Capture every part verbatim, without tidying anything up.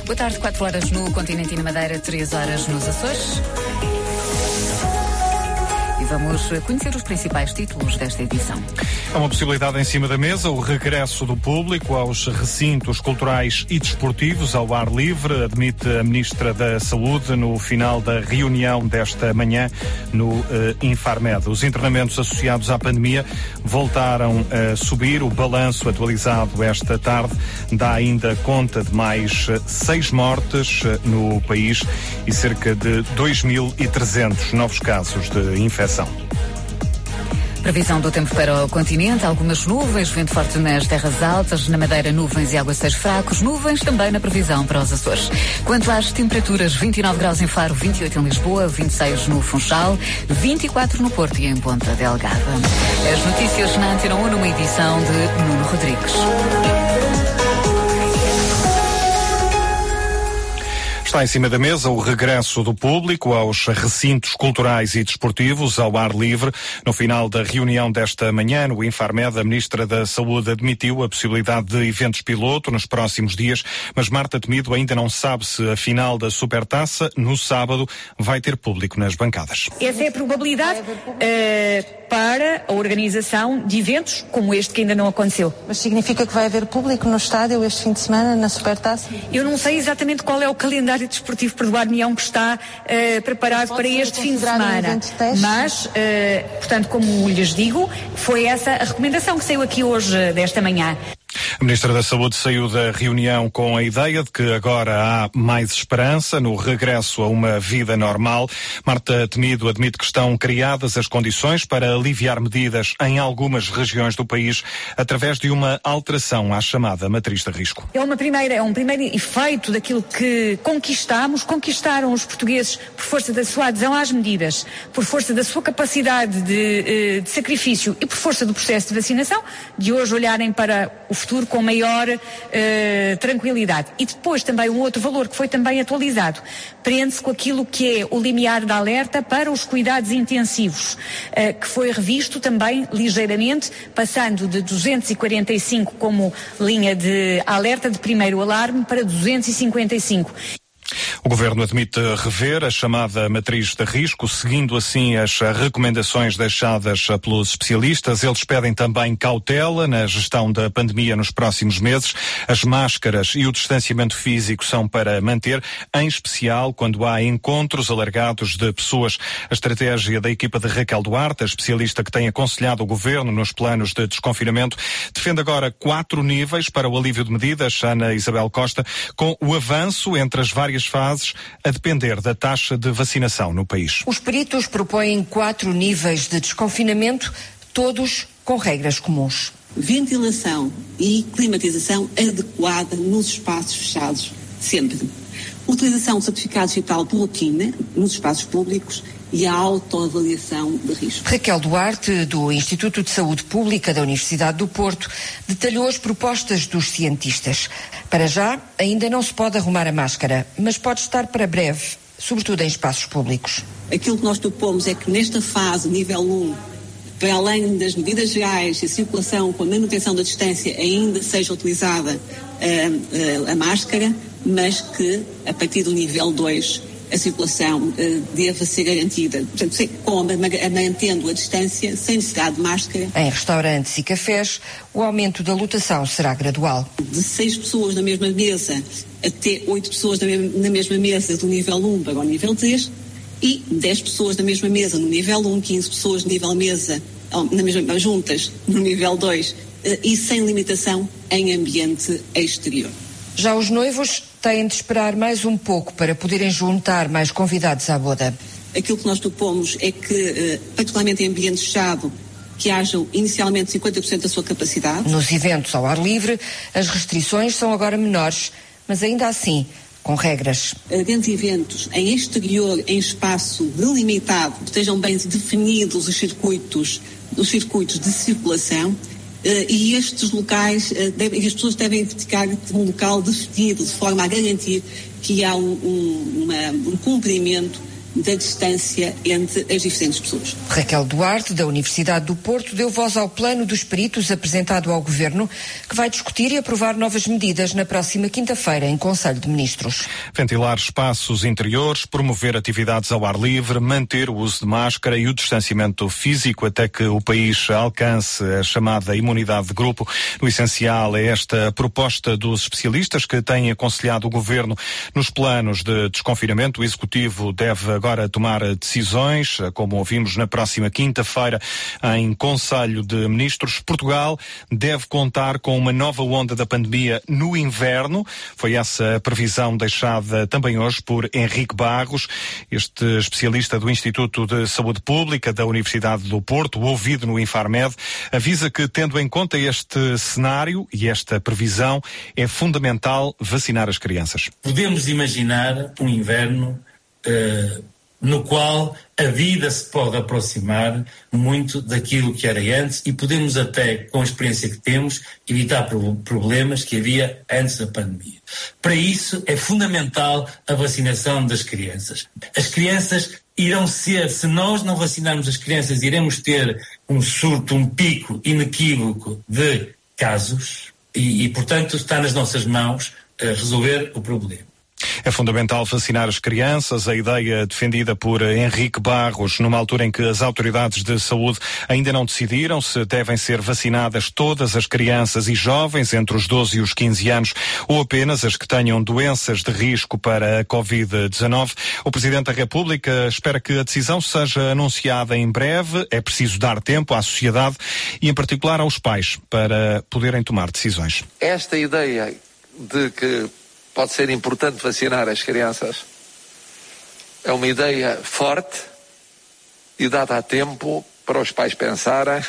Boa tarde, quatro horas no continente e na Madeira, três horas nos Açores. E vamos conhecer os principais títulos desta edição. É uma possibilidade em cima da mesa, o regresso do público aos recintos culturais e desportivos ao ar livre, admite a Ministra da Saúde no final da reunião desta manhã no uh, Infarmed. Os internamentos associados à pandemia voltaram a subir. O balanço atualizado esta tarde dá ainda conta de mais uh, seis mortes uh, no país e cerca de dois mil e trezentos novos casos de infecção. Previsão do tempo para o continente, algumas nuvens, vento forte nas terras altas, na Madeira nuvens e aguaceiros fracos, nuvens também na previsão para os Açores. Quanto às temperaturas, vinte e nove graus em Faro, vinte e oito em Lisboa, vinte e seis no Funchal, vinte e quatro no Porto e em Ponta Delgada. As notícias na Antena um numa edição de Nuno Rodrigues. Está em cima da mesa o regresso do público aos recintos culturais e desportivos ao ar livre. No final da reunião desta manhã, no Infarmed, a Ministra da Saúde admitiu a possibilidade de eventos piloto nos próximos dias, mas Marta Temido ainda não sabe se a final da Supertaça, no sábado, vai ter público nas bancadas. Essa é a probabilidade uh, para a organização de eventos como este que ainda não aconteceu. Mas significa que vai haver público no estádio este fim de semana, na Supertaça? Eu não sei exatamente qual é o calendário desportivo, perdoar-me, um que está uh, preparado para este fim de semana. Um Mas, uh, portanto, como lhes digo, foi essa a recomendação que saiu aqui hoje, uh, desta manhã. A Ministra da Saúde saiu da reunião com a ideia de que agora há mais esperança no regresso a uma vida normal. Marta Temido admite que estão criadas as condições para aliviar medidas em algumas regiões do país através de uma alteração à chamada matriz de risco. É uma primeira, é um primeiro efeito daquilo que conquistamos, conquistaram os portugueses por força da sua adesão às medidas, por força da sua capacidade de, de sacrifício e por força do processo de vacinação, de hoje olharem para o futuro com maior uh, tranquilidade. E depois também um outro valor que foi também atualizado, prende-se com aquilo que é o limiar de alerta para os cuidados intensivos, uh, que foi revisto também ligeiramente, passando de duzentos e quarenta e cinco como linha de alerta de primeiro alarme para duzentos e cinquenta e cinco. O Governo admite rever a chamada matriz de risco, seguindo assim as recomendações deixadas pelos especialistas. Eles pedem também cautela na gestão da pandemia nos próximos meses. As máscaras e o distanciamento físico são para manter, em especial quando há encontros alargados de pessoas. A estratégia da equipa de Raquel Duarte, a especialista que tem aconselhado o Governo nos planos de desconfinamento, defende agora quatro níveis para o alívio de medidas, Ana Isabel Costa, com o avanço entre as várias fases a depender da taxa de vacinação no país. Os peritos propõem quatro níveis de desconfinamento, todos com regras comuns. Ventilação e climatização adequada nos espaços fechados, sempre. Utilização de certificado digital por rotina nos espaços públicos e a autoavaliação de risco. Raquel Duarte, do Instituto de Saúde Pública da Universidade do Porto, detalhou as propostas dos cientistas. Para já, ainda não se pode arrumar a máscara, mas pode estar para breve, sobretudo em espaços públicos. Aquilo que nós propomos é que nesta fase, nível um, para além das medidas gerais e circulação com a manutenção da distância, ainda seja utilizada uh, uh, a máscara, mas que a partir do nível dois a circulação uh, deva ser garantida, portanto, com, mantendo a distância, sem necessidade de máscara. Em restaurantes e cafés, o aumento da lotação será gradual. De seis pessoas na mesma mesa até oito pessoas na, me na mesma mesa do nível um para o nível três e dez pessoas na mesma mesa no nível um, quinze pessoas no nível mesa, na mesma, juntas no nível dois uh, e sem limitação em ambiente exterior. Já os noivos têm de esperar mais um pouco para poderem juntar mais convidados à boda. Aquilo que nós propomos é que, particularmente em ambiente fechado, que hajam inicialmente cinquenta por cento da sua capacidade. Nos eventos ao ar livre, as restrições são agora menores, mas ainda assim, com regras. Dentro de eventos, em exterior, em espaço delimitado, estejam bem definidos os circuitos, os circuitos de circulação. Uh, e estes locais, uh, devem, as pessoas devem ficar um local definido, de forma a garantir que há um, um, uma, um cumprimento da distância entre as diferentes pessoas. Raquel Duarte, da Universidade do Porto, deu voz ao plano dos peritos apresentado ao Governo, que vai discutir e aprovar novas medidas na próxima quinta-feira em Conselho de Ministros. Ventilar espaços interiores, promover atividades ao ar livre, manter o uso de máscara e o distanciamento físico até que o país alcance a chamada imunidade de grupo. No essencial é esta proposta dos especialistas que têm aconselhado o Governo nos planos de desconfinamento. O Executivo deve agora tomar decisões, como ouvimos na próxima quinta-feira em Conselho de Ministros. Portugal deve contar com uma nova onda da pandemia no inverno. Foi essa a previsão deixada também hoje por Henrique Barros, este especialista do Instituto de Saúde Pública da Universidade do Porto, ouvido no Infarmed, avisa que, tendo em conta este cenário e esta previsão, é fundamental vacinar as crianças. Podemos imaginar um inverno uh, no qual a vida se pode aproximar muito daquilo que era antes e podemos até, com a experiência que temos, evitar pro- problemas que havia antes da pandemia. Para isso é fundamental a vacinação das crianças. As crianças irão ser, se nós não vacinarmos as crianças, iremos ter um surto, um pico inequívoco de casos e, e portanto, está nas nossas mãos uh, resolver o problema. É fundamental vacinar as crianças, a ideia defendida por Henrique Barros, numa altura em que as autoridades de saúde ainda não decidiram se devem ser vacinadas todas as crianças e jovens entre os doze e os quinze anos ou apenas as que tenham doenças de risco para a covid dezanove. O Presidente da República espera que a decisão seja anunciada em breve. É preciso dar tempo à sociedade e, em particular, aos pais para poderem tomar decisões. Esta ideia de que pode ser importante vacinar as crianças é uma ideia forte e dada a tempo para os pais pensarem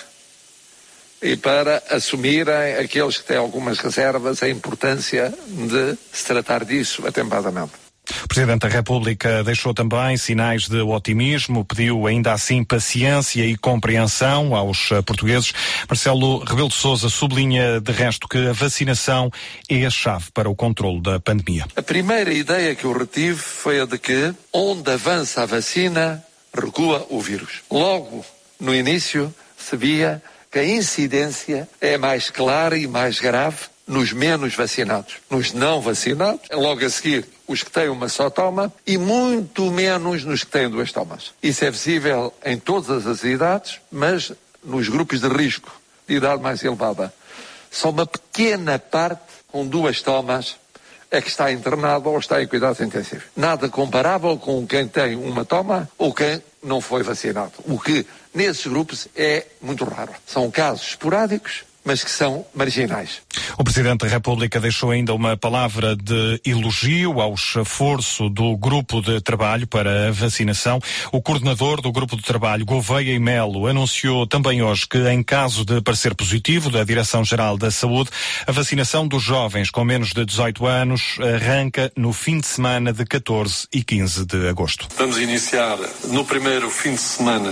e para assumirem, aqueles que têm algumas reservas, a importância de se tratar disso atempadamente. O Presidente da República deixou também sinais de otimismo, pediu ainda assim paciência e compreensão aos portugueses. Marcelo Rebelo de Sousa sublinha de resto que a vacinação é a chave para o controlo da pandemia. A primeira ideia que eu retive foi a de que onde avança a vacina, recua o vírus. Logo no início se via que a incidência é mais clara e mais grave nos menos vacinados. Nos não vacinados, logo a seguir, os que têm uma só toma e muito menos nos que têm duas tomas. Isso é visível em todas as idades, mas nos grupos de risco de idade mais elevada. Só uma pequena parte com duas tomas é que está internado ou está em cuidados intensivos. Nada comparável com quem tem uma toma ou quem não foi vacinado. O que, nesses grupos, é muito raro. São casos esporádicos, mas que são marginais. O Presidente da República deixou ainda uma palavra de elogio ao esforço do Grupo de Trabalho para a Vacinação. O coordenador do Grupo de Trabalho, Gouveia e Melo, anunciou também hoje que, em caso de parecer positivo da Direção-Geral da Saúde, a vacinação dos jovens com menos de dezoito anos arranca no fim de semana de catorze e quinze de agosto. Vamos iniciar no primeiro fim de semana,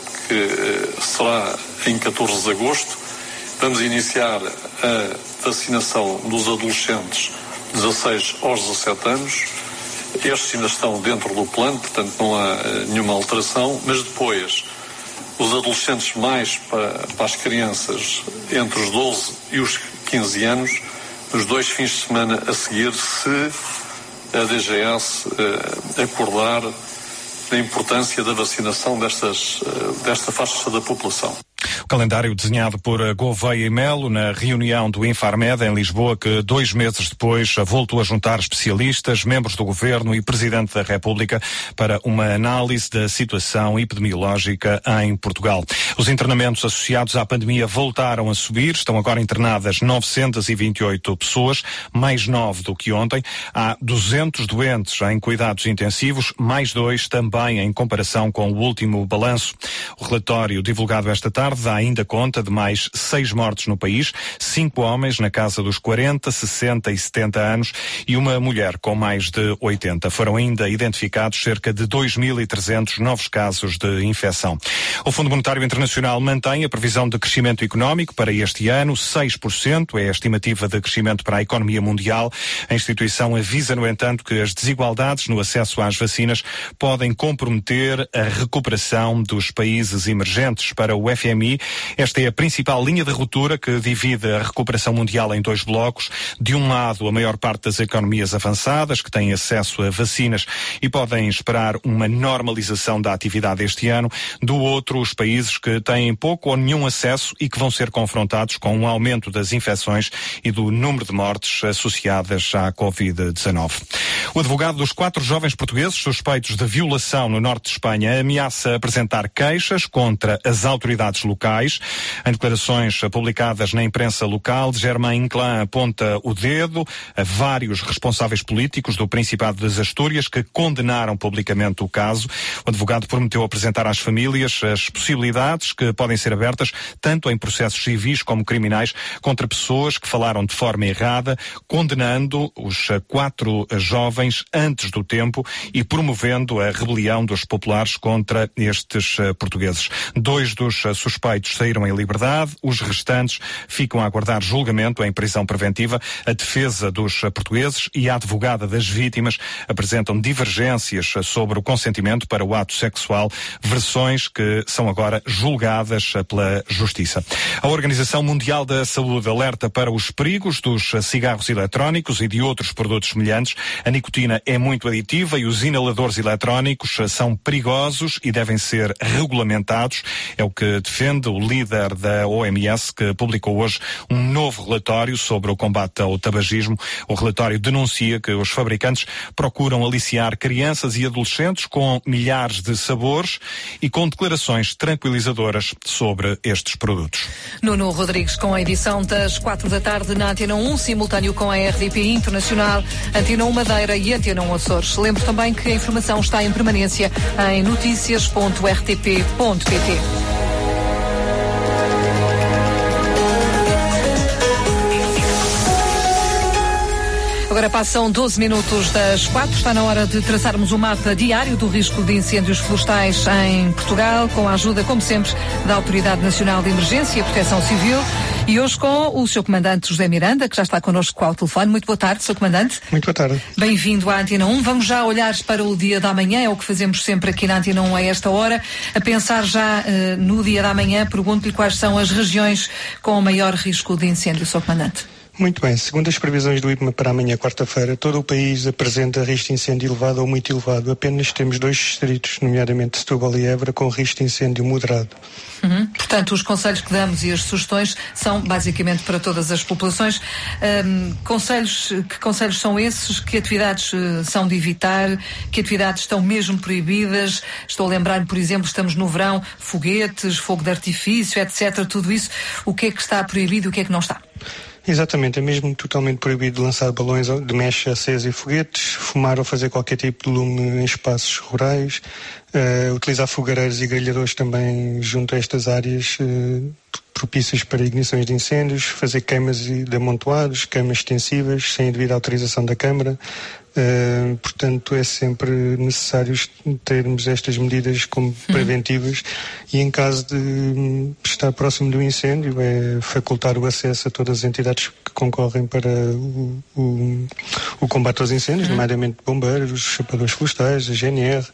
que será em catorze de agosto. Vamos iniciar a vacinação dos adolescentes de dezasseis aos dezassete anos. Estes ainda estão dentro do plano, portanto não há nenhuma alteração, mas depois os adolescentes mais para, para as crianças entre os doze e os quinze anos, nos dois fins de semana a seguir, se a D G S eh, acordar a importância da vacinação destas, desta faixa da população. O calendário desenhado por Gouveia e Melo na reunião do Infarmed em Lisboa, que dois meses depois voltou a juntar especialistas, membros do Governo e Presidente da República para uma análise da situação epidemiológica em Portugal. Os internamentos associados à pandemia voltaram a subir, estão agora internadas novecentas e vinte e oito pessoas, mais nove do que ontem. Há duzentos doentes em cuidados intensivos, mais dois também em comparação com o último balanço. O relatório divulgado esta tarde dá ainda conta de mais seis mortes no país, cinco homens na casa dos quarenta, sessenta e setenta anos e uma mulher com mais de oitenta. Foram ainda identificados cerca de dois mil e trezentos novos casos de infecção. O Fundo Monetário Internacional mantém a previsão de crescimento económico para este ano, seis por cento é a estimativa de crescimento para a economia mundial. A instituição avisa, no entanto, que as desigualdades no acesso às vacinas podem comprometer a recuperação dos países emergentes. Para o F M I, esta é a principal linha de ruptura que divide a recuperação mundial em dois blocos. De um lado, a maior parte das economias avançadas, que têm acesso a vacinas e podem esperar uma normalização da atividade este ano. Do outro, os países que têm pouco ou nenhum acesso e que vão ser confrontados com um aumento das infecções e do número de mortes associadas à covid dezanove. O advogado dos quatro jovens portugueses suspeitos de violação no norte de Espanha ameaça apresentar queixas contra as autoridades locais. Em declarações publicadas na imprensa local, Germain Inclán aponta o dedo a vários responsáveis políticos do Principado das Astúrias que condenaram publicamente o caso. O advogado prometeu apresentar às famílias as possibilidades que podem ser abertas, tanto em processos civis como criminais, contra pessoas que falaram de forma errada, condenando os quatro jovens antes do tempo e promovendo a rebelião dos populares contra estes portugueses. Dois dos suspeitos saíram em liberdade, os restantes ficam a aguardar julgamento em prisão preventiva. A defesa dos portugueses e a advogada das vítimas apresentam divergências sobre o consentimento para o ato sexual, versões que são agora julgadas pela Justiça. A Organização Mundial da Saúde alerta para os perigos dos cigarros eletrónicos e de outros produtos semelhantes. A nicotina é muito aditiva e os inaladores eletrónicos são perigosos e devem ser regulamentados. É o que defende o líder da O M S, que publicou hoje um novo relatório sobre o combate ao tabagismo. O relatório denuncia que os fabricantes procuram aliciar crianças e adolescentes com milhares de sabores e com declarações tranquilizadoras sobre estes produtos. Nuno Rodrigues com a edição das quatro da tarde na Antena um, simultâneo com a R D P Internacional, Antena um Madeira e Antena um Açores. Lembro também que a informação está em permanência em noticias ponto r t p ponto p t. Agora passam doze minutos das quatro. Está na hora de traçarmos o mapa diário do risco de incêndios florestais em Portugal, com a ajuda, como sempre, da Autoridade Nacional de Emergência e Proteção Civil. E hoje com o seu Comandante José Miranda, que já está connosco ao telefone. Muito boa tarde, seu Comandante. Muito boa tarde. Bem-vindo à Antena um. Vamos já olhar para o dia da manhã, é o que fazemos sempre aqui na Antena um a esta hora. A pensar já uh, no dia da manhã, pergunto-lhe quais são as regiões com maior risco de incêndio, seu Comandante. Muito bem, segundo as previsões do I P M A para amanhã, quarta-feira, todo o país apresenta risco de incêndio elevado ou muito elevado. Apenas temos dois distritos, nomeadamente Setúbal e Évora, com risco de incêndio moderado. Uhum. Portanto, os conselhos que damos e as sugestões são basicamente para todas as populações. Um, conselhos, que conselhos são esses? Que atividades uh, são de evitar? Que atividades estão mesmo proibidas? Estou a lembrar-me, por exemplo, estamos no verão, foguetes, fogo de artifício, etcétera. Tudo isso, o que é que está proibido e o que é que não está? Exatamente, é mesmo totalmente proibido lançar balões de mecha acesa e foguetes, fumar ou fazer qualquer tipo de lume em espaços rurais, uh, utilizar fogareiros e grelhadores também junto a estas áreas uh, propícias para ignições de incêndios, fazer queimas de amontoados, queimas extensivas, sem a devida autorização da Câmara. Uh, portanto, é sempre necessário termos estas medidas como preventivas e, em caso de estar próximo do incêndio, é facultar o acesso a todas as entidades que concorrem para o, o, o combate aos incêndios, nomeadamente bombeiros, chapadores florestais, a G N R,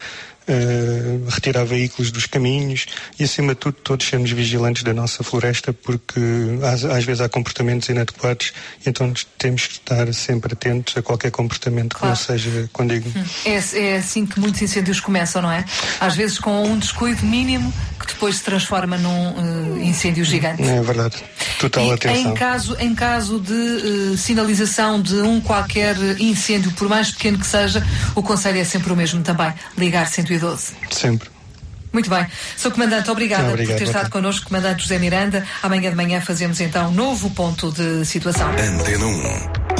Uh, retirar veículos dos caminhos e, acima de tudo, todos sermos vigilantes da nossa floresta, porque às, às vezes há comportamentos inadequados, então temos que estar sempre atentos a qualquer comportamento claro. Que não seja condigno. É, é assim que muitos incêndios começam, não é? Às vezes com um descuido mínimo que depois se transforma num uh, incêndio gigante. É verdade. Total e atenção. Em caso, em caso de uh, sinalização de um qualquer incêndio, por mais pequeno que seja, o conselho é sempre o mesmo também, ligar cento e doze. Sempre. Muito bem. senhor Comandante, obrigada Não, obrigado, por ter estado connosco, Comandante José Miranda. Amanhã de manhã fazemos então um novo ponto de situação. Antena um.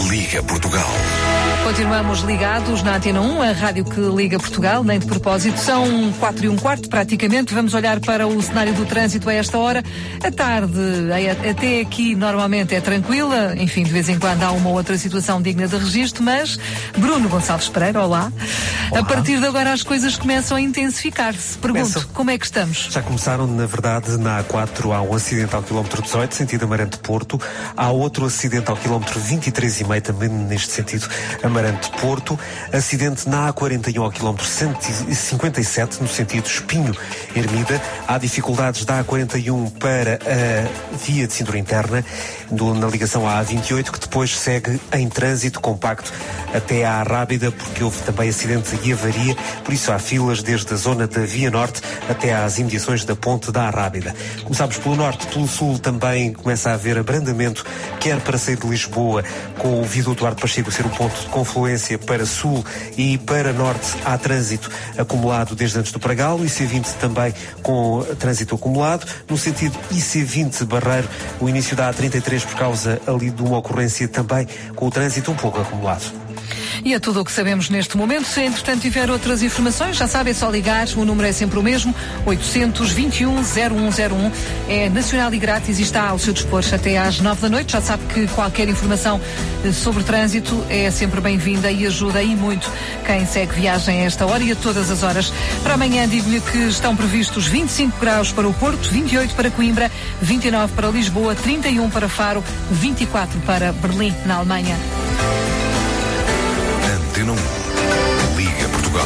Liga Portugal. Continuamos ligados na Antena um, a rádio que liga Portugal, nem de propósito. São quatro e um quarto, praticamente. Vamos olhar para o cenário do trânsito a esta hora. A tarde, até aqui, normalmente é tranquila. Enfim, de vez em quando há uma ou outra situação digna de registro, mas Bruno Gonçalves Pereira, olá. olá. A partir de agora as coisas começam a intensificar-se. Pergunto, Começam. como é que estamos? Já começaram, na verdade, na A quatro há um acidente ao quilómetro dezoito, sentido Amarante-Porto. Há outro acidente ao quilómetro vinte e três e meio, também neste sentido, Amarante-Porto. Acidente na A quarenta e um ao quilómetro cento e cinquenta e sete, no sentido Espinho-Ermida. Há dificuldades da A quarenta e um para a via de cintura interna, do, na ligação à A vinte e oito, que depois segue em trânsito compacto até à Rábida, porque houve também acidente e avaria, por isso há filas desde a zona da Via Norte até às imediações da ponte da Rábida. Começámos pelo norte, pelo sul também começa a haver abrandamento, quer para sair de Lisboa, com o viaduto Duarte Pacheco ser o ponto de confluência para sul, e para norte há trânsito acumulado desde antes do Pragal, I C vinte também com trânsito acumulado. No sentido I C vinte Barreiro, o início da A trinta e três por causa ali de uma ocorrência também com o trânsito um pouco acumulado. E é tudo o que sabemos neste momento. Se entretanto tiver outras informações, já sabe, é só ligar. O número é sempre o mesmo, oitocentos, vinte e um, zero um zero um. É nacional e grátis e está ao seu dispor até às nove da noite. Já sabe que qualquer informação sobre trânsito é sempre bem-vinda e ajuda e muito quem segue viagem a esta hora e a todas as horas. Para amanhã digo-lhe que estão previstos vinte e cinco graus para o Porto, vinte e oito para Coimbra, vinte e nove para Lisboa, trinta e um para Faro, vinte e quatro para Berlim, na Alemanha. Antena um, Liga Portugal.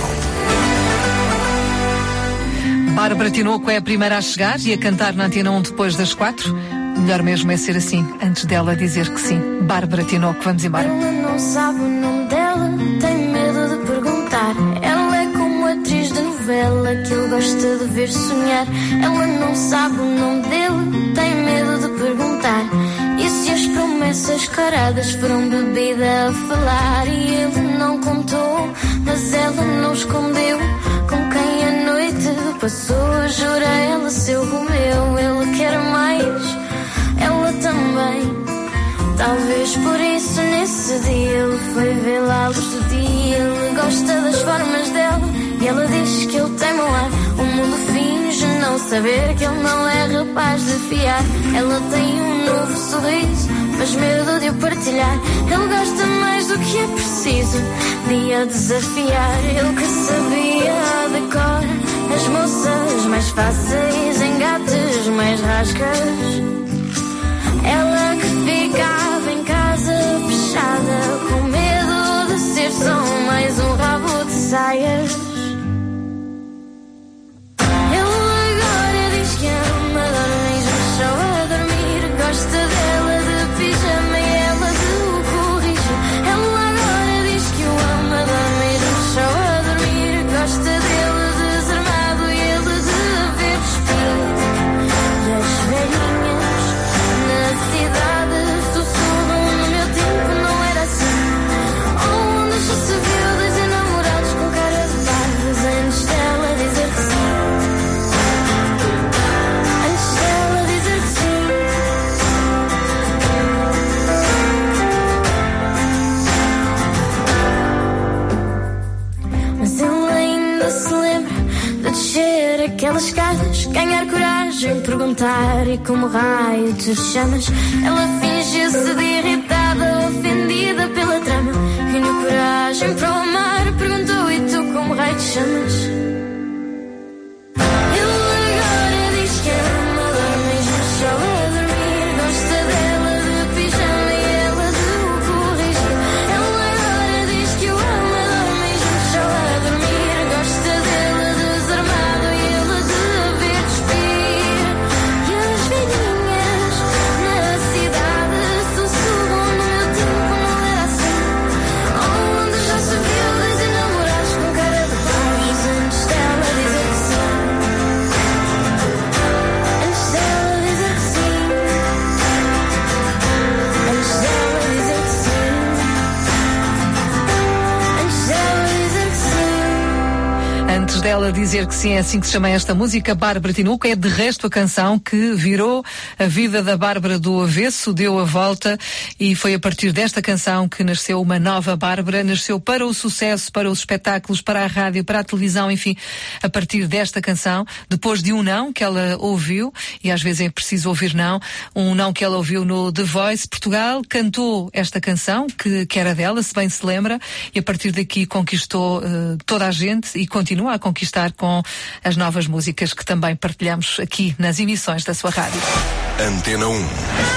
Bárbara Tinoco é a primeira a chegar e a cantar na Antena um depois das quatro. Melhor mesmo é ser assim, antes dela dizer que sim. Bárbara Tinoco, vamos embora. Ela não sabe o nome dela, tem medo de perguntar. Ela é como atriz de novela que ele gosta de ver sonhar. Ela não sabe o nome dele, tem medo de perguntar. E se as promessas caradas foram bebida a falar? E ele não contou, mas ela não escondeu com quem a noite passou. Jura ela seu Romeu, ele quer mais, ela também. Talvez por isso nesse dia ele foi vê-la à luz do dia. Ele gosta das formas dela e ela diz que ele tem mau ar. O mundo finge não saber que ele não é rapaz de fiar. Ela tem um novo sorriso, mas medo de o partilhar. Ele gosta mais do que é preciso de a desafiar. Ele que sabia de cor as moças mais fáceis, engates mais rascas. Ela que ficava em casa fechada, com medo de ser só mais um rabo de saias. Ele agora diz que ama, dorme mesmo só a dormir. Gosta dela de pijama e ela de o corrigir. Ela agora diz que o ama, dorme mesmo só a dormir. Gosta dele desarmado e ele de ver despir. E as velhinhas na cidade sussurram: no meu tempo não era assim. Onde já se viu dois enamorados com cara de parvos antes dela dizer que sim. Antes dela dizer que sim. Mas ele ainda se lembra de descer aquelas escadas, ganhar coragem, perguntar e como raio te chamas. Ela fingiu-se de irritada, ofendida pela trama. Ganhou coragem para o amar, perguntou: e tu como raio te chamas? Ele agora diz que ama, dorme mesmo só a dormir. Gosta dela de pijama e ela de o corrigir. Ela agora diz que o ama, dorme mesmo só a dormir. Gosta dela desarmado e ele de ver despir. E as velhinhas na cidade sussurram: no meu tempo não era assim. Onde já se viu dois enamorados com cara de parvos antes dela dizer que sim, é assim que se chama esta música, Bárbara Tinoco. É de resto a canção que virou a vida da Bárbara do avesso, deu a volta, e foi a partir desta canção que nasceu uma nova Bárbara. Nasceu para o sucesso, para os espetáculos, para a rádio, para a televisão, enfim, a partir desta canção, depois de um não que ela ouviu, e às vezes é preciso ouvir não, um não que ela ouviu no The Voice Portugal, cantou esta canção, que, que era dela, se bem se lembra, e a partir daqui conquistou uh, toda a gente e continua a conquistar com as novas músicas que também partilhamos aqui nas emissões da sua rádio. Antena um.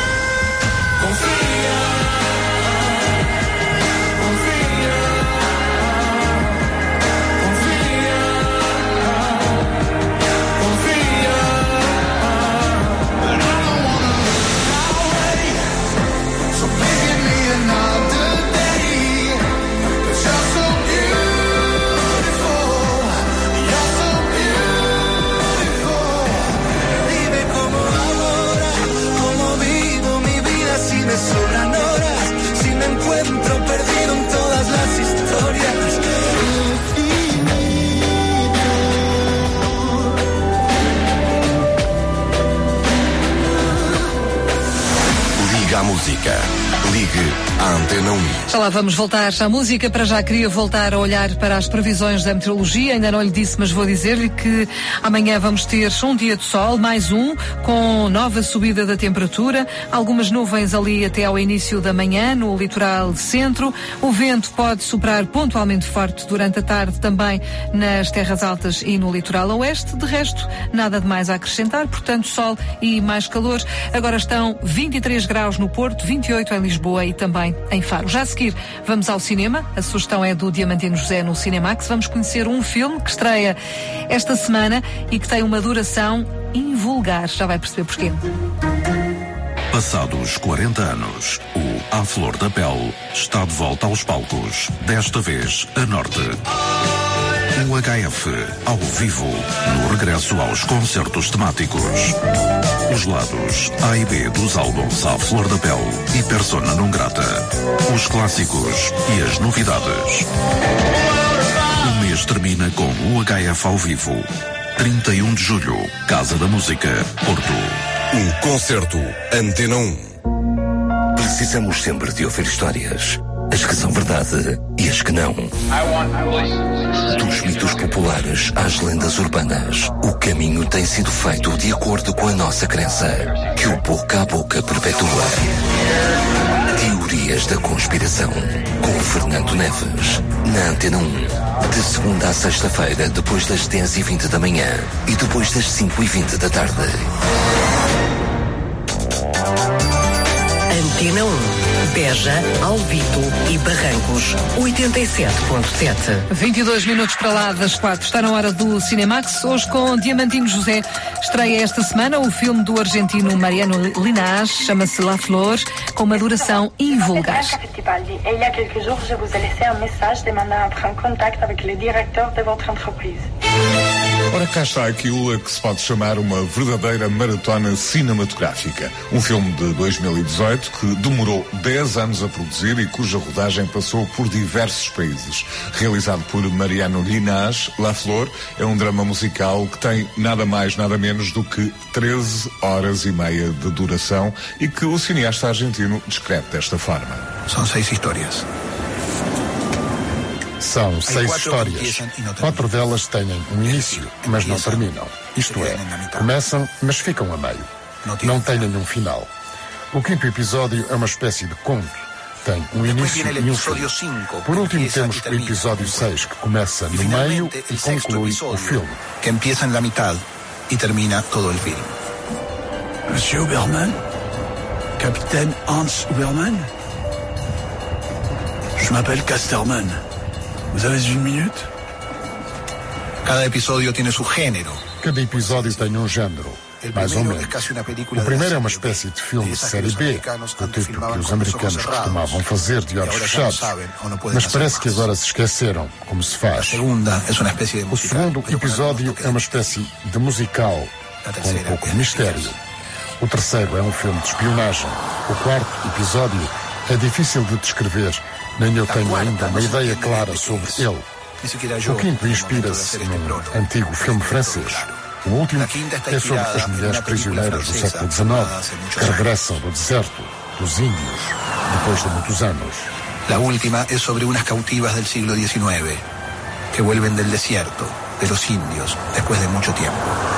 A música. Ligue à Antena um. Já lá vamos voltar à música. Para já queria voltar a olhar para as previsões da meteorologia. Ainda não lhe disse, mas vou dizer-lhe que amanhã vamos ter um dia de sol, mais um, com nova subida da temperatura. Algumas nuvens ali até ao início da manhã, no litoral centro. O vento pode soprar pontualmente forte durante a tarde também nas terras altas e no litoral oeste. De resto, nada de mais a acrescentar. Portanto, sol e mais calor. Agora estão vinte e três graus no Porto, vinte e oito em Lisboa e também em Faro. Já a seguir, vamos ao cinema. A sugestão é do Diamantino José no Cinemax. Vamos conhecer um filme que estreia esta semana e que tem uma duração invulgar. Já vai perceber porquê. Passados quarenta anos, o À Flor da Pele está de volta aos palcos, desta vez a norte. O H F, ao vivo, no regresso aos concertos temáticos. Os lados A e B dos álbuns À Flor da Pele e Persona Non Grata. Os clássicos e as novidades. O mês termina com o H F ao vivo. trinta e um de julho, Casa da Música, Porto. Um concerto Antena um. Precisamos sempre de ouvir histórias. As que são verdade e as que não. Dos mitos populares às lendas urbanas, o caminho tem sido feito de acordo com a nossa crença, que o boca a boca perpetua. Teorias da conspiração, com Fernando Neves, na Antena um, de segunda a sexta-feira, depois das dez e vinte da manhã e depois das cinco e vinte da tarde. Antena um. Beja, Alvito e Barrancos, oitenta e sete ponto sete. vinte e dois minutos para lá das quatro. Está na hora do Cinemax. Hoje com Diamantino José. Estreia esta semana o filme do argentino Mariano Linás, chama-se La Flor, com uma duração invulgar. Et il y a quelques jours, je vous ai laissé un message demandant à prendre contact avec le directeur de votre entreprise. Ora, cá está aquilo a que se pode chamar uma verdadeira maratona cinematográfica. Um filme de dois mil e dezoito que demorou dez anos a produzir e cuja rodagem passou por diversos países. Realizado por Mariano Linás, La Flor é um drama musical que tem nada mais, nada menos do que treze horas e meia de duração e que o cineasta argentino descreve desta forma. São seis histórias. São seis histórias. Quatro delas têm um início, mas não terminam. Isto é, começam, mas ficam a meio. Não têm nenhum final. O quinto episódio é uma espécie de conto. Tem um início e um fim. Por último, temos o episódio seis, que começa no meio e conclui o filme. Que empieza na metade e termina todo o filme. Monsieur Uberman? Capitaine Hans Uberman? Je m'appelle Casterman. Vous avez une minute? Cada episódio tem seu gênero. Cada episódio tem um género, mais ou menos. O primeiro é uma espécie de filme de série B, do tipo que os americanos costumavam fazer de olhos fechados. Mas parece que agora se esqueceram como se faz. O segundo episódio é uma espécie de musical, com um pouco de mistério. O terceiro é um filme de espionagem. O quarto episódio é difícil de descrever. Nem eu tenho ainda uma ideia clara sobre ele. O quinto inspira-se num antigo filme francês. O último é sobre as mulheres prisioneiras do século dezenove que regressam do deserto, dos índios, depois de muitos anos. La última es sobre unas cautivas del siglo diecinueve que vuelven del desierto, de los indios, después de mucho tiempo.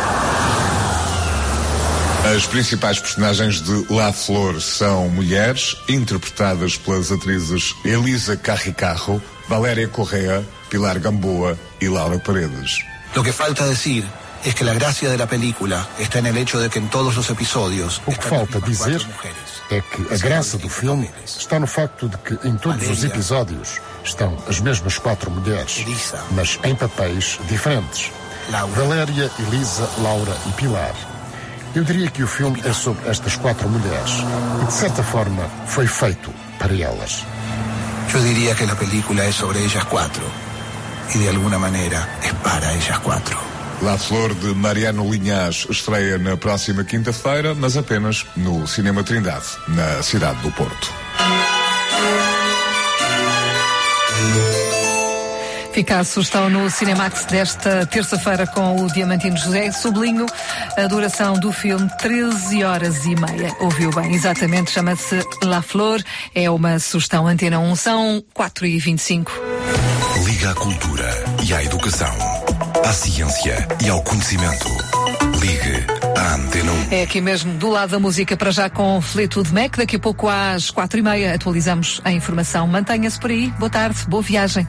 As principais personagens de La Flor são mulheres, interpretadas pelas atrizes Elisa Carricarro, Valéria Correa, Pilar Gamboa e Laura Paredes. Lo que falta decir es que la gracia de la película está en el hecho de que en todos los episodios... O que falta dizer é que a graça do filme está no facto de que em todos os episódios estão as mesmas quatro mulheres, mas em papéis diferentes. Valéria, Elisa, Laura e Pilar. Eu diria que o filme é sobre estas quatro mulheres e, de certa forma, foi feito para elas. Eu diria que a película é sobre ellas quatro e, de alguma maneira, é para ellas quatro. La Flor, de Mariano Linhas, estreia na próxima quinta-feira, mas apenas no Cinema Trindade, na cidade do Porto. Fica a sugestão no Cinemax desta terça-feira com o Diamantino José. Sublinho a duração do filme, treze horas e meia. Ouviu bem, exatamente, chama-se La Flor. É uma sugestão Antena um, são quatro e vinte e cinco. Liga à cultura e à educação, à ciência e ao conhecimento. Ligue à Antena um. É aqui mesmo, do lado da música, para já com Fleetwood Mac. Daqui a pouco às quatro e meia atualizamos a informação. Mantenha-se por aí. Boa tarde, boa viagem.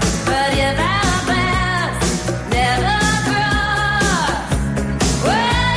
Well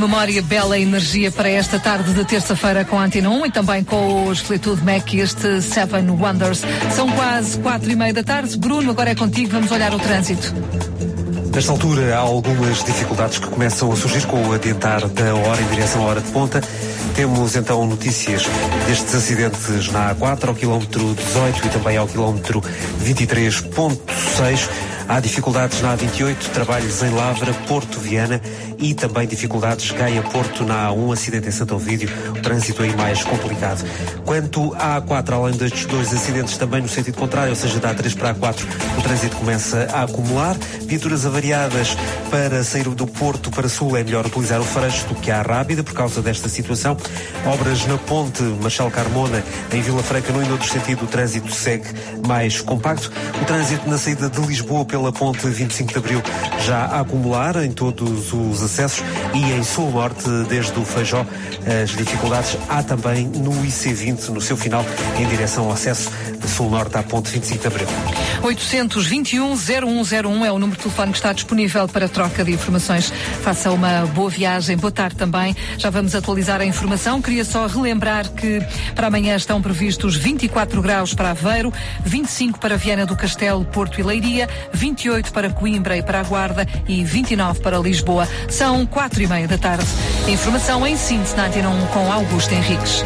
memória, bela energia para esta tarde de terça-feira com a Antena um e também com os Fleetwood Mac e este Seven Wonders. São quase quatro e meia da tarde. Bruno, agora é contigo, vamos olhar o trânsito. Nesta altura há algumas dificuldades que começam a surgir com o adiantar da hora em direção à hora de ponta. Temos então notícias destes acidentes na A quatro, ao quilómetro dezoito e também ao quilómetro vinte e três ponto seis. Há dificuldades na A vinte e oito, trabalhos em Lavra, Porto Viana e também dificuldades Gaia-Porto na A um, acidente em Santo Ovídio, o trânsito aí mais complicado. Quanto à A quatro, além destes dois acidentes também no sentido contrário, ou seja, da A três para a A quatro, o trânsito começa a acumular. Viaturas avariadas para sair do Porto para Sul é melhor utilizar o Freixo do que a Rábida por causa desta situação. Obras na ponte Marchal Carmona em Vila Franca, no e noutro sentido, o trânsito segue mais compacto. O trânsito na saída de Lisboa pela ponte vinte e cinco de Abril já a acumular em todos os acessos e em Sul-Norte, desde o Feijó, as dificuldades há também no I C vinte, no seu final, em direção ao acesso de Sul-Norte à ponte vinte e cinco de Abril. oitocentos e vinte e um, zero um zero um é o número de telefone que está disponível para troca de informações. Faça uma boa viagem, boa tarde também. Já vamos atualizar a informação. Queria só relembrar que para amanhã estão previstos vinte e quatro graus para Aveiro, vinte e cinco para Viana do Castelo, Porto e Leiria, vinte e oito para Coimbra e para a Guarda e vinte e nove para Lisboa. São quatro e meia da tarde. Informação em síntese na Antena um com Augusto Henriques.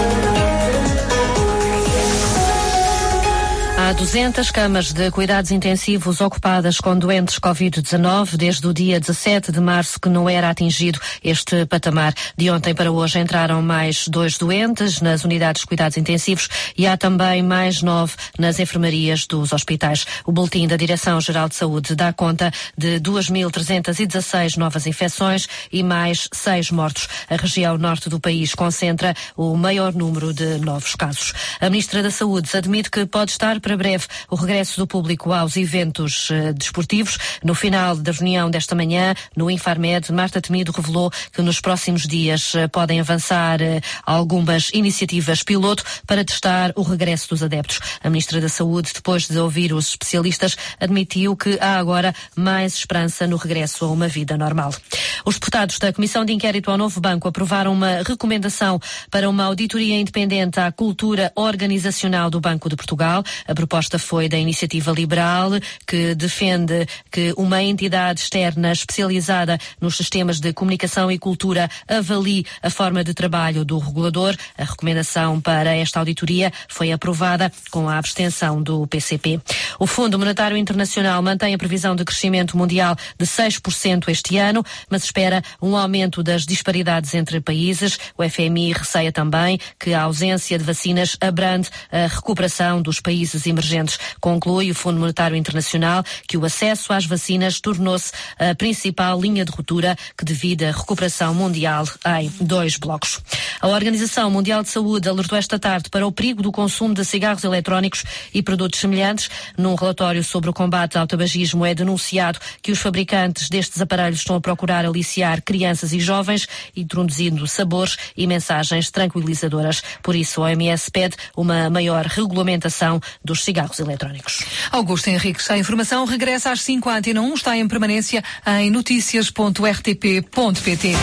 Há duzentas camas de cuidados intensivos ocupadas com doentes covid dezanove desde o dia dezassete de março, que não era atingido este patamar. De ontem para hoje entraram mais dois doentes nas unidades de cuidados intensivos e há também mais nove nas enfermarias dos hospitais. O boletim da Direção-Geral de Saúde dá conta de duas mil trezentas e dezasseis novas infecções e mais seis mortos. A região norte do país concentra o maior número de novos casos. A Ministra da Saúde admite que pode estar para breve o regresso do público aos eventos uh, desportivos. No final da reunião desta manhã, no Infarmed, Marta Temido revelou que nos próximos dias uh, podem avançar uh, algumas iniciativas piloto para testar o regresso dos adeptos. A Ministra da Saúde, depois de ouvir os especialistas, admitiu que há agora mais esperança no regresso a uma vida normal. Os deputados da Comissão de Inquérito ao Novo Banco aprovaram uma recomendação para uma auditoria independente à cultura organizacional do Banco de Portugal. A proposta foi da Iniciativa Liberal, que defende que uma entidade externa especializada nos sistemas de comunicação e cultura avalie a forma de trabalho do regulador. A recomendação para esta auditoria foi aprovada com a abstenção do P C P. O Fundo Monetário Internacional mantém a previsão de crescimento mundial de seis por cento este ano, mas espera um aumento das disparidades entre países. O F M I receia também que a ausência de vacinas abrande a recuperação dos países emergentes. Conclui o Fundo Monetário Internacional que o acesso às vacinas tornou-se a principal linha de ruptura que divide a recuperação mundial em dois blocos. A Organização Mundial de Saúde alertou esta tarde para o perigo do consumo de cigarros eletrónicos e produtos semelhantes. Num relatório sobre o combate ao tabagismo é denunciado que os fabricantes destes aparelhos estão a procurar aliciar crianças e jovens, introduzindo sabores e mensagens tranquilizadoras. Por isso, a O M S pede uma maior regulamentação dos cigarros eletrónicos. Augusto Henriques, a informação regressa às cinco à Antena um, está em permanência em noticias ponto r t p ponto p t.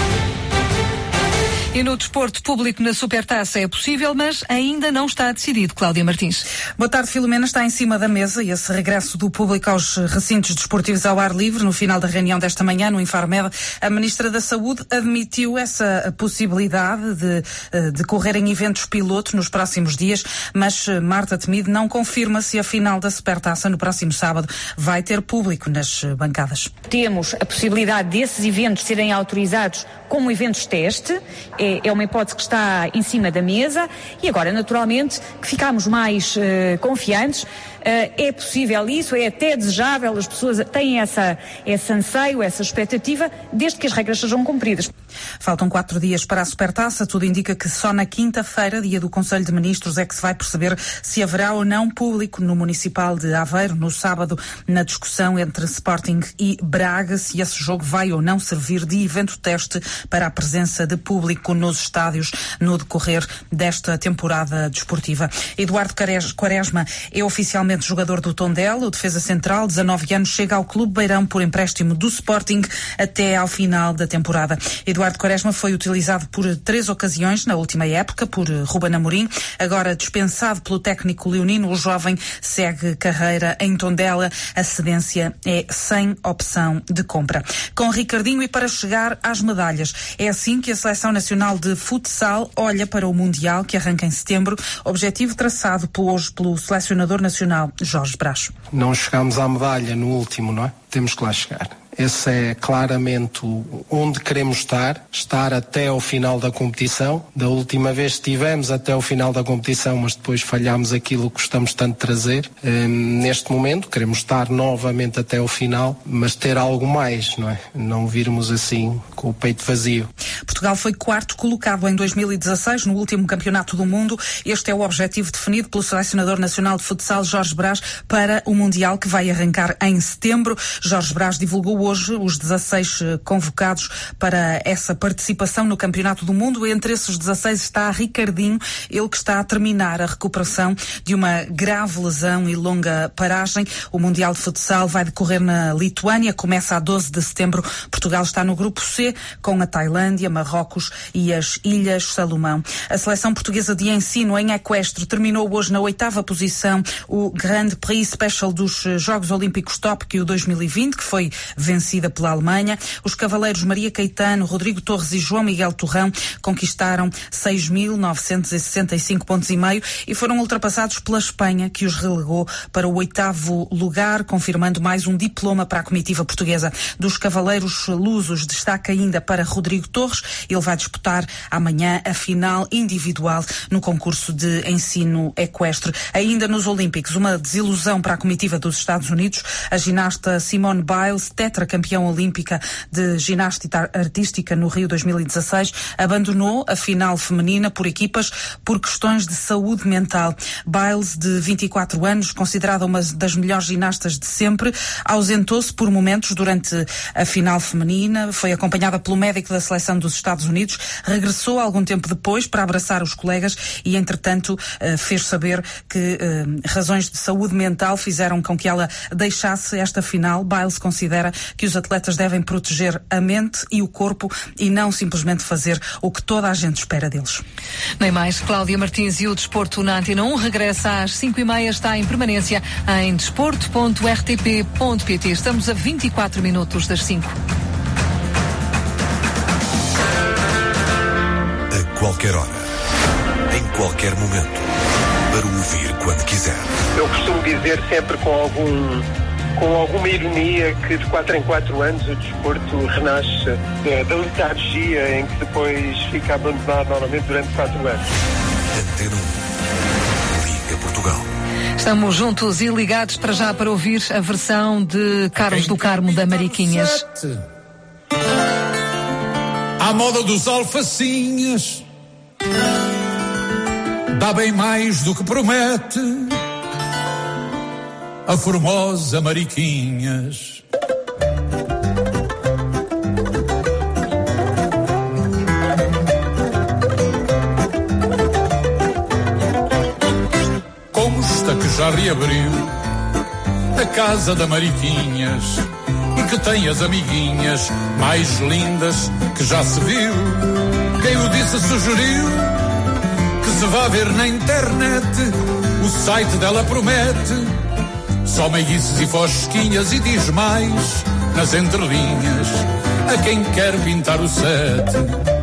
E no desporto público na Supertaça é possível, mas ainda não está decidido. Cláudia Martins. Boa tarde, Filomena. Está em cima da mesa e esse regresso do público aos recintos desportivos ao ar livre. No final da reunião desta manhã, no Infarmed, a Ministra da Saúde admitiu essa possibilidade de decorrerem eventos piloto nos próximos dias, mas Marta Temido não confirma se a final da Supertaça no próximo sábado vai ter público nas bancadas. Temos a possibilidade desses eventos serem autorizados como eventos teste. É uma hipótese que está em cima da mesa e agora, naturalmente, que ficamos mais uh, confiantes. Uh, é possível isso, é até desejável, as pessoas têm essa, esse anseio, essa expectativa, desde que as regras sejam cumpridas. Faltam quatro dias para a Supertaça, tudo indica que só na quinta-feira, dia do Conselho de Ministros, é que se vai perceber se haverá ou não público no Municipal de Aveiro, no sábado, na discussão entre Sporting e Braga, se esse jogo vai ou não servir de evento teste para a presença de público nos estádios no decorrer desta temporada desportiva. Eduardo Quaresma é oficialmente atualmente jogador do Tondela, o defesa central, dezanove anos, chega ao Clube Beirão por empréstimo do Sporting até ao final da temporada. Eduardo Quaresma foi utilizado por três ocasiões na última época por Ruben Amorim. Agora dispensado pelo técnico leonino, o jovem segue carreira em Tondela. A cedência é sem opção de compra. Com Ricardinho e para chegar às medalhas. É assim que a Seleção Nacional de Futsal olha para o Mundial, que arranca em setembro. Objetivo traçado hoje pelo selecionador nacional Jorge Brás. Não chegamos à medalha no último, não é? Temos que lá chegar. Esse é claramente onde queremos estar, estar até ao final da competição. Da última vez estivemos até ao final da competição, mas depois falhámos aquilo que gostamos tanto de trazer. Hum, neste momento queremos estar novamente até ao final, mas ter algo mais, não é? Não virmos assim com o peito vazio. Portugal foi quarto colocado em dois mil e dezasseis no último campeonato do mundo. Este é o objetivo definido pelo selecionador nacional de futsal Jorge Brás para o Mundial, que vai arrancar em setembro. Jorge Brás divulgou hoje os dezasseis convocados para essa participação no Campeonato do Mundo. Entre esses dezasseis está Ricardinho, ele que está a terminar a recuperação de uma grave lesão e longa paragem. O Mundial de Futsal vai decorrer na Lituânia, começa a doze de setembro. Portugal está no grupo C, com a Tailândia, Marrocos e as Ilhas Salomão. A seleção portuguesa de ensino em equestre terminou hoje na oitava posição o Grand Prix Special dos Jogos Olímpicos Tóquio dois mil e vinte, que foi vencida pela Alemanha. Os cavaleiros Maria Caetano, Rodrigo Torres e João Miguel Torrão conquistaram seis mil novecentos e sessenta e cinco pontos e meio e foram ultrapassados pela Espanha, que os relegou para o oitavo lugar, confirmando mais um diploma para a comitiva portuguesa. Dos cavaleiros lusos, destaca ainda para Rodrigo Torres. Ele vai disputar amanhã a final individual no concurso de ensino equestre. Ainda nos Olímpicos, uma desilusão para a comitiva dos Estados Unidos. A ginasta Simone Biles, tetracampeã olímpica de ginástica artística no Rio dois mil e dezasseis, abandonou a final feminina por equipas por questões de saúde mental. Biles, de vinte e quatro anos, considerada uma das melhores ginastas de sempre, ausentou-se por momentos durante a final feminina, foi acompanhada pelo médico da seleção dos Estados Unidos, regressou algum tempo depois para abraçar os colegas e, entretanto, fez saber que razões de saúde mental fizeram com que ela deixasse esta final. Biles considera que os atletas devem proteger a mente e o corpo e não simplesmente fazer o que toda a gente espera deles. Nem mais. Cláudia Martins e o Desporto na Antena um regressa às cinco e meia, está em permanência em desporto ponto r t p ponto p t. Estamos a vinte e quatro minutos das cinco. A qualquer hora, em qualquer momento, para ouvir quando quiser. Eu costumo dizer sempre com algum com alguma ironia que de quatro em quatro anos o desporto renasce da, da letargia em que depois fica abandonado novamente durante quatro anos. Antena um. Liga Portugal. Estamos juntos e ligados para já para ouvir a versão de Carlos do Carmo da Mariquinhas. À moda dos alfacinhas, dá bem mais do que promete a formosa Mariquinhas. Consta que já reabriu a casa da Mariquinhas e que tem as amiguinhas mais lindas que já se viu. Quem o disse sugeriu que se vá ver na internet, o site dela promete só meiguices e fosquinhas e diz mais nas entrelinhas a quem quer pintar o sete.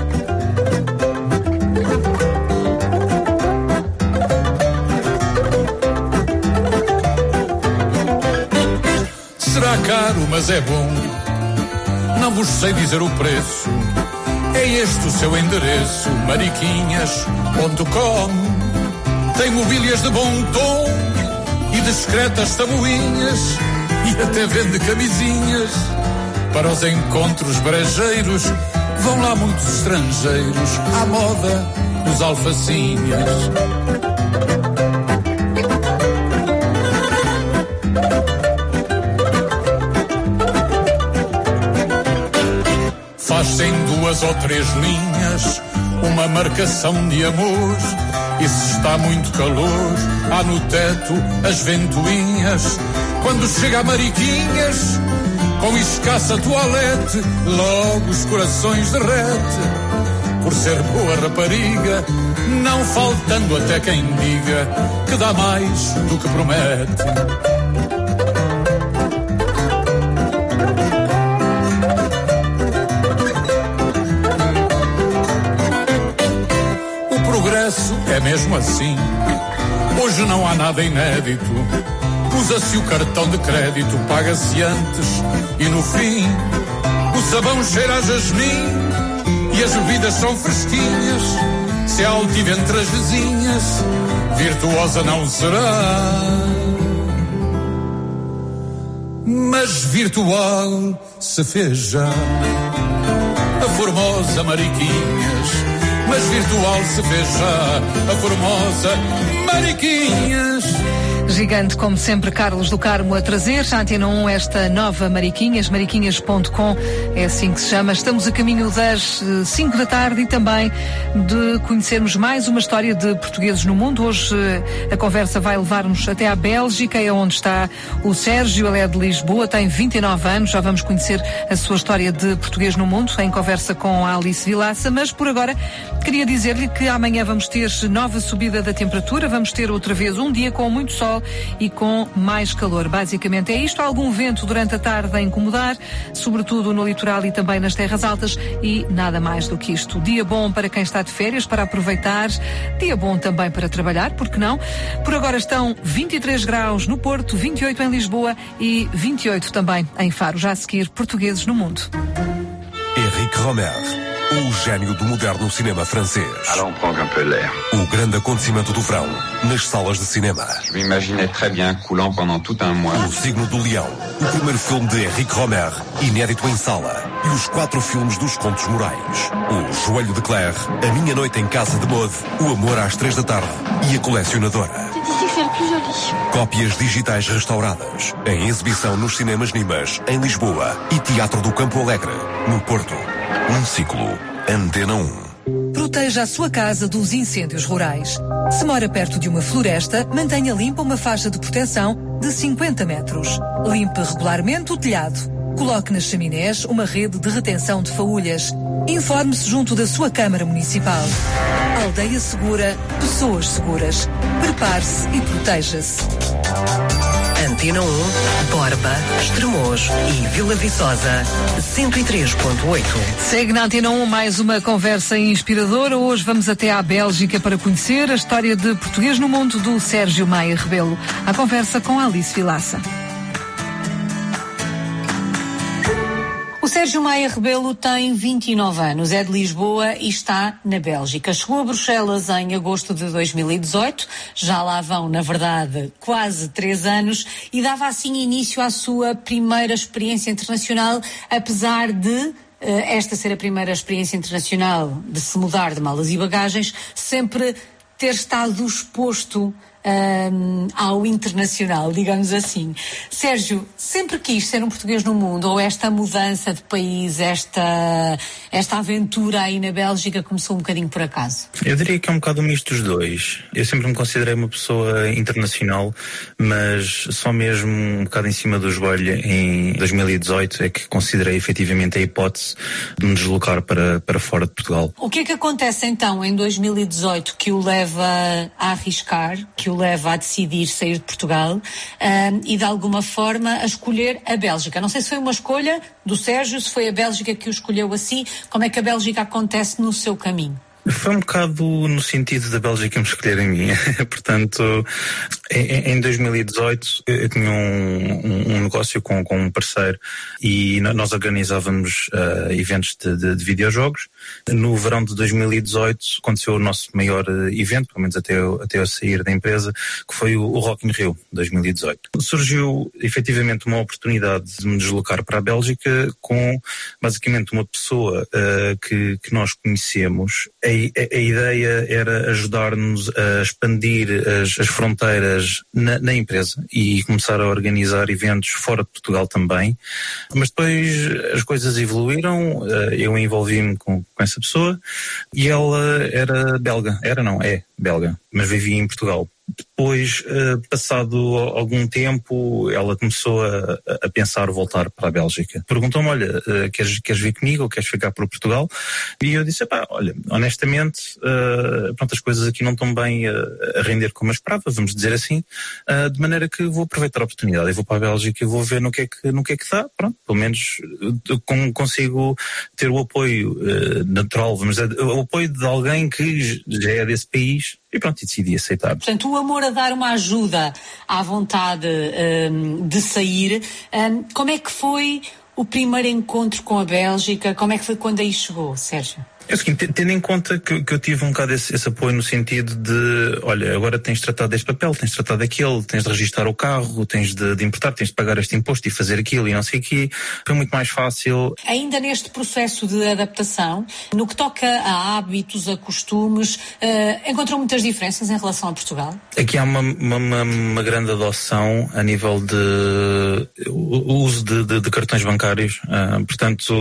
Será caro, mas é bom, não vos sei dizer o preço. É este o seu endereço, mariquinhas ponto com. Tem mobílias de bom tom e discretas tabuinhas e até vende camisinhas. Para os encontros brejeiros vão lá muitos estrangeiros à moda dos alfacinhas. faz-se em duas ou três linhas uma marcação de amor. E se está muito calor, há no teto as ventoinhas. Quando chega a Mariquinhas, com escassa toalete, logo os corações derrete. Por ser boa rapariga, não faltando até quem diga que dá mais do que promete. O progresso é mesmo assim. Hoje não há nada inédito. Usa-se o cartão de crédito, paga-se antes e no fim. O sabão cheira a jasmim e as bebidas são fresquinhas. Se há altiva entre as vizinhas, virtuosa não será, mas virtual se fez já. A formosa Mariquinhas, mas virtual se fez já. A formosa Mariquinhas. Gigante, como sempre, Carlos do Carmo a trazer. Já Antena um, esta nova Mariquinhas, mariquinhas ponto com, é assim que se chama. Estamos a caminho das cinco da tarde e também de conhecermos mais uma história de portugueses no mundo. Hoje a conversa vai levar-nos até à Bélgica, é onde está o Sérgio. Ele é de Lisboa, tem vinte e nove anos. Já vamos conhecer a sua história de português no mundo, em conversa com a Alice Vilaça. Mas por agora queria dizer-lhe que amanhã vamos ter nova subida da temperatura. Vamos ter outra vez um dia com muito sol e com mais calor. Basicamente é isto. Há algum vento durante a tarde a incomodar, sobretudo no litoral e também nas terras altas, e nada mais do que isto. Dia bom para quem está de férias, para aproveitar. Dia bom também para trabalhar, porque não? Por agora estão vinte e três graus no Porto, vinte e oito em Lisboa e vinte e oito também em Faro. Já a seguir, portugueses no mundo. Éric Rohmer, o gênio do moderno cinema francês. Allons prendre un peu l'air. O grande acontecimento do verão nas salas de cinema. Je m'imaginais très bien coulant pendant tout un mois. O Signo do Leão, o primeiro filme de Éric Rohmer, inédito em sala. E os quatro filmes dos Contos Morais. O Joelho de Claire, A Minha Noite em Casa de Maud, O Amor às Três da Tarde e A Colecionadora. Cópias digitais restauradas. Em exibição nos cinemas Nimas, em Lisboa, e Teatro do Campo Alegre, no Porto. Um ciclo. Antena um. Proteja a sua casa dos incêndios rurais. Se mora perto de uma floresta, mantenha limpa uma faixa de proteção de cinquenta metros. Limpe regularmente o telhado. Coloque nas chaminés uma rede de retenção de faúlhas. Informe-se junto da sua Câmara Municipal. Aldeia segura, pessoas seguras. Prepare-se e proteja-se. Antena um, Borba, Estremoz e Vila Viçosa, cento e três ponto oito. Segue na Antena um mais uma conversa inspiradora. Hoje vamos até à Bélgica para conhecer a história de português no mundo do Sérgio Maia Rebelo. A conversa com Alice Vilaça. O Sérgio Maia Rebelo tem vinte e nove anos, é de Lisboa e está na Bélgica. Chegou a Bruxelas em agosto de dois mil e dezoito, já lá vão, na verdade, quase três anos, e dava assim início à sua primeira experiência internacional, apesar de uh, esta ser a primeira experiência internacional de se mudar de malas e bagagens, sempre ter estado exposto Um, ao internacional, digamos assim. Sérgio, sempre quis ser um português no mundo, ou esta mudança de país, esta, esta aventura aí na Bélgica começou um bocadinho por acaso? Eu diria que é um bocado um misto dos dois. Eu sempre me considerei uma pessoa internacional, mas só mesmo um bocado em cima do joelho em dois mil e dezoito é que considerei efetivamente a hipótese de me deslocar para, para fora de Portugal. O que é que acontece então em dois mil e dezoito que o leva a arriscar, que o leva a decidir sair de Portugal um, e de alguma forma a escolher a Bélgica? Não sei se foi uma escolha do Sérgio, se foi a Bélgica que o escolheu assim. Como é que a Bélgica acontece no seu caminho? Foi um bocado no sentido da Bélgica me escolher em mim. Portanto, em, em dois mil e dezoito eu tinha um, um, um negócio com, com um parceiro e nós organizávamos uh, eventos de, de, de videojogos. No verão de dois mil e dezoito aconteceu o nosso maior uh, evento, pelo menos até eu, até eu sair da empresa, que foi o, o Rock in Rio dois mil e dezoito. Surgiu efetivamente uma oportunidade de me deslocar para a Bélgica com basicamente uma pessoa uh, que, que nós conhecemos. A a, a ideia era ajudar-nos a expandir as, as fronteiras na, na empresa e começar a organizar eventos fora de Portugal também. Mas depois as coisas evoluíram, eu envolvi-me com, com essa pessoa e ela era belga, era não, é belga, mas vivia em Portugal. Depois, passado algum tempo, ela começou a, a pensar voltar para a Bélgica. Perguntou-me, olha, queres, queres vir comigo ou queres ficar para Portugal? E eu disse, pá, olha, honestamente, uh, pronto, as coisas aqui não estão bem a, a render como eu esperava, vamos dizer assim, uh, de maneira que vou aproveitar a oportunidade. Eu vou para a Bélgica e vou ver no que é que, no que, é que dá. Pronto, pelo menos com, consigo ter o apoio uh, natural, vamos dizer, o apoio de alguém que já é desse país. E pronto, e decidi aceitar. Portanto, o amor a dar uma ajuda à vontade um, de sair. Um, como é que foi o primeiro encontro com a Bélgica? Como é que foi quando aí chegou, Sérgio? É o seguinte, tendo em conta que, que eu tive um bocado esse, esse apoio no sentido de, olha, agora tens de tratar deste papel, tens de tratar daquele, tens de registrar o carro, tens de, de importar, tens de pagar este imposto e fazer aquilo e não sei o quê, foi muito mais fácil. Ainda neste processo de adaptação, no que toca a hábitos, a costumes, uh, encontrou muitas diferenças em relação a Portugal? Aqui há uma, uma, uma grande adoção a nível de o uso de, de, de cartões bancários, uh, portanto,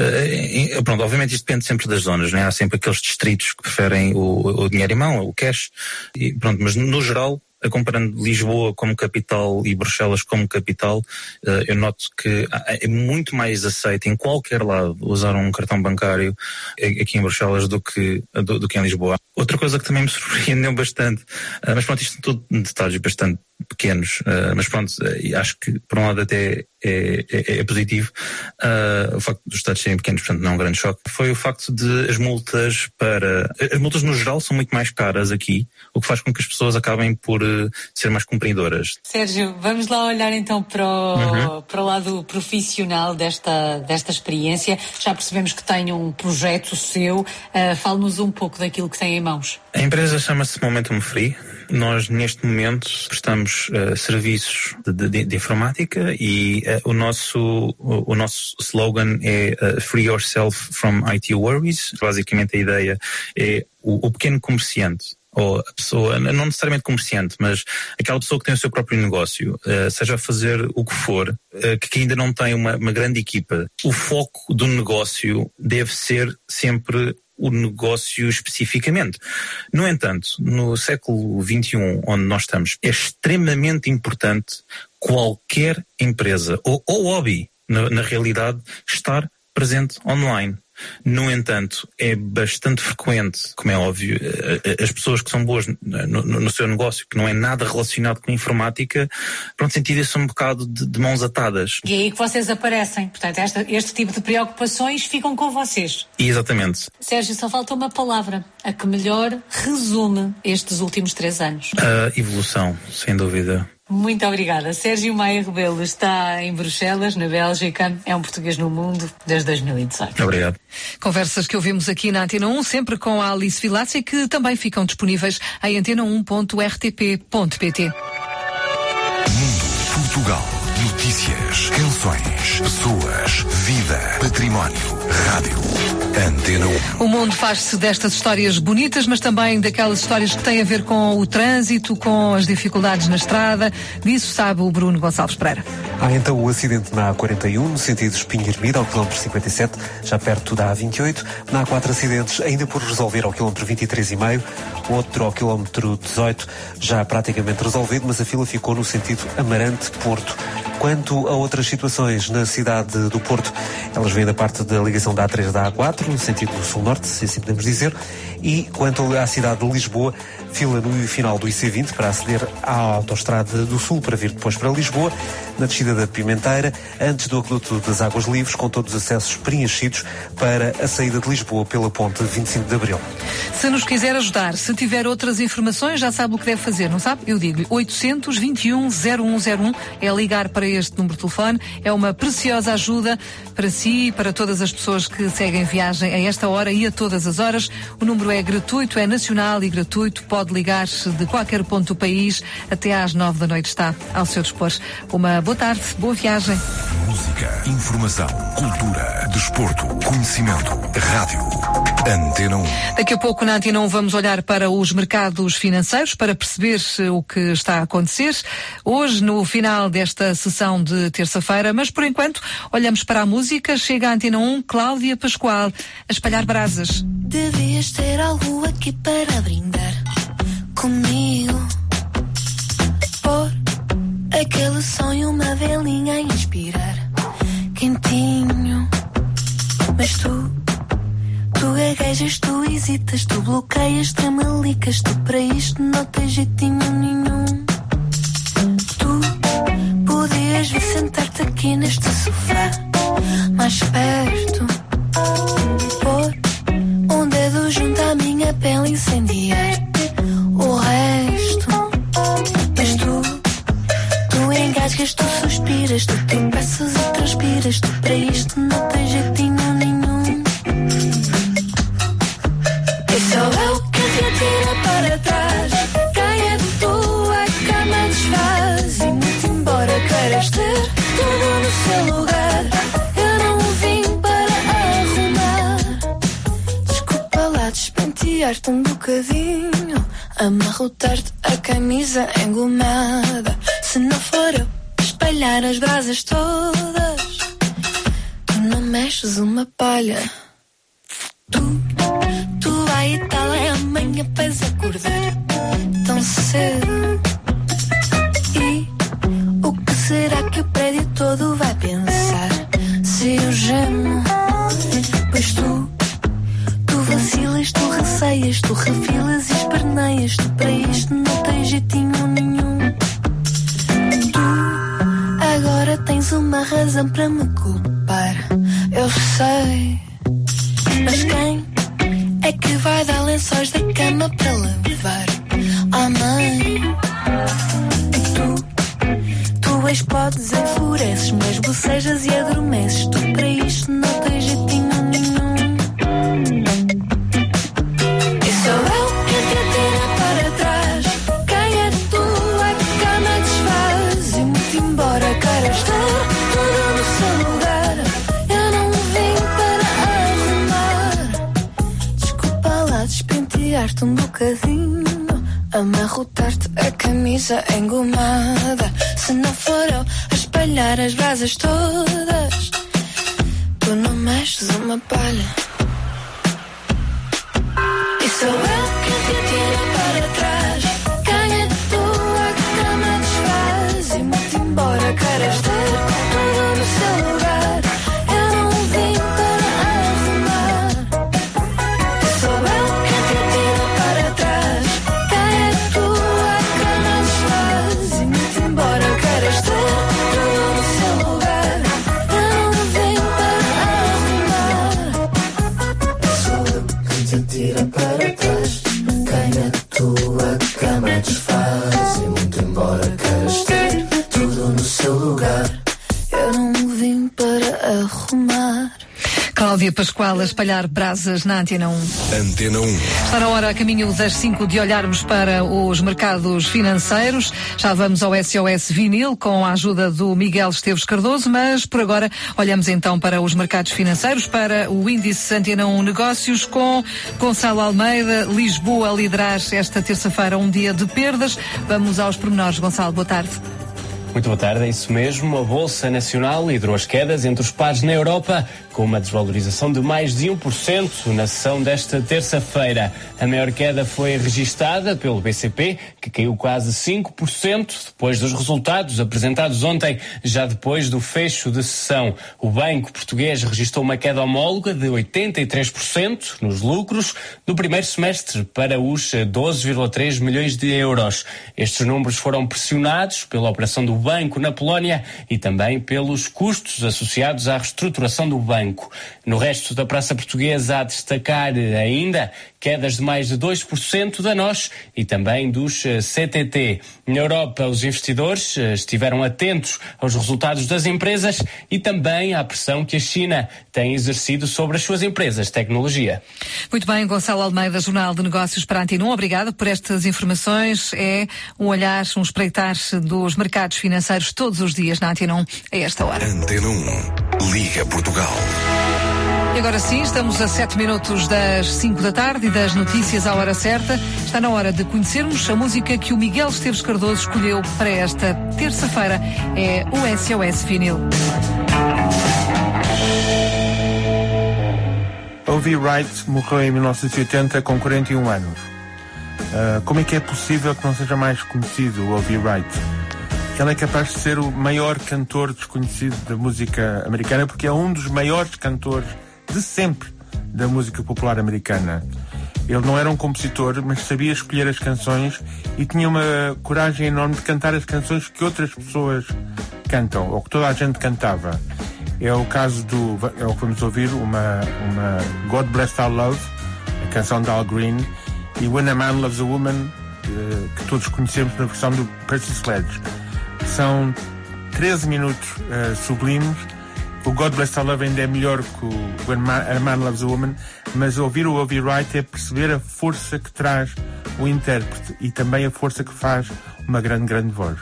uh, pronto, obviamente isto depende sempre das zonas. Não é? Há sempre aqueles distritos que preferem o, o dinheiro em mão, o cash, e pronto, mas no geral, comparando Lisboa como capital e Bruxelas como capital, eu noto que é muito mais aceito em qualquer lado usar um cartão bancário aqui em Bruxelas do que, do, do que em Lisboa. Outra coisa que também me surpreendeu bastante, mas pronto, isto são tudo detalhes bastante pequenos, mas pronto, acho que por um lado até é, é, é positivo, uh, o facto dos Estados serem pequenos, portanto não é um grande choque, foi o facto de as multas para... As multas no geral são muito mais caras aqui, o que faz com que as pessoas acabem por uh, ser mais cumpridoras. Sérgio, vamos lá olhar então para o, uhum. para o lado profissional desta, desta experiência. Já percebemos que tem um projeto seu, uh, fale-nos um pouco daquilo que tem em mãos. A empresa chama-se Momentum Free. Nós, neste momento, prestamos uh, serviços de, de, de informática e uh, o, nosso, o, o nosso slogan é uh, Free Yourself from I T Worries. Basicamente, a ideia é o, o pequeno comerciante, ou a pessoa, não necessariamente comerciante, mas aquela pessoa que tem o seu próprio negócio, uh, seja a fazer o que for, uh, que ainda não tem uma, uma grande equipa. O foco do negócio deve ser sempre o negócio especificamente. No entanto, no século vinte e um, onde nós estamos, é extremamente importante qualquer empresa ou, ou hobby, na, na realidade, estar presente online. No entanto, é bastante frequente, como é óbvio, as pessoas que são boas no, no seu negócio, que não é nada relacionado com a informática, pronto, sentirem-se um bocado de, de mãos atadas. E é aí que vocês aparecem. Portanto, esta, este tipo de preocupações ficam com vocês. Exatamente. Sérgio, só falta uma palavra, a que melhor resume estes últimos três anos. A evolução, sem dúvida. Muito obrigada. Sérgio Maia Rebelo está em Bruxelas, na Bélgica. É um português no mundo desde dois mil e dezoito. Obrigado. Conversas que ouvimos aqui na Antena um, sempre com a Alice Vilaça, e que também ficam disponíveis em antena um ponto r t p ponto p t. Mundo Portugal. Notícias, canções, pessoas, vida, património, rádio. Antena um. O mundo faz-se destas histórias bonitas, mas também daquelas histórias que têm a ver com o trânsito, com as dificuldades na estrada. Disso sabe o Bruno Gonçalves Pereira. Há então o acidente na A quarenta e um, no sentido Espinho-Ermida, ao quilómetro cinquenta e sete, já perto da A vinte e oito. Na A quatro, acidentes ainda por resolver ao quilómetro vinte e três e meio. Outro ao quilómetro dezoito, já praticamente resolvido, mas a fila ficou no sentido Amarante-Porto. Quanto a outras situações na cidade do Porto, elas vêm da parte da ligação da A três da A quatro, no sentido do sul-norte, se assim podemos dizer. E quanto à cidade de Lisboa, fila no final do I C vinte para aceder à autoestrada do Sul para vir depois para Lisboa, na descida da Pimenteira, antes do aqueduto das Águas Livres, com todos os acessos preenchidos para a saída de Lisboa pela ponte vinte e cinco de Abril. Se nos quiser ajudar, se tiver outras informações, já sabe o que deve fazer, não sabe? Eu digo-lhe, oitocentos, vinte e um, zero um zero um, é ligar para este número de telefone. É uma preciosa ajuda para si e para todas as pessoas que seguem viagem a esta hora e a todas as horas. O número é gratuito, é nacional e gratuito. Pode ligar-se de qualquer ponto do país. Até às nove da noite está ao seu dispor. Uma boa tarde, boa viagem. Música, informação, cultura, desporto, conhecimento, rádio. Antena um. Daqui a pouco na Antena um vamos olhar para os mercados financeiros para perceber o que está a acontecer hoje no final desta sessão de terça-feira, mas por enquanto olhamos para a música. Chega à Antena um, Cláudia Pascoal, a espalhar brasas. Devias ter algo aqui para brindar comigo, por aquele sonho, uma velinha a inspirar, quentinho. Mas tu, tu gaguejas, tu hesitas, tu bloqueias, tramalicas, tu para isto não tens jeitinho nenhum. Tu podias vir sentar-te aqui neste sofá, mais perto, pôr um dedo junto à minha pele, incendiar o resto. Mas tu, tu engasgas, tu suspiras, tu tropeças e transpiras, tu para isto não tens jeitinho nenhum. E sou eu que te atira para trás, caia de tua cama, desfaz e muito embora queiras ter tudo no seu lugar. Eu não vim para arrumar, desculpa lá despentear-te um bocadinho, amarrotar-te a camisa engomada. Se não for eu espalhar as brasas todas, tu não mexes uma palha. Tu, tu vai e tal, é amanhã vais acordar tão cedo. E o que será que o prédio todo vai pensar se eu gemo? Pois tu, tu vacilas, tu receias, tu refilas e esperneias, tu para isto não tens jeitinho nenhum. Tu agora tens uma razão para me culpar, eu sei. Mas quem é que vai dar lençóis da cama para levar à mãe? Tu, tu explodes, enfureces, mas bocejas e adormeces, tu para isto não tens jeitinho nenhum. E sou eu que te atira para trás, quem é tua cama desfaz e muito embora queiras ter tudo no seu lugar. Eu não vim para arrumar, desculpa lá despentear-te um bocadinho, amarrotar-te a camisa engomada. Se não for eu a espalhar as brasas todas, tu não mexes uma palha. E sou eu que te atira para trás, quem é tua cama desfaz e muito embora queiras ter tudo no seu lugar. Eu não vim para arrumar, e sou eu que te atira para trás, quem é tua cama desfaz e muito embora queiras ter tudo no seu lugar. Eu não vim para arrumar, sou eu que te atira para trás, quem é tua cama desfaz e muito embora queiras ter tudo no seu lugar. Eu não vim para arrumar. Cláudia Pascoal a espalhar brasas na Antena um. Antena um. Está na hora, a caminho das cinco, de olharmos para os mercados financeiros. Já vamos ao S O S Vinil com a ajuda do Miguel Esteves Cardoso, mas por agora olhamos então para os mercados financeiros, para o índice Antena um Negócios com Gonçalo Almeida, Lisboa a liderar esta terça-feira um dia de perdas. Vamos aos pormenores. Gonçalo, boa tarde. Muito boa tarde, é isso mesmo. A Bolsa Nacional liderou as quedas entre os pares na Europa, com uma desvalorização de mais de um por cento na sessão desta terça-feira. A maior queda foi registada pelo B C P, que caiu quase cinco por cento depois dos resultados apresentados ontem, já depois do fecho de sessão. O Banco Português registrou uma queda homóloga de oitenta e três por cento nos lucros no primeiro semestre para os doze vírgula três milhões de euros. Estes números foram pressionados pela operação do banco na Polónia e também pelos custos associados à reestruturação do banco. No resto da praça portuguesa, há a destacar ainda quedas de mais de dois por cento da N O S e também dos C T T. Na Europa, os investidores estiveram atentos aos resultados das empresas e também à pressão que a China tem exercido sobre as suas empresas de tecnologia. Muito bem, Gonçalo Almeida, Jornal de Negócios para a Antena um. Obrigado por estas informações. É um olhar, um espreitar dos mercados financeiros todos os dias na Antena um a esta hora. Antena um. Liga Portugal. E agora sim, estamos a sete minutos das cinco da tarde e das notícias à hora certa. Está na hora de conhecermos a música que o Miguel Esteves Cardoso escolheu para esta terça-feira. É o S O S Vinil. Ovi Wright morreu em mil novecentos e oitenta com quarenta e um anos. Uh, como é que é possível que não seja mais conhecido o Ovi Wright? Ele é capaz de ser o maior cantor desconhecido da música americana, porque é um dos maiores cantores de sempre da música popular americana. Ele não era um compositor, mas sabia escolher as canções e tinha uma coragem enorme de cantar as canções que outras pessoas cantam, ou que toda a gente cantava. É o caso do, é o que vamos ouvir, uma, uma God Bless Our Love, a canção de Al Green, e When a Man Loves a Woman, que todos conhecemos na versão do Percy Sledge. São treze minutos uh, sublimes. O God Bless Our Love ainda é melhor que o When a Man Loves a Woman, mas ouvir o Ovi Wright é perceber a força que traz o intérprete e também a força que faz uma grande, grande voz.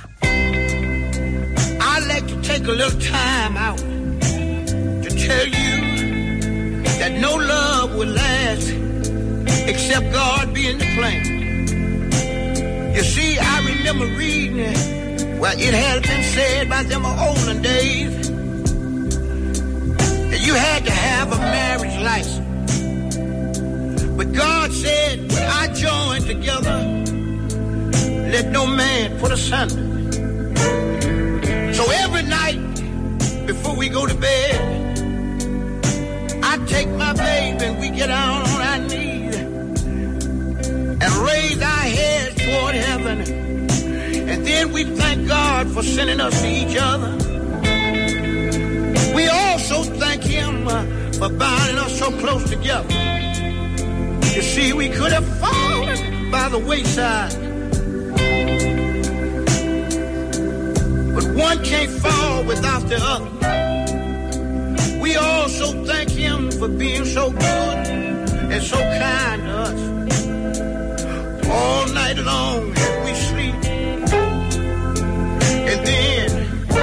I'd like to take a little time out to tell you that no love will last except God be in the plan. You see, I remember reading it. Well, it has been said by them olden days that you had to have a marriage license. But God said, when I join together, let no man put asunder. So every night before we go to bed, I take my baby and we get down on our knees and raise our heads toward heaven. And then we thank God for sending us to each other. We also thank Him uh, for binding us so close together. You see, we could have fallen by the wayside, but one can't fall without the other. We also thank Him for being so good and so kind to us. All night long as we sleep. And then,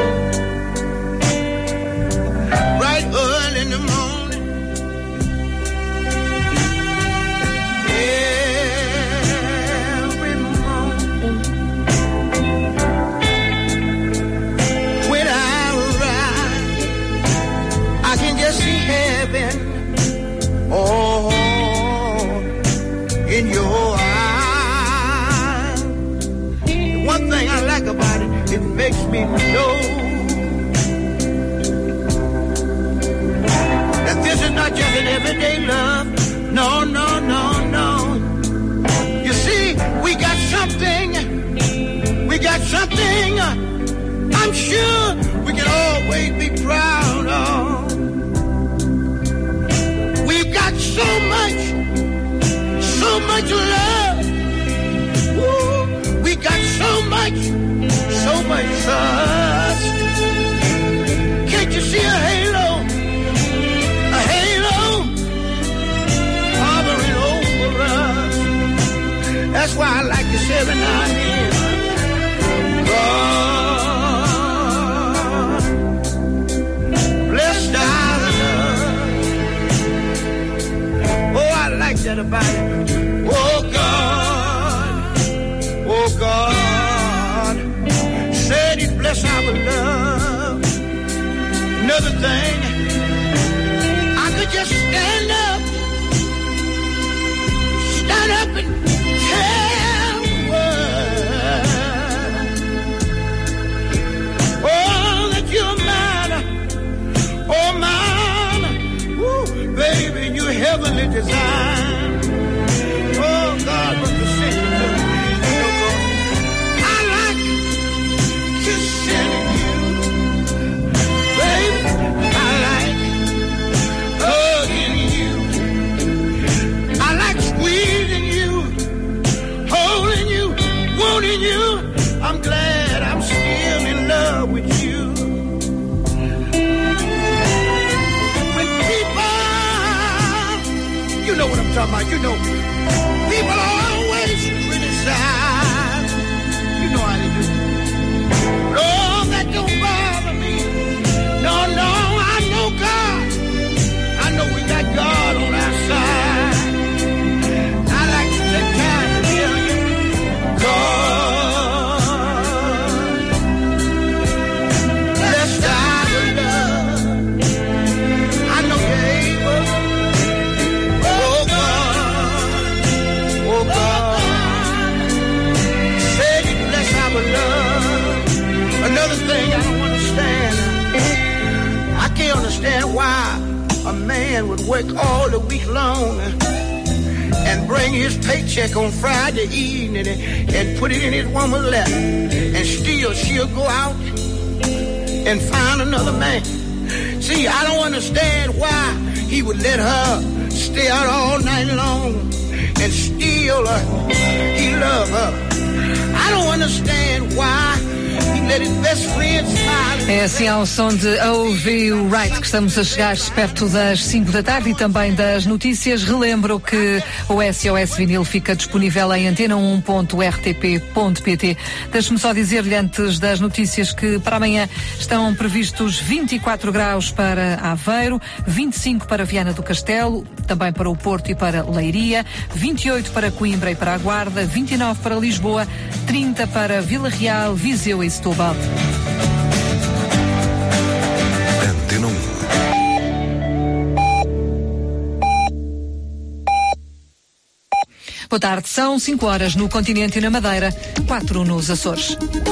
right early in the morning, every morning, when I rise, I can just see heaven, oh, in your eyes. One thing I like about it, it makes me know that this is not just an everyday love. No, no, no, no. You see, we got something, we got something I'm sure we can always be proud of. We've got so much, so much love. Ooh, we got so much, so much trust. Can't you see a halo, a halo hovering over us? That's why I like to say every now and then, God bless our love. Oh, I like that about it. Oh God, oh God, said He'd bless our love. Another thing, I could just stand up, stand up and tell the world, oh, that you're mine, oh, mine, woo, baby, you're heavenly designed. Oh, God, what the secret to me. We know what I'm talking about. You know, people always criticize. You know how they do. Oh, that don't bother me. No, no, I know God. I know we got God on our side. I like to take time to tell you, God, blessed are the love. I know you're able. Oh God, oh God, say you bless our love. Another thing I don't understand, I can't understand why a man would work all the week long and bring his paycheck on Friday evening and, and put it in his woman's lap, and still she'll go out and find another man. See, I don't understand why he would let her stay out all night long and still uh, he love her. I don't understand why. É assim ao som de O V Wright que estamos a chegar perto das cinco da tarde e também das notícias. Relembro que o S O S Vinil fica disponível em antena um ponto r t p ponto p t. Deixe-me só dizer-lhe antes das notícias que para amanhã estão previstos vinte e quatro graus para Aveiro, vinte e cinco para Viana do Castelo, também para o Porto e para Leiria, vinte e oito para Coimbra e para a Guarda, vinte e nove para Lisboa, trinta para Vila Real, Viseu e Setúbal. Antena um. Boa tarde, são cinco horas no continente e na Madeira, quatro nos Açores.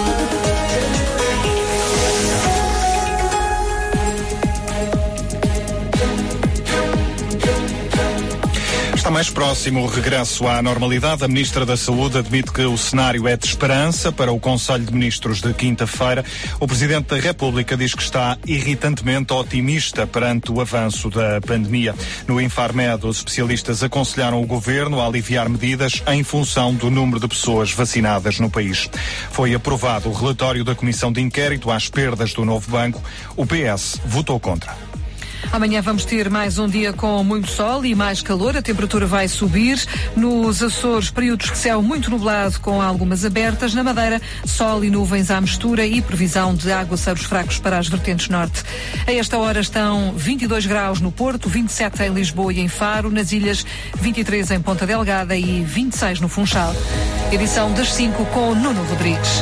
Está mais próximo o regresso à normalidade. A Ministra da Saúde admite que o cenário é de esperança para o Conselho de Ministros de quinta-feira. O Presidente da República diz que está irritantemente otimista perante o avanço da pandemia. No Infarmed, os especialistas aconselharam o Governo a aliviar medidas em função do número de pessoas vacinadas no país. Foi aprovado o relatório da Comissão de Inquérito às perdas do Novo Banco. O P S votou contra. Amanhã vamos ter mais um dia com muito sol e mais calor. A temperatura vai subir. Nos Açores, períodos de céu muito nublado com algumas abertas. Na Madeira, sol e nuvens à mistura e previsão de aguaceiros fracos para as vertentes norte. A esta hora estão vinte e dois graus no Porto, vinte e sete em Lisboa e em Faro. Nas ilhas, vinte e três em Ponta Delgada e vinte e seis no Funchal. Edição das cinco com Nuno Rodrigues.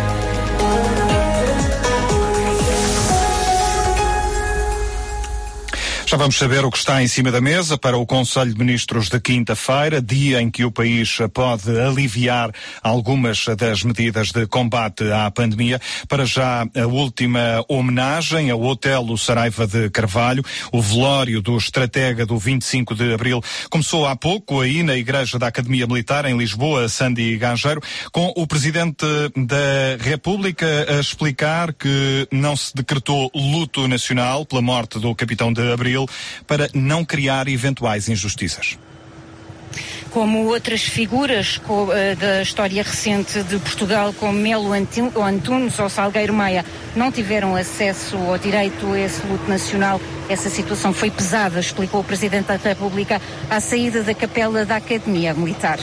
Já vamos saber o que está em cima da mesa para o Conselho de Ministros de quinta-feira, dia em que o país pode aliviar algumas das medidas de combate à pandemia. Para já, a última homenagem ao Otelo Saraiva de Carvalho, o velório do estratega do vinte e cinco de abril, começou há pouco aí na Igreja da Academia Militar em Lisboa, Sandy Gangeiro, com o Presidente da República a explicar que não se decretou luto nacional pela morte do Capitão de Abril para não criar eventuais injustiças. Como outras figuras co, uh, da história recente de Portugal, como Melo Antunes ou Salgueiro Maia, não tiveram acesso ao direito a esse luto nacional, essa situação foi pesada, explicou o Presidente da República à saída da capela da Academia Militar.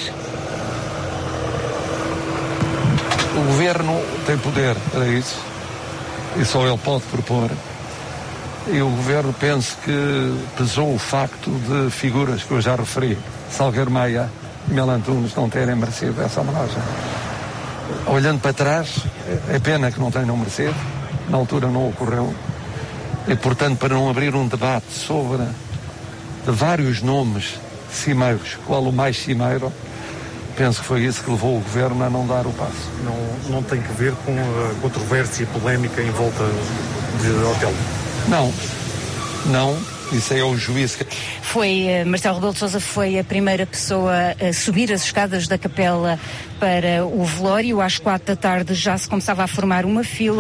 O Governo tem poder para isso e só ele pode propor. E o Governo penso que pesou o facto de figuras que eu já referi, Salgueiro Maia e Melo Antunes, não terem merecido essa homenagem. Olhando para trás, é pena que não tenham merecido, na altura não ocorreu. E, portanto, para não abrir um debate sobre vários nomes cimeiros, qual o mais cimeiro, penso que foi isso que levou o Governo a não dar o passo. Não, não tem que ver com a controvérsia polémica em volta de Otelo? Não, não, isso é o juízo. Foi, uh, Marcelo Rebelo de Sousa foi a primeira pessoa a subir as escadas da capela para o velório. Às quatro da tarde já se começava a formar uma fila.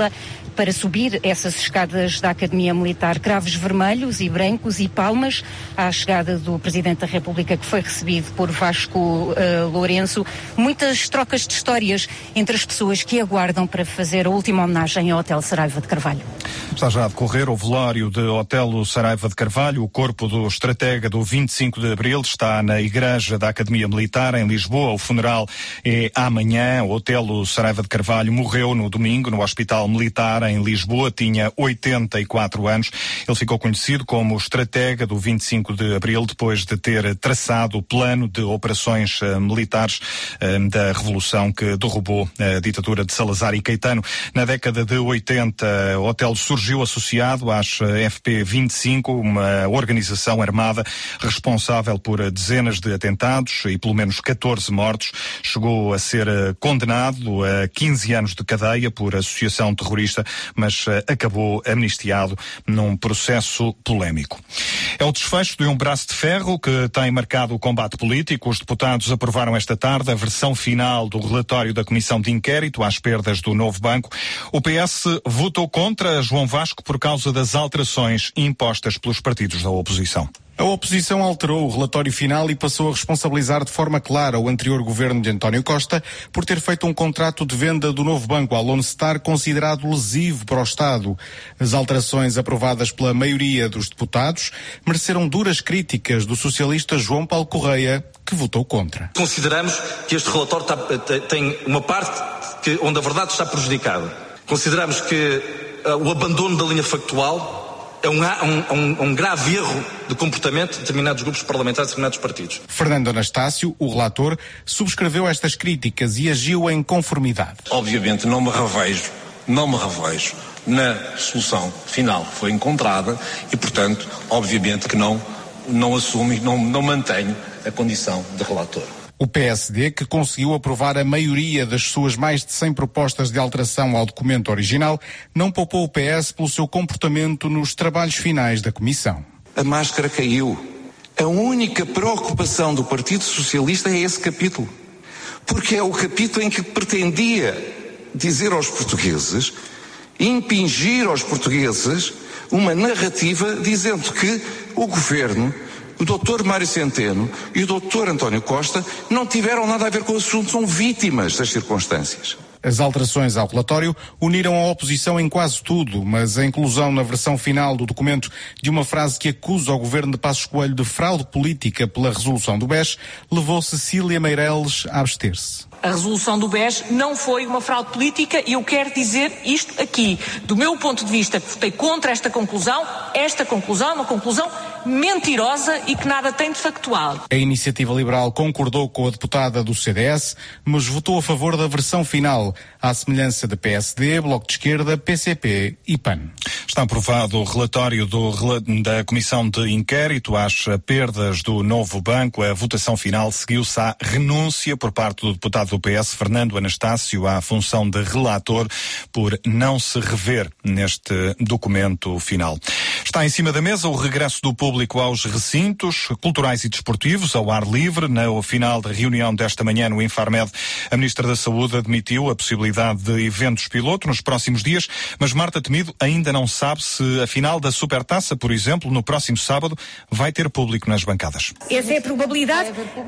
para subir essas escadas da Academia Militar, cravos vermelhos e brancos e palmas à chegada do Presidente da República, que foi recebido por Vasco uh, Lourenço. Muitas trocas de histórias entre as pessoas que aguardam para fazer a última homenagem ao Hotel Saraiva de Carvalho. Está já a decorrer o velório de Hotel Saraiva de Carvalho. O corpo do estratega do vinte e cinco de Abril está na Igreja da Academia Militar, em Lisboa. O funeral é amanhã. O Hotel Saraiva de Carvalho morreu no domingo no Hospital Militar, em Lisboa. Tinha oitenta e quatro anos. Ele ficou conhecido como estratega do vinte e cinco de Abril, depois de ter traçado o plano de operações uh, militares uh, da Revolução que derrubou a ditadura de Salazar e Caetano. Na década de oitenta, o hotel surgiu associado às F P vinte e cinco, uma organização armada responsável por dezenas de atentados e pelo menos catorze mortos. Chegou a ser condenado a quinze anos de cadeia por associação terrorista, mas acabou amnistiado num processo polémico. É o desfecho de um braço de ferro que tem marcado o combate político. Os deputados aprovaram esta tarde a versão final do relatório da Comissão de Inquérito às perdas do Novo Banco. O P S votou contra João Vasco por causa das alterações impostas pelos partidos da oposição. A oposição alterou o relatório final e passou a responsabilizar de forma clara o anterior governo de António Costa por ter feito um contrato de venda do Novo Banco à Lone Star considerado lesivo para o Estado. As alterações aprovadas pela maioria dos deputados mereceram duras críticas do socialista João Paulo Correia, que votou contra. Consideramos que este relatório está, tem uma parte que, onde a verdade está prejudicada. Consideramos que uh, o abandono da linha factual é um, um, um grave erro de comportamento de determinados grupos parlamentares, de determinados partidos. Fernando Anastácio, o relator, subscreveu estas críticas e agiu em conformidade. Obviamente não me revejo, não me revejo na solução final que foi encontrada e, portanto, obviamente que não, não assumo e não, não mantenho a condição de relator. O P S D, que conseguiu aprovar a maioria das suas mais de cem propostas de alteração ao documento original, não poupou o P S pelo seu comportamento nos trabalhos finais da Comissão. A máscara caiu. A única preocupação do Partido Socialista é esse capítulo. Porque é o capítulo em que pretendia dizer aos portugueses, impingir aos portugueses uma narrativa dizendo que o governo, o doutor Mário Centeno e o doutor António Costa não tiveram nada a ver com o assunto, são vítimas das circunstâncias. As alterações ao relatório uniram a oposição em quase tudo, mas a inclusão na versão final do documento de uma frase que acusa o governo de Passos Coelho de fraude política pela resolução do B E S levou Cecília Meireles a abster-se. A resolução do B E S não foi uma fraude política e eu quero dizer isto aqui. Do meu ponto de vista, votei contra esta conclusão. Esta conclusão é uma conclusão mentirosa e que nada tem de factual. A Iniciativa Liberal concordou com a deputada do C D S, mas votou a favor da versão final, à semelhança de P S D, Bloco de Esquerda, P C P e P A N. Está aprovado o relatório do, da Comissão de Inquérito às perdas do Novo Banco. A votação final seguiu-se à renúncia por parte do deputado do P S, Fernando Anastácio, à função de relator por não se rever neste documento final. Está em cima da mesa o regresso do público aos recintos culturais e desportivos, ao ar livre. No final da reunião desta manhã no Infarmed, a Ministra da Saúde admitiu a possibilidade de eventos piloto nos próximos dias, mas Marta Temido ainda não sabe se a final da Supertaça, por exemplo, no próximo sábado, vai ter público nas bancadas. Essa é a probabilidade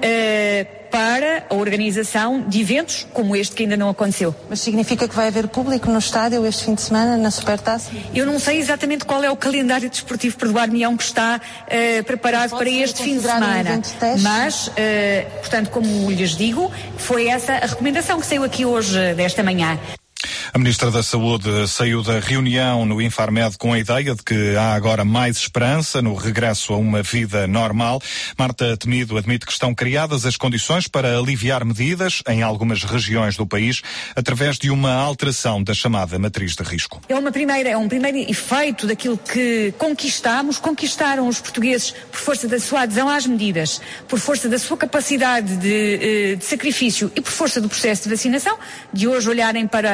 uh, para a organização de eventos como este que ainda não aconteceu. Mas significa que vai haver público no estádio este fim de semana, na Supertaça? Eu não sei exatamente qual é o calendário desportivo, perdoar-me, que está uh, preparado para este fim de semana. Um mas, uh, portanto, como lhes digo, foi essa a recomendação que saiu aqui hoje, desta manhã. A Ministra da Saúde saiu da reunião no Infarmed com a ideia de que há agora mais esperança no regresso a uma vida normal. Marta Temido admite que estão criadas as condições para aliviar medidas em algumas regiões do país através de uma alteração da chamada matriz de risco. É uma primeira, é um primeiro efeito daquilo que conquistamos, conquistaram os portugueses por força da sua adesão às medidas, por força da sua capacidade de, de sacrifício e por força do processo de vacinação, de hoje olharem para o futuro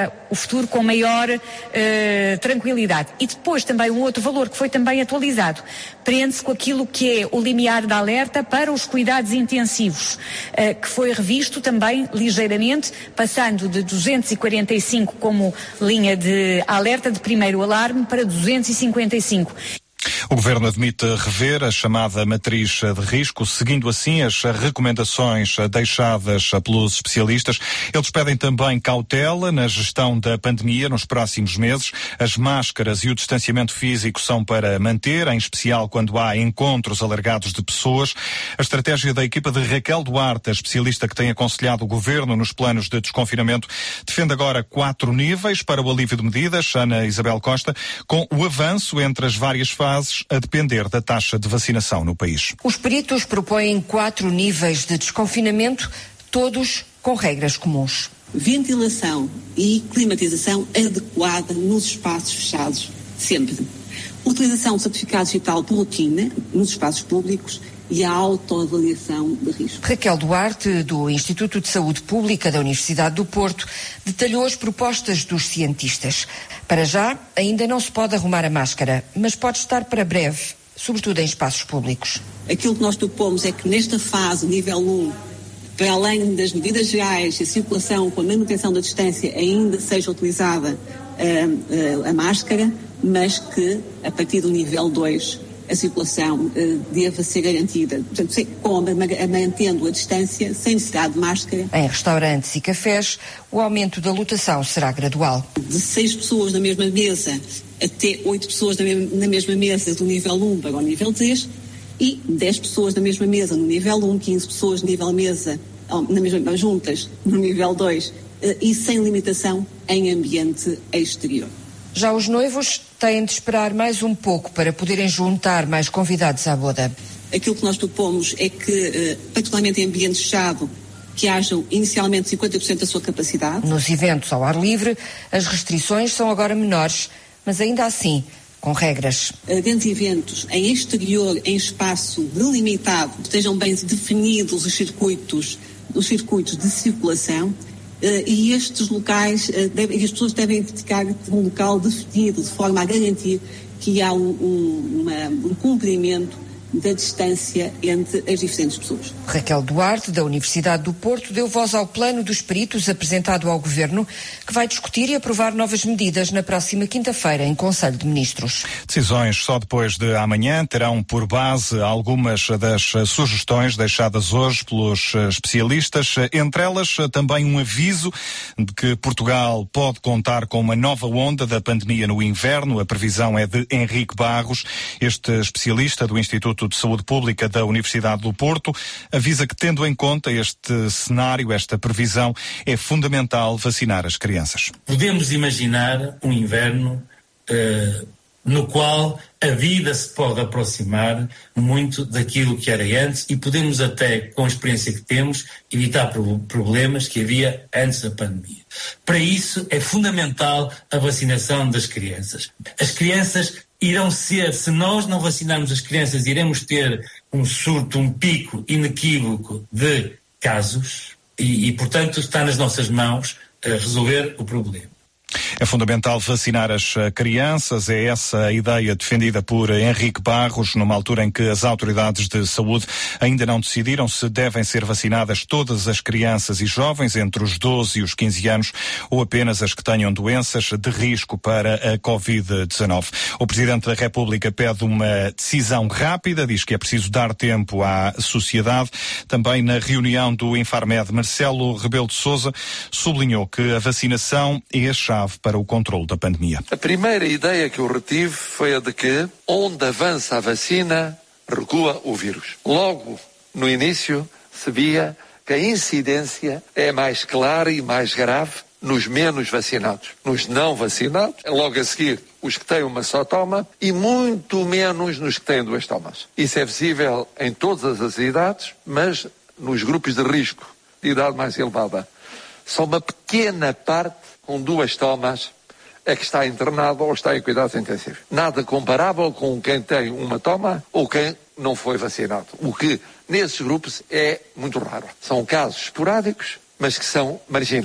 futuro com maior uh, tranquilidade. E depois também um outro valor que foi também atualizado, prende-se com aquilo que é o limiar de alerta para os cuidados intensivos, uh, que foi revisto também ligeiramente, passando de duzentos e quarenta e cinco como linha de alerta de primeiro alarme para duzentos e cinquenta e cinco. O Governo admite rever a chamada matriz de risco, seguindo assim as recomendações deixadas pelos especialistas. Eles pedem também cautela na gestão da pandemia nos próximos meses. As máscaras e o distanciamento físico são para manter, em especial quando há encontros alargados de pessoas. A estratégia da equipa de Raquel Duarte, a especialista que tem aconselhado o Governo nos planos de desconfinamento, defende agora quatro níveis para o alívio de medidas, Ana Isabel Costa, com o avanço entre as várias fases a depender da taxa de vacinação no país. Os peritos propõem quatro níveis de desconfinamento, todos com regras comuns. Ventilação e climatização adequada nos espaços fechados, sempre. Utilização de certificado digital por rotina nos espaços públicos e a autoavaliação de risco. Raquel Duarte, do Instituto de Saúde Pública da Universidade do Porto, detalhou as propostas dos cientistas. Para já, ainda não se pode arrumar a máscara, mas pode estar para breve, sobretudo em espaços públicos. Aquilo que nós propomos é que nesta fase, nível um, para além das medidas gerais, a circulação com a manutenção da distância ainda seja utilizada uh, uh, a máscara, mas que a partir do nível dois a circulação uh, deva ser garantida, portanto, sem, com, mantendo a distância, sem necessidade de máscara. Em restaurantes e cafés, o aumento da lotação será gradual. De seis pessoas na mesma mesa até oito pessoas na, me- na mesma mesa do nível um para o nível três e dez pessoas na mesma mesa no nível um, quinze pessoas no nível mesa, na mesma, juntas no nível dois uh, e sem limitação em ambiente exterior. Já os noivos têm de esperar mais um pouco para poderem juntar mais convidados à boda. Aquilo que nós propomos é que, particularmente em ambiente fechado, que hajam inicialmente cinquenta por cento da sua capacidade. Nos eventos ao ar livre, as restrições são agora menores, mas ainda assim, com regras. Dentro de eventos, em exterior, em espaço delimitado, estejam bem definidos os circuitos, os circuitos de circulação. Uh, e estes locais, uh, devem, as pessoas devem ficar num local definido, de forma a garantir que há um, um, uma, um cumprimento da distância entre as diferentes pessoas. Raquel Duarte, da Universidade do Porto, deu voz ao plano dos peritos apresentado ao Governo, que vai discutir e aprovar novas medidas na próxima quinta-feira em Conselho de Ministros. Decisões só depois de amanhã terão por base algumas das sugestões deixadas hoje pelos especialistas, entre elas também um aviso de que Portugal pode contar com uma nova onda da pandemia no inverno. A previsão é de Henrique Barros, este especialista do Instituto de Saúde Pública da Universidade do Porto, avisa que, tendo em conta este cenário, esta previsão, é fundamental vacinar as crianças. Podemos imaginar um inverno uh, no qual a vida se pode aproximar muito daquilo que era antes e podemos até, com a experiência que temos, evitar pro- problemas que havia antes da pandemia. Para isso é fundamental a vacinação das crianças. As crianças irão ser, se nós não vacinarmos as crianças, iremos ter um surto, um pico inequívoco de casos e, e portanto, está nas nossas mãos uh, resolver o problema. É fundamental vacinar as crianças, é essa a ideia defendida por Henrique Barros, numa altura em que as autoridades de saúde ainda não decidiram se devem ser vacinadas todas as crianças e jovens entre os doze e os quinze anos ou apenas as que tenham doenças de risco para a covid dezenove. O Presidente da República pede uma decisão rápida, diz que é preciso dar tempo à sociedade. Também na reunião do Infarmed, Marcelo Rebelo de Sousa sublinhou que a vacinação é a chave para o controle da pandemia. A primeira ideia que eu retive foi a de que, onde avança a vacina, recua o vírus. Logo, no início, se via que a incidência é mais clara e mais grave nos menos vacinados. Nos não vacinados, logo a seguir, os que têm uma só toma e muito menos nos que têm duas tomas. Isso é visível em todas as idades, mas nos grupos de risco, de idade mais elevada. Só uma pequena parte com duas tomas é que está internado ou está em cuidados intensivos. Nada comparável com quem tem uma toma ou quem não foi vacinado. O que, nesses grupos, é muito raro. São casos esporádicos, mas que são marginais.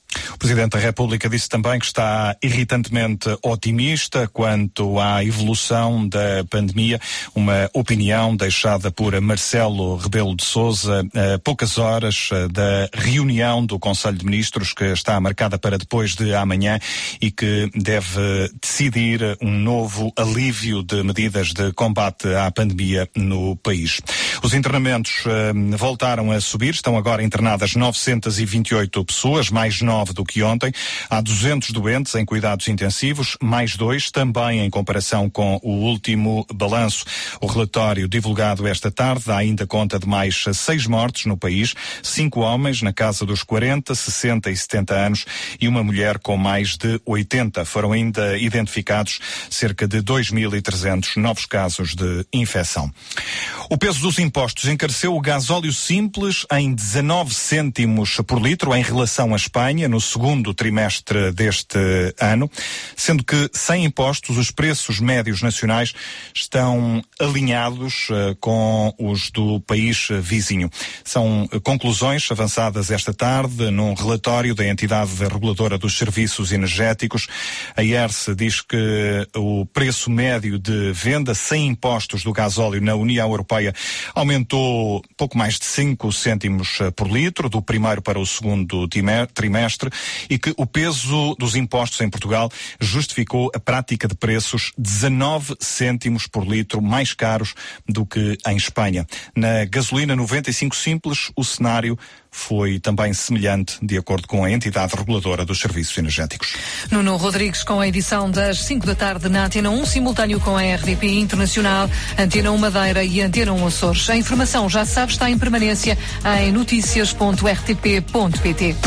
O Presidente da República disse também que está irritantemente otimista quanto à evolução da pandemia, uma opinião deixada por Marcelo Rebelo de Sousa a poucas horas da reunião do Conselho de Ministros, que está marcada para depois de amanhã e que deve decidir um novo alívio de medidas de combate à pandemia no país. Os internamentos eh, voltaram a subir, estão agora internadas novecentas e vinte e oito pessoas, mais nove do que ontem. Há duzentos doentes em cuidados intensivos, mais dois também em comparação com o último balanço. O relatório divulgado esta tarde dá ainda conta de mais seis mortes no país, cinco homens na casa dos quarenta, sessenta e setenta anos e uma mulher com mais de oitenta. Foram ainda identificados cerca de dois mil e trezentos novos casos de infecção. O peso dos impostos encareceu o gasóleo simples em dezanove cêntimos por litro em relação à Espanha no segundo trimestre deste ano, sendo que sem impostos os preços médios nacionais estão alinhados uh, com os do país vizinho. São uh, conclusões avançadas esta tarde num relatório da entidade reguladora dos serviços energéticos. A I E R S diz que o preço médio de venda sem impostos do gasóleo na União Europeia aumentou pouco mais de cinco cêntimos por litro, do primeiro para o segundo trimestre, e que o peso dos impostos em Portugal justificou a prática de preços dezanove cêntimos por litro mais caros do que em Espanha. Na gasolina noventa e cinco simples, o cenário foi também semelhante, de acordo com a entidade reguladora dos serviços energéticos. Nuno Rodrigues com a edição das cinco da tarde na Antena um, simultâneo com a R D P Internacional, Antena um Madeira e Antena um Açores. A informação, já sabe, está em permanência em noticias ponto r t p ponto p t.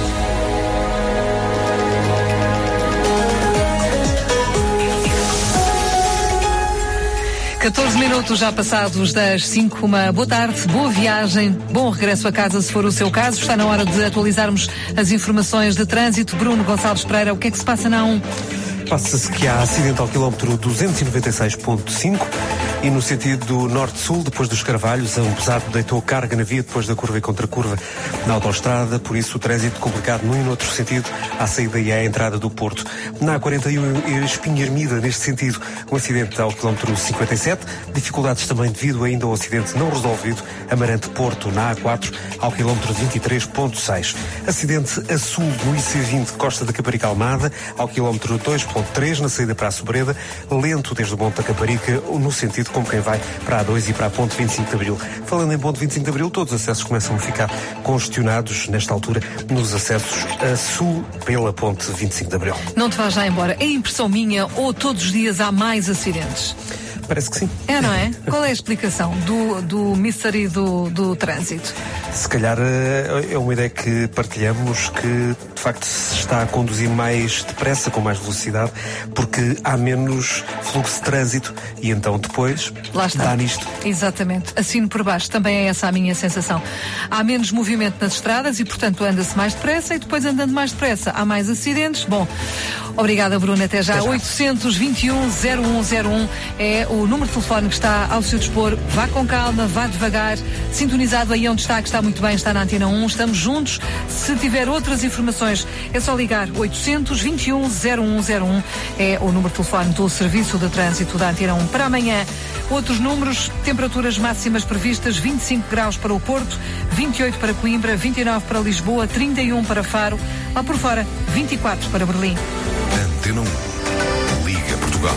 catorze minutos já passados das cinco. Uma boa tarde, boa viagem, bom regresso a casa se for o seu caso. Está na hora de atualizarmos as informações de trânsito. Bruno Gonçalves Pereira, o que é que se passa na A um? Passa-se que há acidente ao quilómetro duzentos e noventa e seis ponto cinco e no sentido norte-sul, depois dos Carvalhos, um pesado deitou carga na via depois da curva e contra-curva na autoestrada, por isso o trânsito complicado num e no outro sentido, à saída e à entrada do Porto. Na A quarenta e um, Espinho Ermida, neste sentido, um acidente ao quilómetro cinquenta e sete, dificuldades também devido ainda ao acidente não resolvido, Amarante-Porto, na A quatro, ao quilómetro vinte e três ponto seis. Acidente a sul no I C vinte, Costa da Caparica Almada, ao quilómetro dois ponto três, na saída para a Sobreda, lento desde o Monte da Caparica, no sentido como quem vai para a dois e para a Ponte vinte e cinco de Abril. Falando em Ponte vinte e cinco de Abril, todos os acessos começam a ficar congestionados, nesta altura, nos acessos a sul pela Ponte vinte e cinco de Abril. Não te vás já embora. É impressão minha ou todos os dias há mais acidentes? Parece que sim. É, não é? Qual é a explicação do, do mystery do, do trânsito? Se calhar é uma ideia que partilhamos, que de facto se está a conduzir mais depressa, com mais velocidade, porque há menos fluxo de trânsito e então depois Lá está. dá nisto. Exatamente. Assino por baixo. Também é essa a minha sensação. Há menos movimento nas estradas e, portanto, anda-se mais depressa e depois, andando mais depressa, há mais acidentes. Bom, obrigada, Bruna. Até já. Até já. oitocentos e vinte e um, zero um zero um é o número de telefone que está ao seu dispor. Vá com calma, vá devagar, sintonizado aí onde está, que está muito bem, está na Antena um. Estamos juntos. Se tiver outras informações, é só ligar. oitocentos e vinte e um, zero um zero um é o número de telefone do Serviço de Trânsito da Antena um. Para amanhã, outros números, temperaturas máximas previstas: vinte e cinco graus para o Porto, vinte e oito para Coimbra, vinte e nove para Lisboa, trinta e um para Faro, lá por fora, vinte e quatro para Berlim. Antena um. Liga Portugal.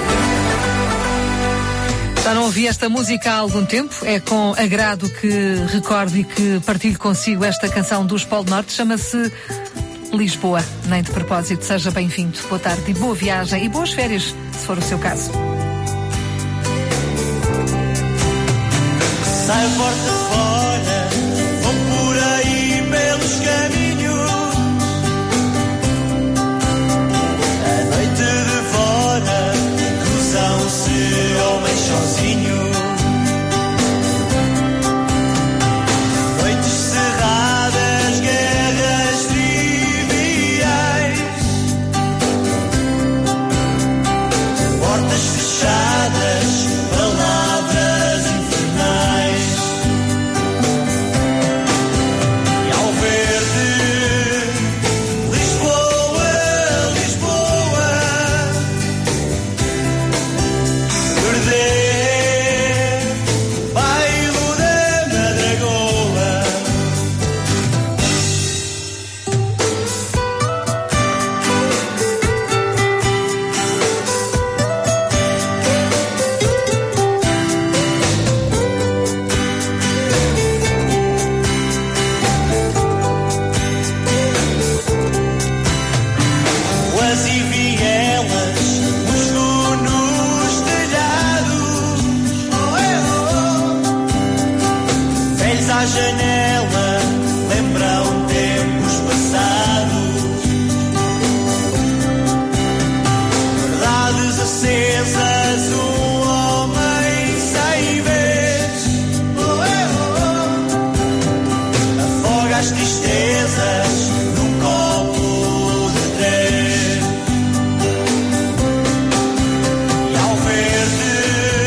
Já não ouvi esta música há algum tempo, é com agrado que recordo e que partilho consigo esta canção dos Polo Norte, chama-se Lisboa, nem de propósito. Seja bem-vindo, boa tarde e boa viagem e boas férias, se for o seu caso. Saio porta fora, vou por aí pelos caminhos, a noite devora, cruzam-se homens sozinhos, noites cerradas, guerras triviais, portas fechadas, palavras infernais. à janela lembram tempos passados, verdades acesas, um homem sem vez, oh, oh, oh. Afoga as tristezas num copo de três. E ao ver-te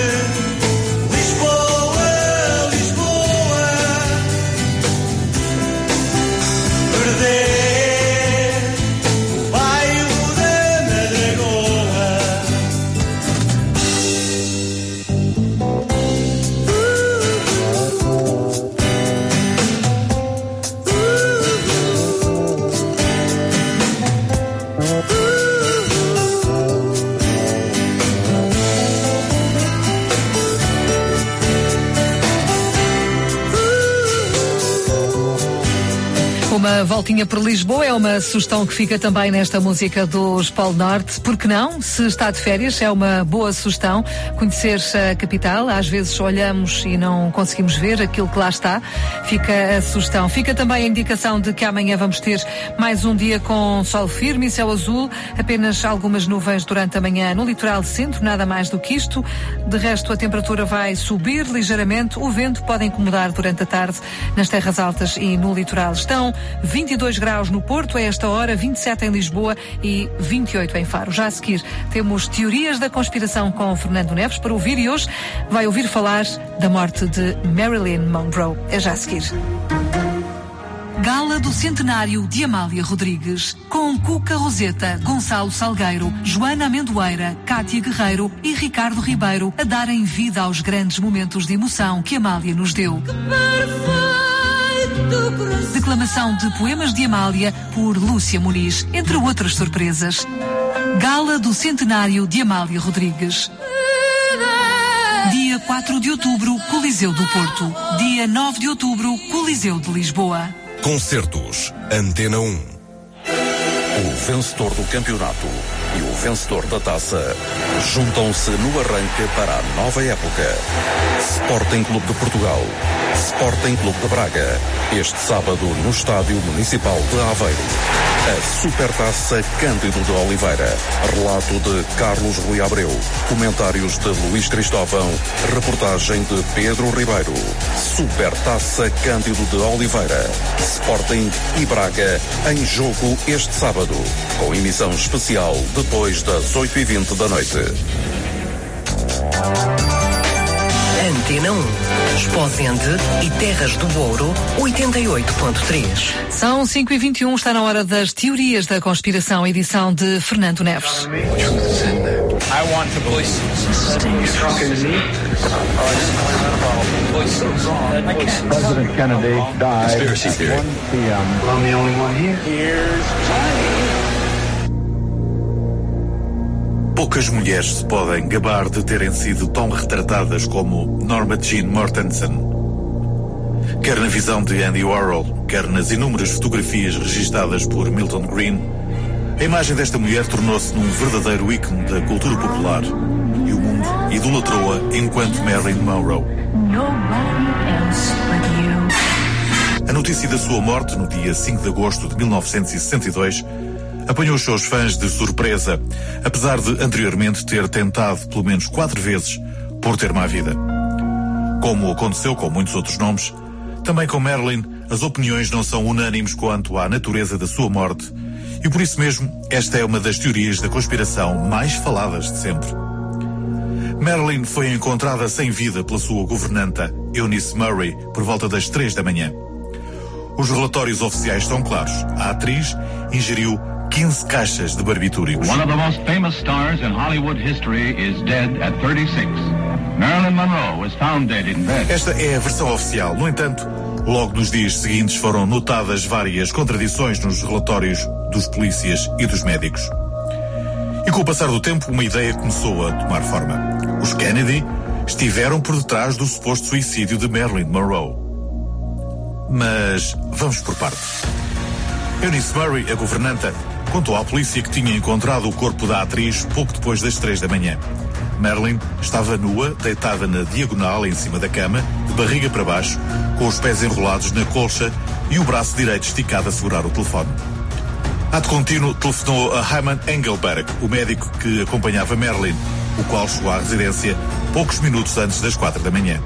Uma voltinha por Lisboa é uma sugestão que fica também nesta música dos Polo Norte. Por que não? Se está de férias, é uma boa sugestão conhecer a capital. Às vezes olhamos e não conseguimos ver aquilo que lá está. Fica a sugestão. Fica também a indicação de que amanhã vamos ter mais um dia com sol firme e céu azul. Apenas algumas nuvens durante a manhã no litoral centro, nada mais do que isto. De resto, a temperatura vai subir ligeiramente. O vento pode incomodar durante a tarde nas terras altas e no litoral. Estão vinte e dois graus no Porto a esta hora, vinte e sete em Lisboa e vinte e oito em Faro. Já a seguir temos teorias da conspiração com Fernando Neves para ouvir, e hoje vai ouvir falar da morte de Marilyn Monroe. É já a seguir. Gala do Centenário de Amália Rodrigues, com Cuca Roseta, Gonçalo Salgueiro, Joana Amendoeira, Cátia Guerreiro e Ricardo Ribeiro a darem vida aos grandes momentos de emoção que Amália nos deu. Declamação de poemas de Amália por Lúcia Muniz, entre outras surpresas. Gala do Centenário de Amália Rodrigues. Dia quatro de outubro, Coliseu do Porto. Dia nove de outubro, Coliseu de Lisboa. Concertos Antena um. O vencedor do campeonato e o vencedor da taça juntam-se no arranque para a nova época. Sporting Clube de Portugal, Sporting Clube de Braga, este sábado no Estádio Municipal de Aveiro. A Supertaça Cândido de Oliveira. Relato de Carlos Rui Abreu. Comentários de Luís Cristóvão. Reportagem de Pedro Ribeiro. Supertaça Cândido de Oliveira. Sporting e Braga em jogo este sábado. Com emissão especial depois das oito e vinte da noite. Antena um, Esposende e Terras do Ouro, oitenta e oito ponto três. São cinco e vinte e um, está na hora das teorias da conspiração, edição de Fernando Neves. I want the voices. President Kennedy died Conspiracy theory. at one p m I'm the only one here. Here's Johnny. Poucas mulheres se podem gabar de terem sido tão retratadas como Norma Jean Mortensen. Quer na visão de Andy Warhol, quer nas inúmeras fotografias registadas por Milton Green, a imagem desta mulher tornou-se num verdadeiro ícone da cultura popular e o mundo idolatrou-a enquanto Marilyn Monroe. A notícia da sua morte, no dia cinco de agosto de mil novecentos e sessenta e dois, apanhou os seus fãs de surpresa, apesar de anteriormente ter tentado pelo menos quatro vezes pôr termo à vida. Como aconteceu com muitos outros nomes, também com Marilyn, as opiniões não são unânimes quanto à natureza da sua morte, e por isso mesmo, esta é uma das teorias da conspiração mais faladas de sempre. Marilyn foi encontrada sem vida pela sua governanta, Eunice Murray, por volta das três da manhã. Os relatórios oficiais são claros. A atriz ingeriu quinze caixas de barbitúricos. One of the most famous stars in Hollywood history is dead at thirty-six. Marilyn Monroe was found dead in bed. Esta é a versão oficial. No entanto, logo nos dias seguintes foram notadas várias contradições nos relatórios dos polícias e dos médicos. E com o passar do tempo, uma ideia começou a tomar forma. Os Kennedy estiveram por detrás do suposto suicídio de Marilyn Monroe. Mas vamos por partes. Eunice Murray, a governanta, contou à polícia que tinha encontrado o corpo da atriz pouco depois das três da manhã. Marilyn estava nua, deitada na diagonal em cima da cama, de barriga para baixo, com os pés enrolados na colcha e o braço direito esticado a segurar o telefone. Ato contínuo, telefonou a Hyman Engelberg, o médico que acompanhava Marilyn, o qual chegou à residência poucos minutos antes das quatro da manhã.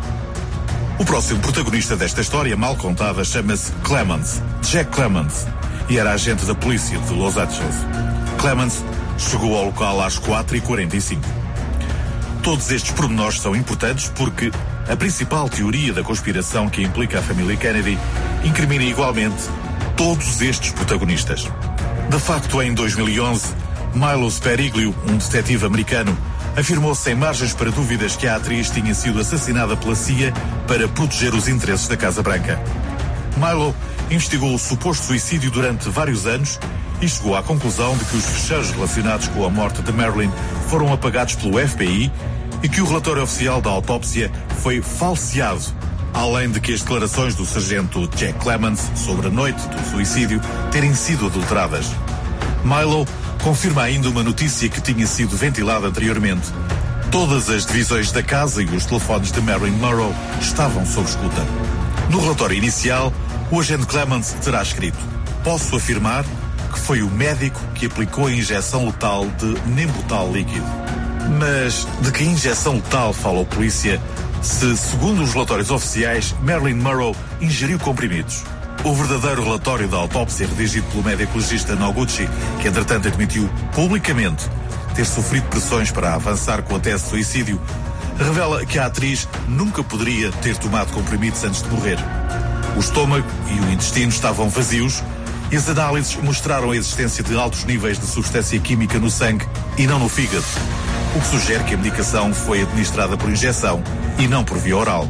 O próximo protagonista desta história mal contada chama-se Clemens, Jack Clemens, e era agente da polícia de Los Angeles. Clemens chegou ao local às quatro e quarenta e cinco. Todos estes pormenores são importantes porque a principal teoria da conspiração que implica a família Kennedy incrimina igualmente todos estes protagonistas. De facto, em dois mil e onze, Milo Speriglio, um detetive americano, afirmou sem margens para dúvidas que a atriz tinha sido assassinada pela C I A para proteger os interesses da Casa Branca. Milo investigou o suposto suicídio durante vários anos e chegou à conclusão de que os fecheiros relacionados com a morte de Marilyn foram apagados pelo F B I e que o relatório oficial da autópsia foi falseado, além de que as declarações do sargento Jack Clemens sobre a noite do suicídio terem sido adulteradas. Milo confirma ainda uma notícia que tinha sido ventilada anteriormente. Todas as divisões da casa e os telefones de Marilyn Monroe estavam sob escuta. No relatório inicial, o agente Clemens terá escrito: "Posso afirmar que foi o médico que aplicou a injeção letal de Nembutal líquido." Mas de que injeção letal fala a polícia se, segundo os relatórios oficiais, Marilyn Monroe ingeriu comprimidos? O verdadeiro relatório da autópsia redigido pelo médico legista Noguchi, que entretanto admitiu publicamente ter sofrido pressões para avançar com a tese de suicídio, revela que a atriz nunca poderia ter tomado comprimidos antes de morrer. O estômago e o intestino estavam vazios e as análises mostraram a existência de altos níveis de substância química no sangue e não no fígado, o que sugere que a medicação foi administrada por injeção e não por via oral.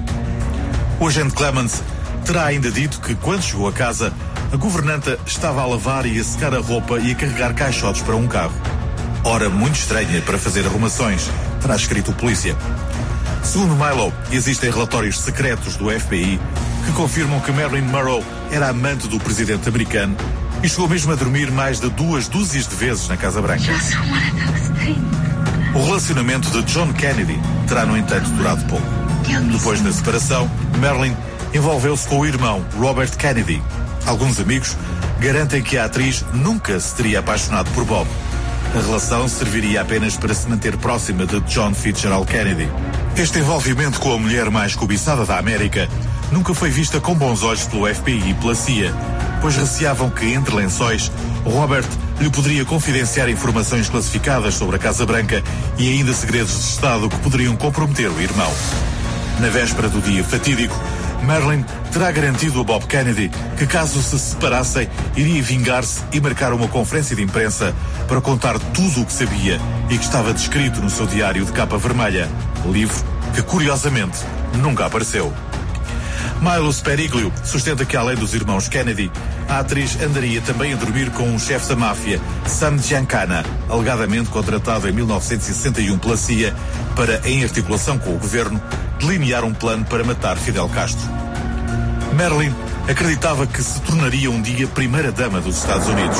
O agente Clemens terá ainda dito que, quando chegou a casa, a governanta estava a lavar e a secar a roupa e a carregar caixotes para um carro. Hora muito estranha para fazer arrumações, terá escrito o polícia. Segundo Milo, existem relatórios secretos do F B I que confirmam que Marilyn Monroe era amante do presidente americano e chegou mesmo a dormir mais de duas dúzias de vezes na Casa Branca. O relacionamento de John Kennedy terá, no entanto, durado pouco. Depois da separação, Marilyn envolveu-se com o irmão, Robert Kennedy. Alguns amigos garantem que a atriz nunca se teria apaixonado por Bob. A relação serviria apenas para se manter próxima de John Fitzgerald Kennedy. Este envolvimento com a mulher mais cobiçada da América nunca foi vista com bons olhos pelo F B I e pela C I A, pois receavam que, entre lençóis, Robert lhe poderia confidenciar informações classificadas sobre a Casa Branca e ainda segredos de Estado que poderiam comprometer o irmão. Na véspera do dia fatídico, Marilyn terá garantido a Bob Kennedy que, caso se separassem, iria vingar-se e marcar uma conferência de imprensa para contar tudo o que sabia e que estava descrito no seu diário de capa vermelha, livro que, curiosamente, nunca apareceu. Milo Speriglio sustenta que, além dos irmãos Kennedy, a atriz andaria também a dormir com um chefe da máfia, Sam Giancana, alegadamente contratado em mil novecentos e sessenta e um pela C I A para, em articulação com o governo, delinear um plano para matar Fidel Castro. Marilyn acreditava que se tornaria um dia primeira-dama dos Estados Unidos.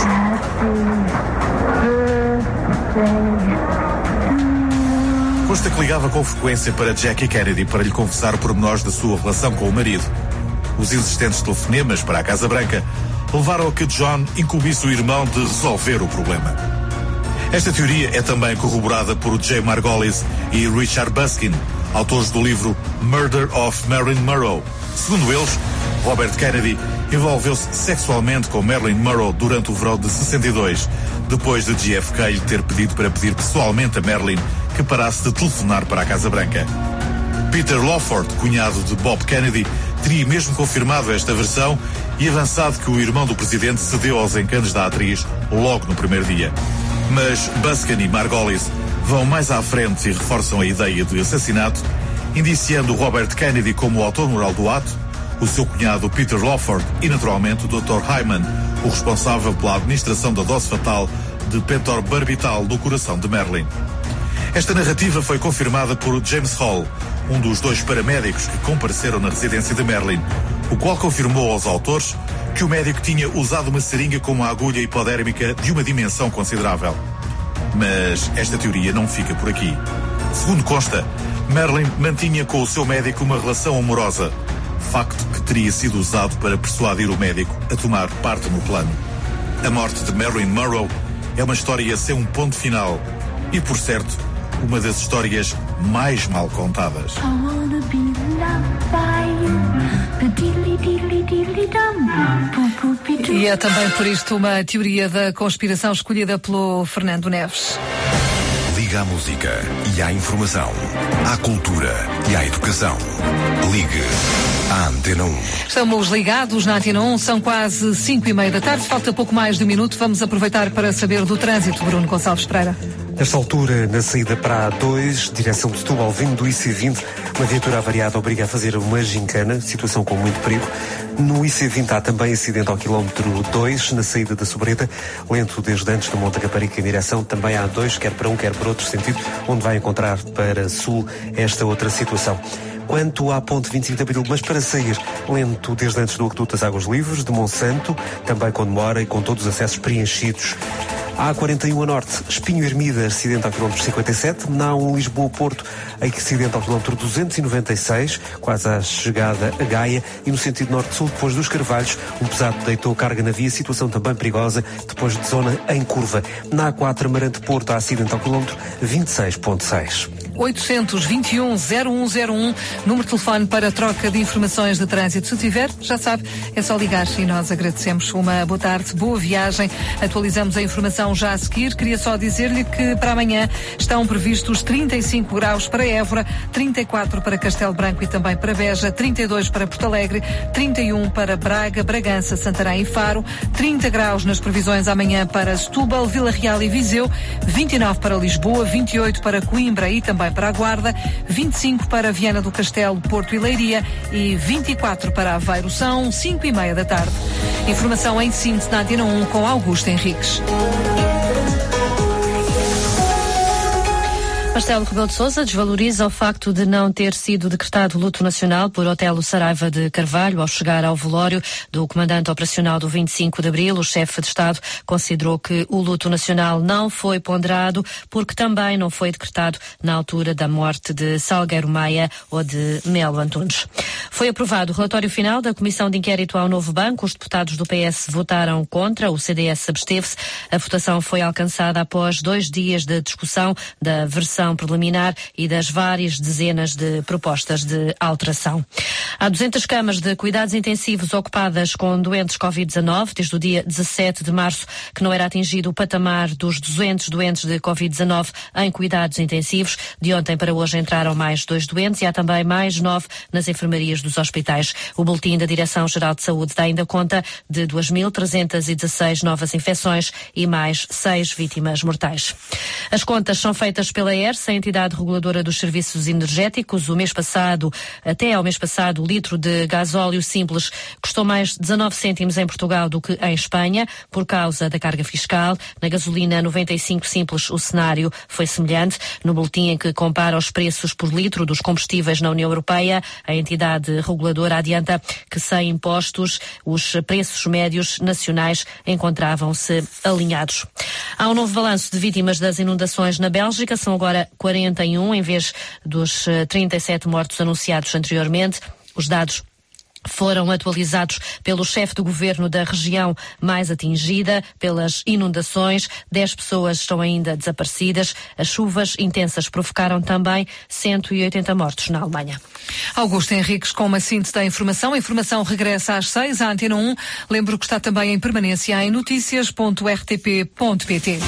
Consta que ligava com frequência para Jackie Kennedy para lhe confessar pormenores da sua relação com o marido. Os insistentes telefonemas para a Casa Branca levaram a que John incumbisse o irmão de resolver o problema. Esta teoria é também corroborada por Jay Margolis e Richard Buskin, autores do livro Murder of Marilyn Monroe. Segundo eles, Robert Kennedy envolveu-se sexualmente com Marilyn Monroe durante o verão de sessenta e dois, depois de J F K lhe ter pedido para pedir pessoalmente a Marilyn que parasse de telefonar para a Casa Branca. Peter Lawford, cunhado de Bob Kennedy, teria mesmo confirmado esta versão e avançado que o irmão do presidente cedeu aos encantos da atriz logo no primeiro dia. Mas Buskin e Margolis vão mais à frente e reforçam a ideia de assassinato, indiciando Robert Kennedy como o autor moral do ato, o seu cunhado Peter Lawford e, naturalmente, o doutor Hyman, o responsável pela administração da dose fatal de pentorbarbital no coração de Marilyn. Esta narrativa foi confirmada por James Hall, um dos dois paramédicos que compareceram na residência de Marilyn, o qual confirmou aos autores que o médico tinha usado uma seringa com uma agulha hipodérmica de uma dimensão considerável. Mas esta teoria não fica por aqui. Segundo consta, Marilyn mantinha com o seu médico uma relação amorosa, facto que teria sido usado para persuadir o médico a tomar parte no plano. A morte de Marilyn Monroe é uma história sem um ponto final e, por certo, uma das histórias mais mal contadas. E é também por isto uma teoria da conspiração escolhida pelo Fernando Neves. Liga à música e à informação, à cultura e à educação. Ligue à Antena um. Estamos ligados na Antena um, são quase cinco e meia da tarde, falta pouco mais de um minuto. Vamos aproveitar para saber do trânsito, Bruno Gonçalves Pereira. Nesta altura, na saída para a dois, direção de Setúbal, vindo do I C vinte, uma viatura avariada obriga a fazer uma gincana, situação com muito perigo. No I C vinte há também acidente ao quilómetro dois, na saída da Sobreta, lento desde antes do Monte Caparica em direção também à dois, quer para um, quer para outro sentido, onde vai encontrar para sul esta outra situação. Quanto à ponte vinte e cinco de Abril, mas para sair, lento desde antes do Aqueduto das Águas Livres, de Monsanto, também com demora e com todos os acessos preenchidos. A A quarenta e um a norte, Espinho Ermida, acidente ao quilómetro cinquenta e sete. Na A um Lisboa-Porto, acidente ao quilómetro duzentos e noventa e seis, quase à chegada a Gaia. E no sentido norte-sul, depois dos Carvalhos, um pesado deitou carga na via, situação também perigosa, depois de zona em curva. Na A quatro, Amarante-Porto, há acidente ao quilómetro vinte e seis ponto seis. oitocentos, vinte e um, zero um zero um, número de telefone para troca de informações de trânsito. Se tiver, já sabe, é só ligar e nós agradecemos. Uma boa tarde, boa viagem. Atualizamos a informação já a seguir. Queria só dizer-lhe que para amanhã estão previstos trinta e cinco graus para Évora, trinta e quatro para Castelo Branco e também para Beja, trinta e dois para Porto Alegre, trinta e um para Braga, Bragança, Santarém e Faro, trinta graus nas previsões amanhã para Setúbal, Vila Real e Viseu, vinte e nove para Lisboa, vinte e oito para Coimbra e também para a Guarda, vinte e cinco para Viana do Castelo, Porto e Leiria e vinte e quatro para Aveiro. São cinco e meia da tarde. Informação em síntese na Antena um com Augusto Henriques. Marcelo Rebelo de Sousa desvaloriza o facto de não ter sido decretado luto nacional por Otelo Saraiva de Carvalho ao chegar ao velório do comandante operacional do vinte e cinco de Abril. O chefe de Estado considerou que o luto nacional não foi ponderado porque também não foi decretado na altura da morte de Salgueiro Maia ou de Melo Antunes. Foi aprovado o relatório final da Comissão de Inquérito ao Novo Banco. Os deputados do P S votaram contra, o C D S absteve-se. A votação foi alcançada após dois dias de discussão da versão preliminar e das várias dezenas de propostas de alteração. Há duzentas camas de cuidados intensivos ocupadas com doentes covid dezanove desde o dia dezassete de março, que não era atingido o patamar dos duzentos doentes de covid dezanove em cuidados intensivos. De ontem para hoje entraram mais dois doentes e há também mais nove nas enfermarias dos hospitais. O boletim da Direção-Geral de Saúde dá ainda conta de duas mil trezentas e dezasseis novas infecções e mais seis vítimas mortais. As contas são feitas pela E R S, a entidade reguladora dos serviços energéticos. O mês passado, até ao mês passado, o litro de gasóleo simples custou mais dezanove cêntimos em Portugal do que em Espanha, por causa da carga fiscal. Na gasolina noventa e cinco simples, o cenário foi semelhante. No boletim em que compara os preços por litro dos combustíveis na União Europeia, a entidade reguladora adianta que sem impostos os preços médios nacionais encontravam-se alinhados. Há um novo balanço de vítimas das inundações na Bélgica. São agora quarenta e um em vez dos trinta e sete mortos anunciados anteriormente. Os dados foram atualizados pelo chefe do governo da região mais atingida pelas inundações. Dez pessoas estão ainda desaparecidas. As chuvas intensas provocaram também cento e oitenta mortos na Alemanha. Augusto Henriques com uma síntese da informação. A informação regressa às seis à Antena um. Lembro que está também em permanência em notícias ponto r t p ponto p t.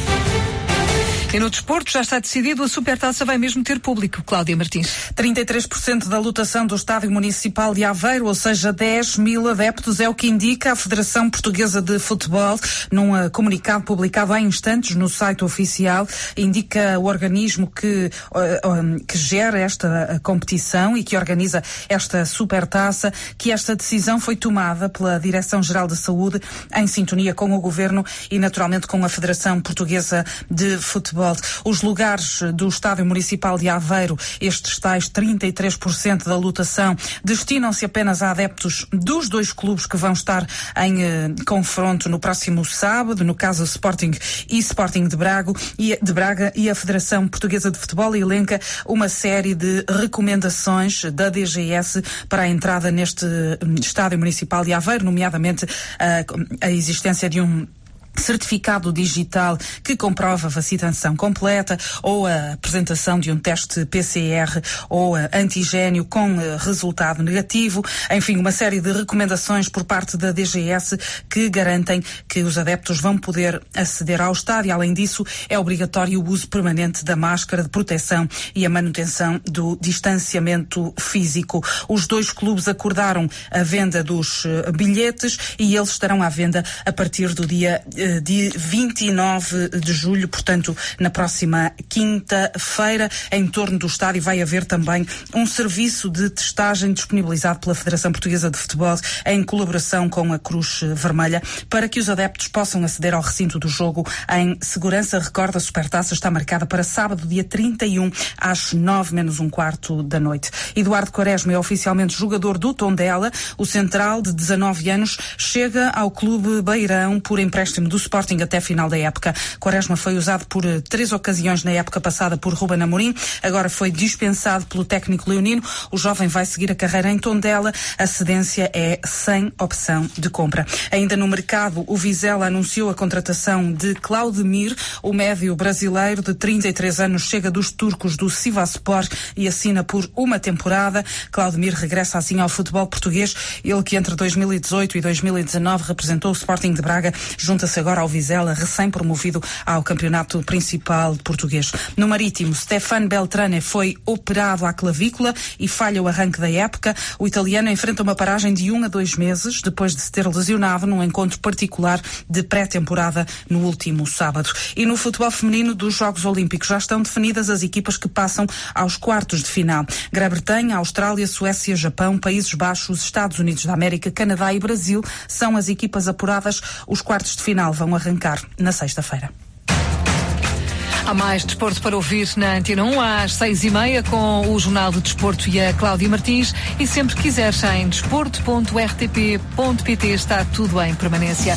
E no desporto já está decidido, a Supertaça vai mesmo ter público. Cláudia Martins. trinta e três por cento da lotação do Estádio Municipal de Aveiro, ou seja, dez mil adeptos, é o que indica a Federação Portuguesa de Futebol. Num uh, comunicado publicado há instantes no site oficial, indica o organismo que, uh, um, que gera esta uh, competição e que organiza esta Supertaça, que esta decisão foi tomada pela Direção-Geral de Saúde em sintonia com o Governo e naturalmente com a Federação Portuguesa de Futebol. futebol. Os lugares do Estádio Municipal de Aveiro, estes tais trinta e três por cento da lotação, destinam-se apenas a adeptos dos dois clubes que vão estar em eh, confronto no próximo sábado, no caso Sporting e Sporting de Braga, e, de Braga, e a Federação Portuguesa de Futebol elenca uma série de recomendações da D G S para a entrada neste Estádio Municipal de Aveiro, nomeadamente a, a existência de um certificado digital que comprova a vacinação completa ou a apresentação de um teste P C R ou antigénio com resultado negativo. Enfim, uma série de recomendações por parte da D G S que garantem que os adeptos vão poder aceder ao estádio. Além disso, é obrigatório o uso permanente da máscara de proteção e a manutenção do distanciamento físico. Os dois clubes acordaram a venda dos bilhetes e eles estarão à venda a partir do dia de vinte e nove de julho, portanto, na próxima quinta-feira. Em torno do estádio vai haver também um serviço de testagem disponibilizado pela Federação Portuguesa de Futebol em colaboração com a Cruz Vermelha para que os adeptos possam aceder ao recinto do jogo em segurança. Recorda, a Supertaça está marcada para sábado, dia trinta e um, às nove menos um quarto da noite. Eduardo Quaresma é oficialmente jogador do Tondela. O central de dezanove anos chega ao Clube Beirão por empréstimo do Sporting até final da época. Quaresma foi usado por uh, três ocasiões na época passada por Ruben Amorim, agora foi dispensado pelo técnico leonino. O jovem vai seguir a carreira em Tondela. A cedência é sem opção de compra. Ainda no mercado, o Vizela anunciou a contratação de Claudemir, o médio brasileiro de trinta e três anos, chega dos turcos do Sivasspor e assina por uma temporada. Claudemir regressa assim ao futebol português, ele que entre dois mil e dezoito e dois mil e dezanove representou o Sporting de Braga, junta-se agora ao Vizela, recém-promovido ao campeonato principal português. No Marítimo, Stefano Beltrame foi operado à clavícula e falha o arranque da época. O italiano enfrenta uma paragem de um a dois meses, depois de se ter lesionado num encontro particular de pré-temporada no último sábado. E no futebol feminino dos Jogos Olímpicos já estão definidas as equipas que passam aos quartos de final. Grã-Bretanha, Austrália, Suécia, Japão, Países Baixos, Estados Unidos da América, Canadá e Brasil são as equipas apuradas. Os quartos de final vão arrancar na sexta-feira. Há mais desporto para ouvir na Antena um às seis e meia com o Jornal do Desporto e a Cláudia Martins, e sempre que quiseres em desporto ponto r t p ponto p t está tudo em permanência.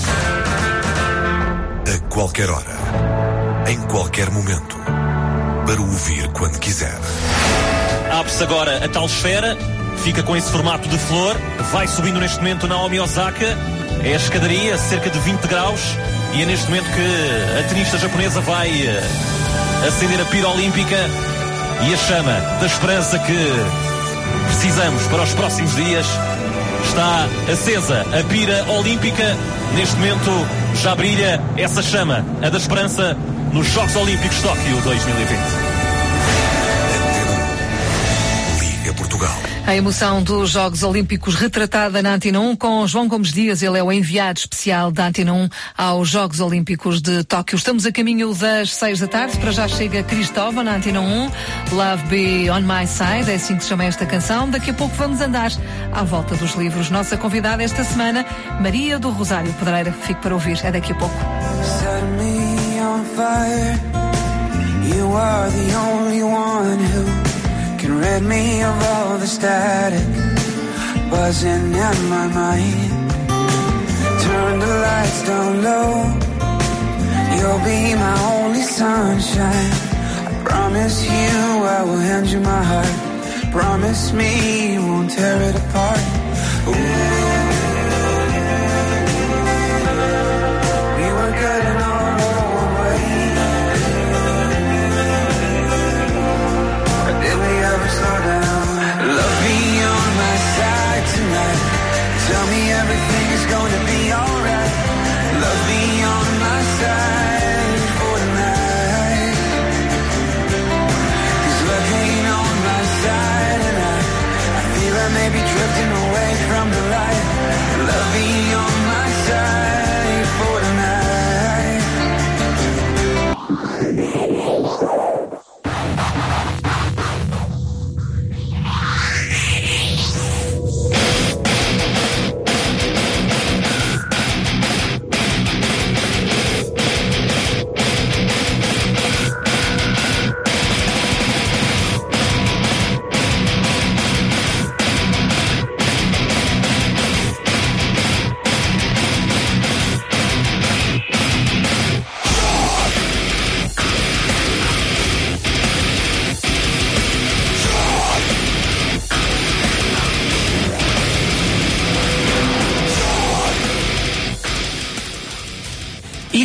A qualquer hora, em qualquer momento, para ouvir quando quiser. Abre-se agora a tal esfera, fica com esse formato de flor, vai subindo neste momento Naomi Osaka, é a escadaria, cerca de vinte graus, e é neste momento que a tenista japonesa vai uh, acender a pira olímpica e a chama da esperança que precisamos para os próximos dias. Está acesa a pira olímpica, neste momento já brilha essa chama, a da esperança, nos Jogos Olímpicos de Tóquio dois mil e vinte. Portugal. A emoção dos Jogos Olímpicos retratada na Antena um com João Gomes Dias. Ele é o enviado especial da Antena um aos Jogos Olímpicos de Tóquio. Estamos a caminho das seis da tarde. Para já chega Cristóvão na Antena um. Love Be On My Side, é assim que se chama esta canção. Daqui a pouco vamos andar à volta dos livros. Nossa convidada esta semana, Maria do Rosário Pedreira. Fique para ouvir, é daqui a pouco. Set me on fire. You are the only one who can rid me of all the static buzzing in my mind. Turn the lights down low. You'll be my only sunshine. I promise you I will hand you my heart. Promise me you won't tear it apart. Ooh. We were good in our own way. Did we ever slow down? Love me on my side tonight. Tell me everything's gonna be alright. Love me on my side for tonight. 'Cause love ain't on my side and I, I feel I may be drifting away from the light. Love me on my side for tonight.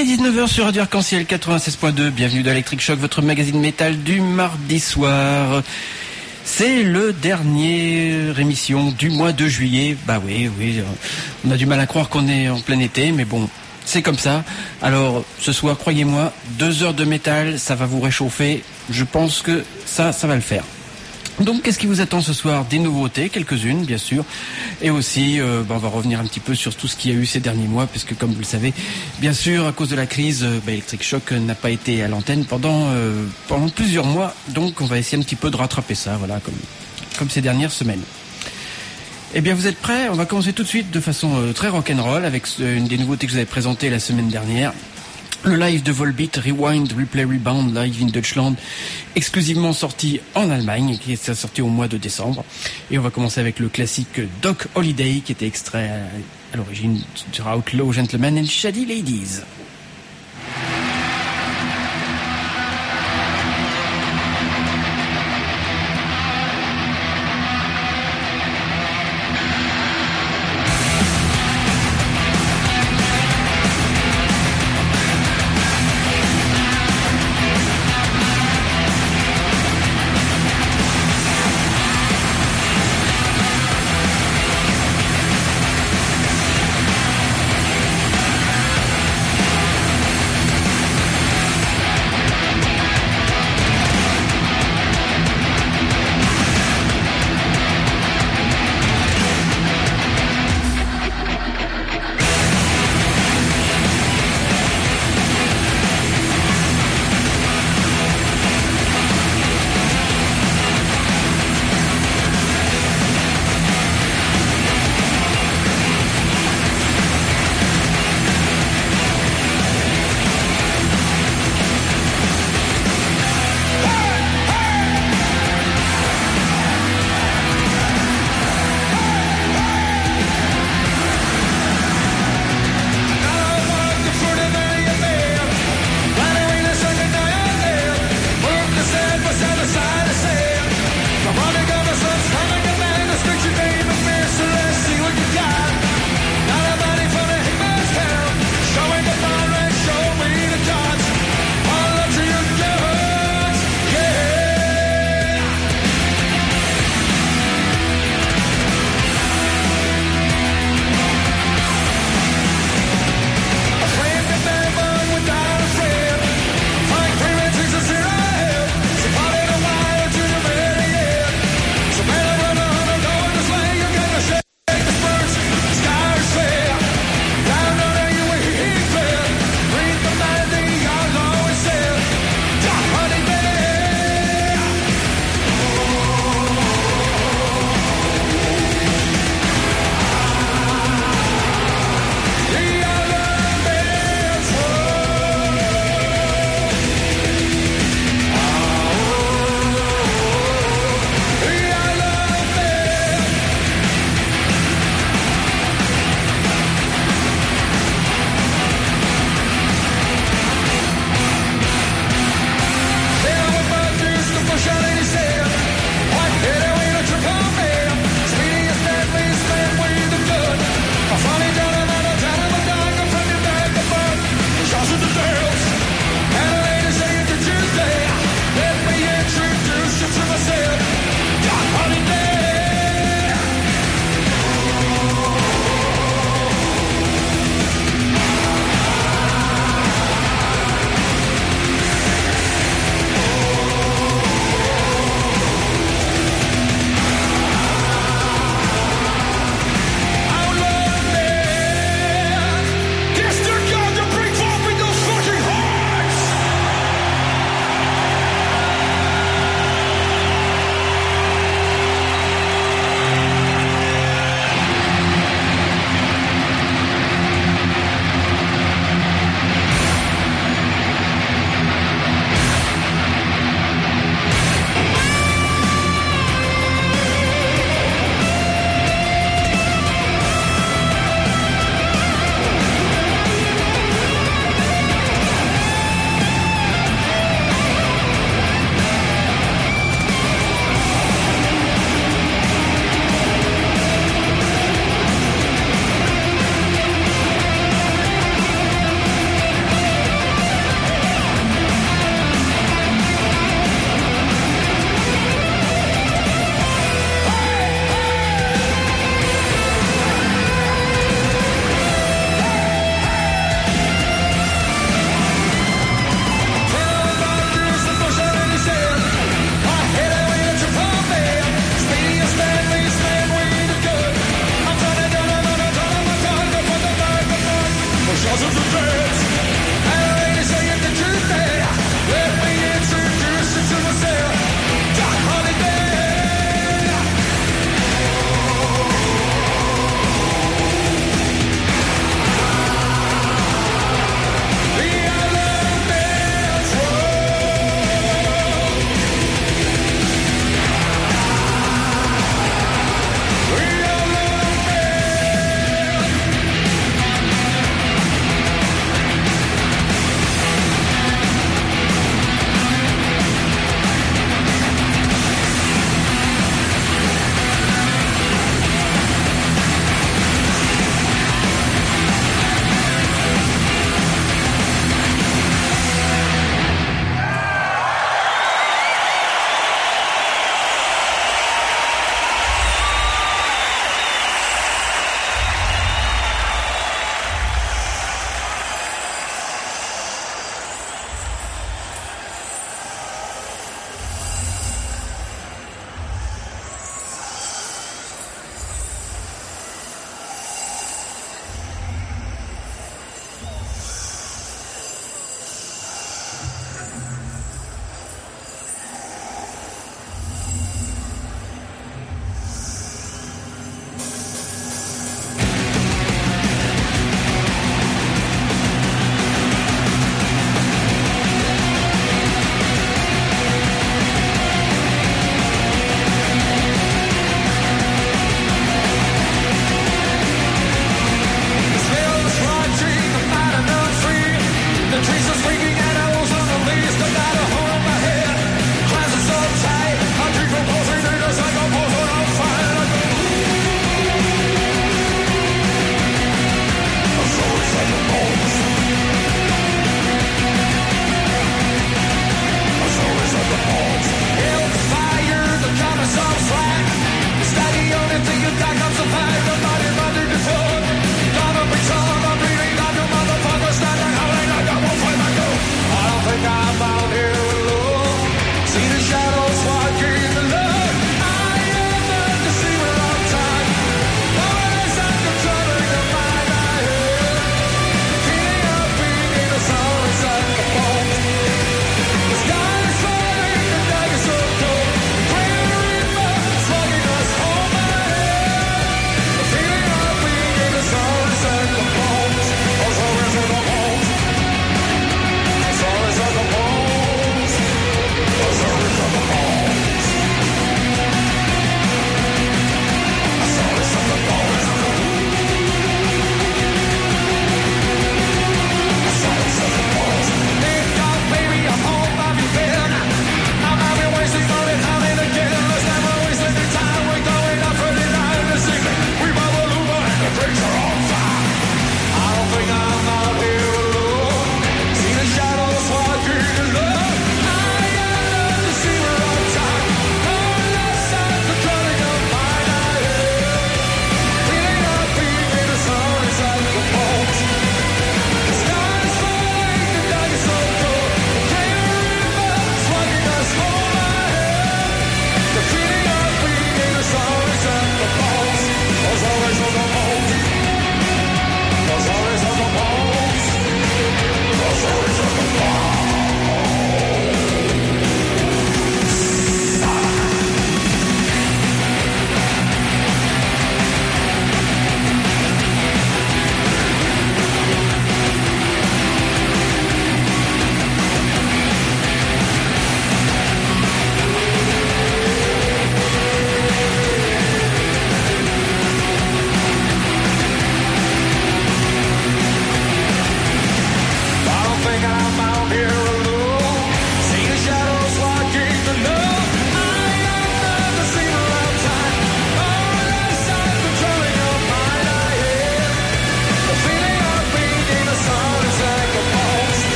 est dix-neuf heures sur Radio Arc-en-Ciel quatre-vingt-seize point deux. Bienvenue dans Electric Shock, votre magazine métal du mardi soir. C'est le dernière émission du mois de juillet. Bah oui, oui, on a du mal à croire qu'on est en plein été, mais bon, c'est comme ça. Alors, ce soir, croyez-moi, deux heures de métal, ça va vous réchauffer. Je pense que ça, ça va le faire. Donc, qu'est-ce qui vous attend ce soir? Des nouveautés, quelques-unes, bien sûr. Et aussi, euh, bah, on va revenir un petit peu sur tout ce qu'il y a eu ces derniers mois, parce que, comme vous le savez, bien sûr, à cause de la crise, euh, bah, Electric Shock n'a pas été à l'antenne pendant, euh, pendant plusieurs mois. Donc, on va essayer un petit peu de rattraper ça, voilà, comme, comme ces dernières semaines. Eh bien, vous êtes prêts? On va commencer tout de suite de façon euh, très rock'n'roll avec euh, une des nouveautés que je vous avais présentées la semaine dernière. Le live de Volbeat, Rewind, Replay, Rebound, Live in Deutschland, exclusivement sorti en Allemagne, qui est sorti au mois de décembre. Et on va commencer avec le classique Doc Holiday, qui était extrait à, à l'origine sur Outlaw Gentlemen and Shady Ladies. We'll be right back.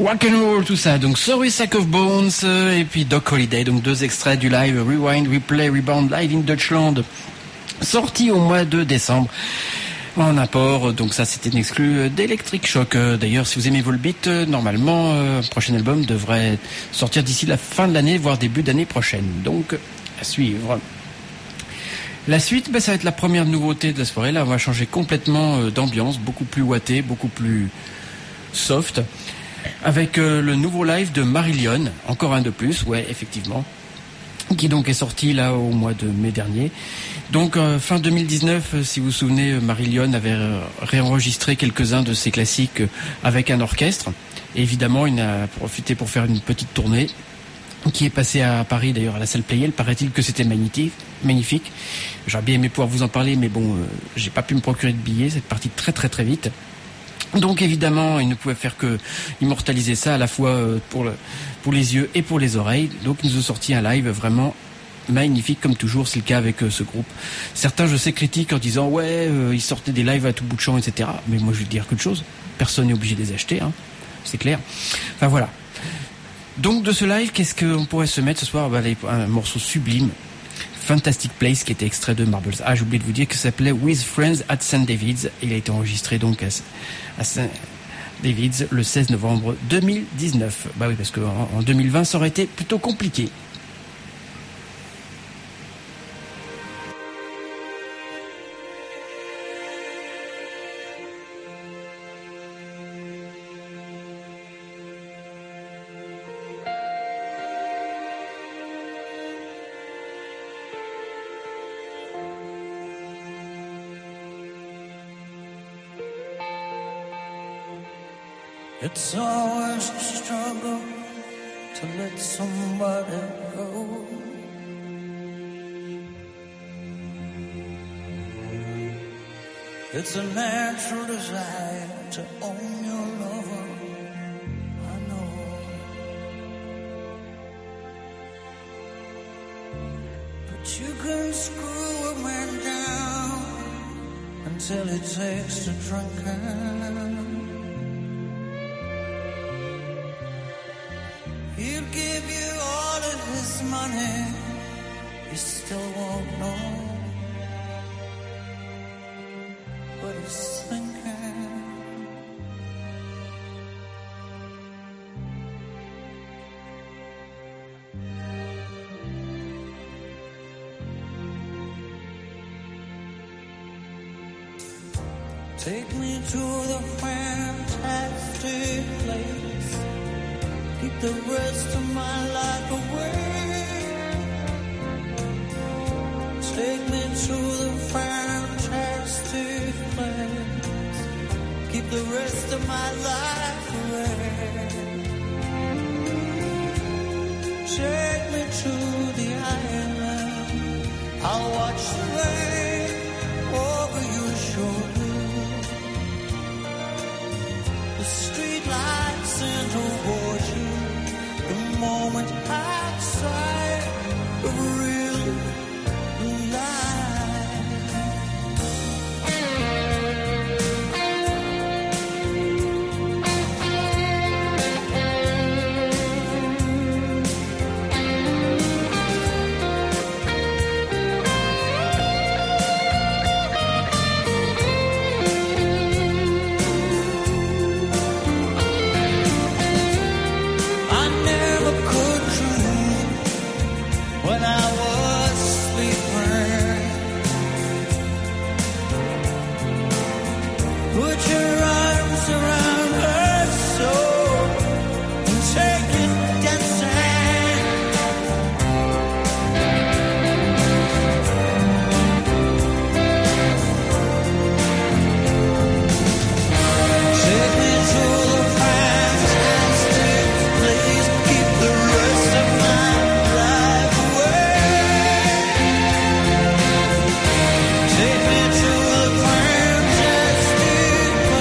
Rock and roll, tout ça. Donc Sorry Sack of Bones euh, et puis Doc Holiday. Donc deux extraits du live Rewind, Replay, Rebound Live in Deutschland, sorti au mois de décembre. En apport, donc ça c'était une exclue d'Electric Shock. D'ailleurs, si vous aimez Volbeat, normalement, un prochain album devrait sortir d'ici la fin de l'année, voire début d'année prochaine. Donc, à suivre. La suite, ben, ça va être la première nouveauté de la soirée. Là, on va changer complètement d'ambiance, beaucoup plus watté, beaucoup plus soft, avec le nouveau live de Marillion, encore un de plus, ouais, effectivement, qui donc est sorti là au mois de mai dernier. Donc euh, fin deux mille dix-neuf, euh, si vous vous souvenez, Marillion avait euh, réenregistré quelques-uns de ses classiques euh, avec un orchestre. Et évidemment, il en a profité pour faire une petite tournée qui est passée à Paris, d'ailleurs à la salle Playel. Paraît-il que c'était magnifique. magnifique. J'aurais bien aimé pouvoir vous en parler, mais bon, euh, j'ai pas pu me procurer de billets. C'est parti très très très vite. Donc évidemment, il ne pouvait faire que immortaliser ça à la fois euh, pour, le, pour les yeux et pour les oreilles. Donc il nous a sorti un live vraiment magnifique, comme toujours, c'est le cas avec euh, ce groupe. Certains, je sais, critiquent en disant ouais, euh, ils sortaient des lives à tout bout de champ, et cetera. Mais moi, je vais dire quelque chose. Personne n'est obligé de les acheter, hein. C'est clair. Enfin voilà. Donc de ce live, qu'est-ce qu'on pourrait se mettre ce soir? Bah, un morceau sublime, Fantastic Place, qui était extrait de Marbles. Ah, j'ai oublié de vous dire que ça s'appelait With Friends at Saint David's. Il a été enregistré donc à, à Saint David's le seize novembre deux mille dix-neuf. Bah oui, parce qu'en en deux mille vingt, ça aurait été plutôt compliqué. It's always a struggle to let somebody go. It's a natural desire to own your lover, I know. But you can screw a man down until he takes to drinking. He'll give you all of his money, you still won't know what he's thinking. Take me to the fantastic place, keep the rest of my life away. Take me to the fantastic place, keep the rest of my life away. Take me to the island, I'll watch the rain over your shoulder. The street lights and toward you, the moment outside of real life. Take me to the fantastic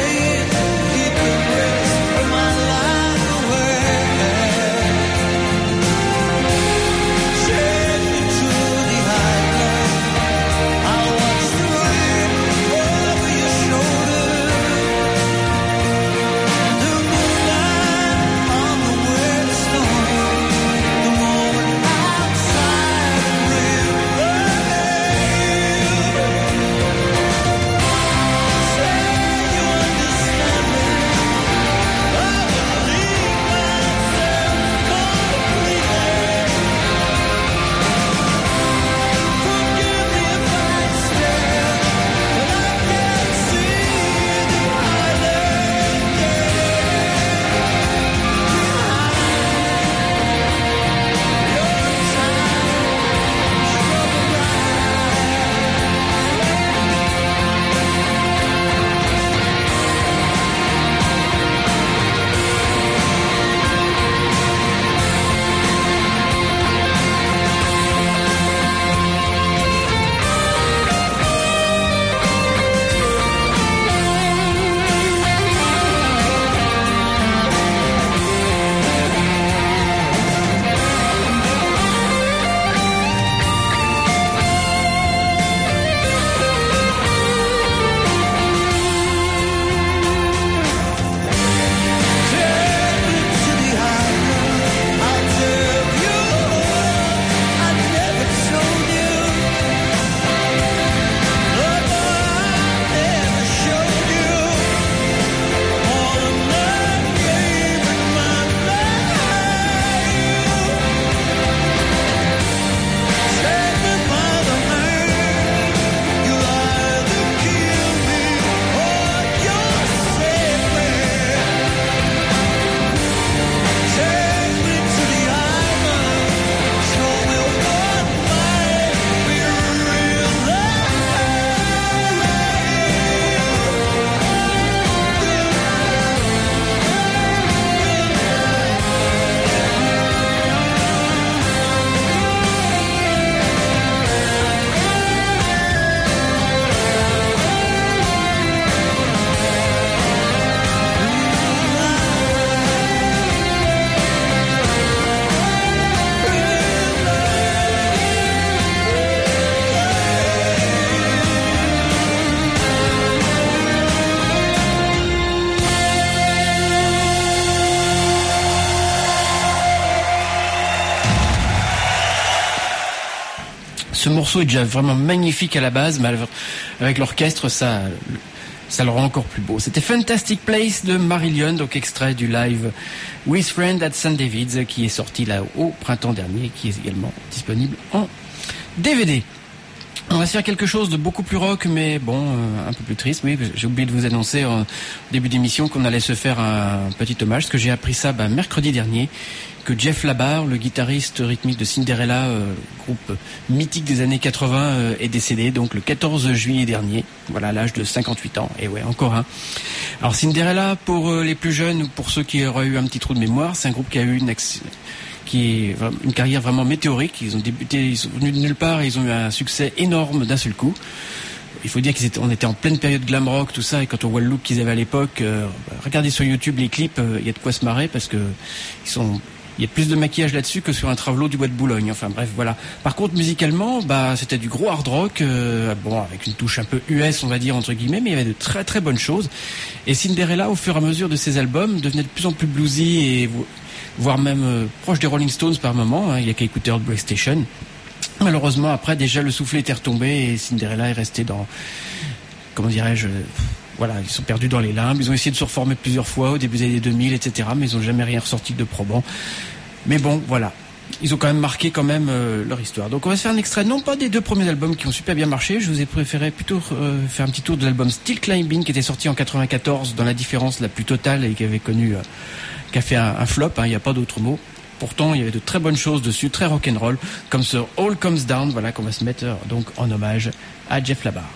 Ce morceau est déjà vraiment magnifique à la base, mais avec l'orchestre, ça, ça le rend encore plus beau. C'était Fantastic Place de Marillion, donc extrait du live With Friend at Saint David's, qui est sorti là au printemps dernier, qui est également disponible en D V D. On va se faire quelque chose de beaucoup plus rock, mais bon, euh, un peu plus triste. Oui, j'ai oublié de vous annoncer en début d'émission qu'on allait se faire un petit hommage, parce que j'ai appris ça bah, mercredi dernier, que Jeff Labar, le guitariste rythmique de Cinderella, euh, groupe mythique des années quatre-vingts, euh, est décédé donc le quatorze juillet dernier, voilà, à l'âge de cinquante-huit ans. Et ouais, encore un. Alors Cinderella, pour euh, les plus jeunes ou pour ceux qui auraient eu un petit trou de mémoire, c'est un groupe qui a eu une ex- qui est une carrière vraiment météorique. Ils ont débuté, ils sont venus de nulle part et ils ont eu un succès énorme d'un seul coup. Il faut dire qu'on était en pleine période glam rock, tout ça, et quand on voit le look qu'ils avaient à l'époque, euh, regardez sur YouTube les clips, il euh, y a de quoi se marrer parce que ils sont, il y a plus de maquillage là-dessus que sur un travelot du bois de Boulogne. Enfin bref, voilà. Par contre, musicalement, bah c'était du gros hard rock, euh, bon avec une touche un peu U S, on va dire entre guillemets, mais il y avait de très très bonnes choses. Et Cinderella, au fur et à mesure de ses albums, devenait de plus en plus bluesy et voire même euh, proche des Rolling Stones par moment. Hein, il y a qu'à écouter Heartbreak Station. Malheureusement, après, déjà, le soufflet était retombé et Cinderella est resté dans, comment dirais-je, euh, voilà, ils sont perdus dans les limbes. Ils ont essayé de se reformer plusieurs fois au début des années deux mille, et cetera. Mais ils n'ont jamais rien ressorti de probant. Mais bon, voilà. Ils ont quand même marqué quand même euh, leur histoire. Donc on va se faire un extrait, non pas des deux premiers albums qui ont super bien marché. Je vous ai préféré plutôt euh, faire un petit tour de l'album Still Climbing qui était sorti en quatre-vingt-quatorze dans la différence la plus totale et qui avait connu... Euh, qui a fait un, un flop, hein, il n'y a pas d'autre mot. Pourtant, il y avait de très bonnes choses dessus, très rock'n'roll, comme ce All Comes Down, voilà, qu'on va se mettre donc en hommage à Jeff Labar.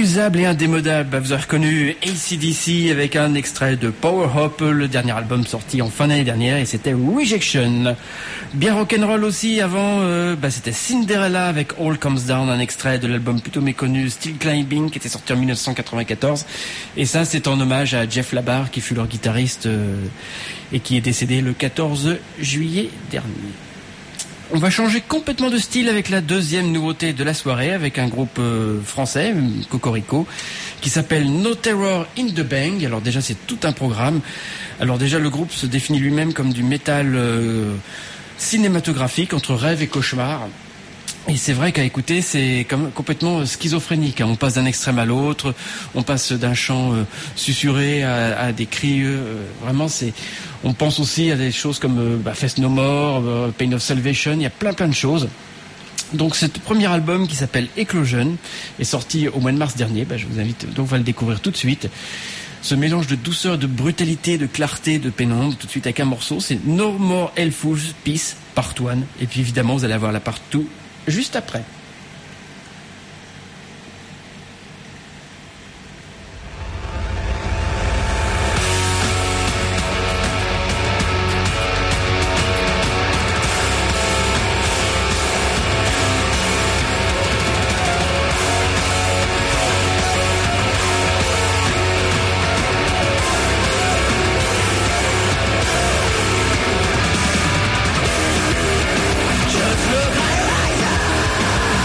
Inusable et indémodable, bah, vous avez reconnu A C D C avec un extrait de Power Hop, le dernier album sorti en fin d'année dernière, et c'était Rejection. Bien rock'n'roll aussi avant, euh, bah, c'était Cinderella avec All Comes Down, un extrait de l'album plutôt méconnu Still Climbing qui était sorti en dix-neuf cent quatre-vingt-quatorze, et ça c'est en hommage à Jeff Labar qui fut leur guitariste euh, et qui est décédé le quatorze juillet dernier. On va changer complètement de style avec la deuxième nouveauté de la soirée, avec un groupe euh, français, Cocorico, qui s'appelle No Terror in the Bang. Alors déjà, c'est tout un programme. Alors déjà, le groupe se définit lui-même comme du métal euh, cinématographique, entre rêve et cauchemar. Et c'est vrai qu'à écouter, c'est comme complètement schizophrénique. On passe d'un extrême à l'autre, on passe d'un chant euh, susurré à, à des cris. Euh, vraiment, c'est. On pense aussi à des choses comme euh, bah, Fest No More, euh, Pain of Salvation. Il y a plein plein de choses. Donc, ce premier album qui s'appelle Eclosion est sorti au mois de mars dernier. Bah, je vous invite donc à le découvrir tout de suite. Ce mélange de douceur, de brutalité, de clarté, de pénombre, tout de suite avec un morceau, c'est No More Hellful Peace Part un. Et puis évidemment, vous allez avoir la Part deux juste après. Just look higher, higher.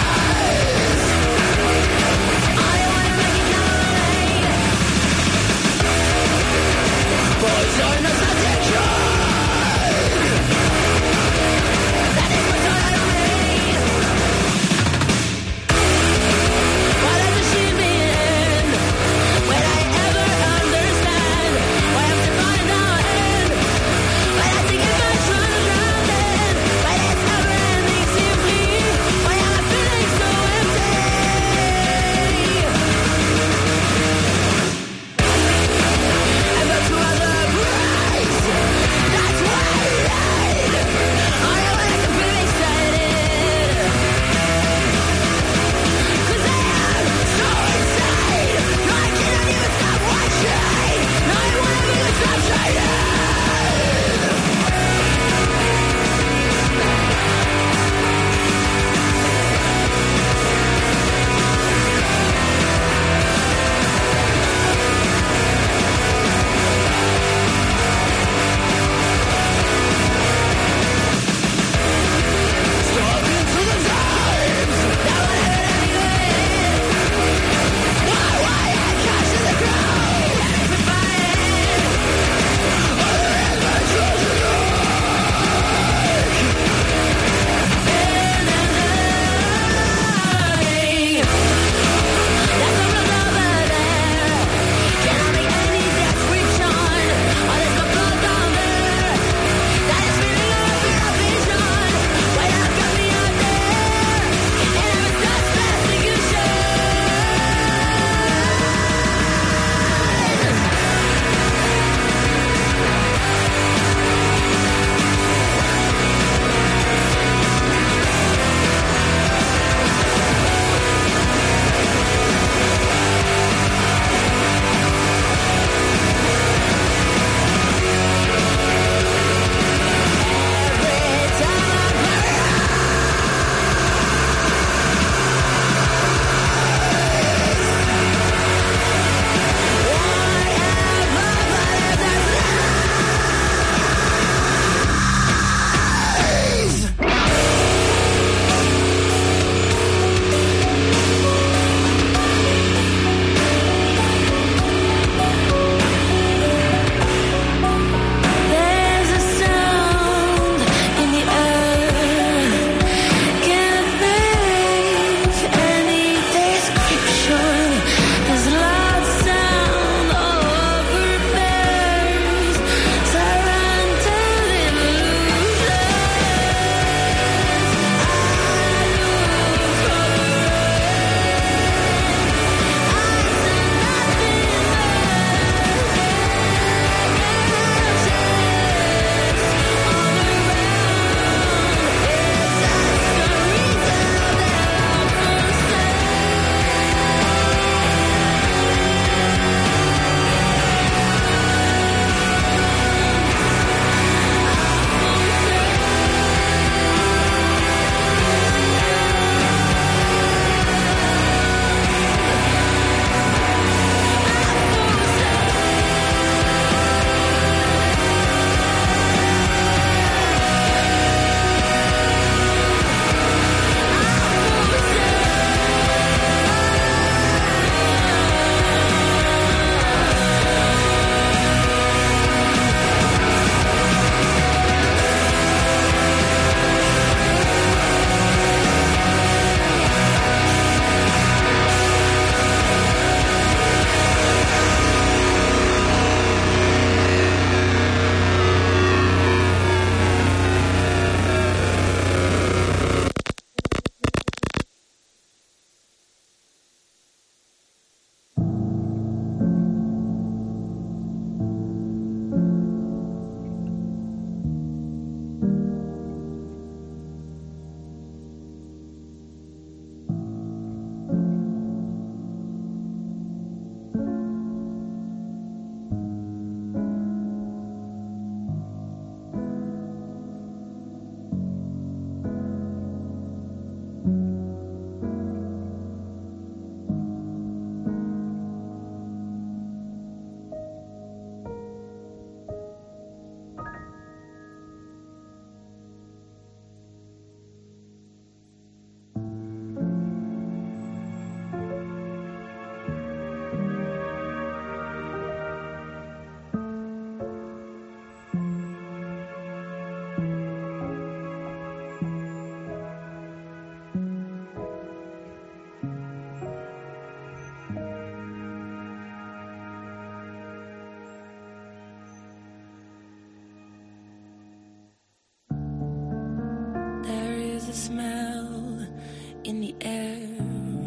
smell in the air.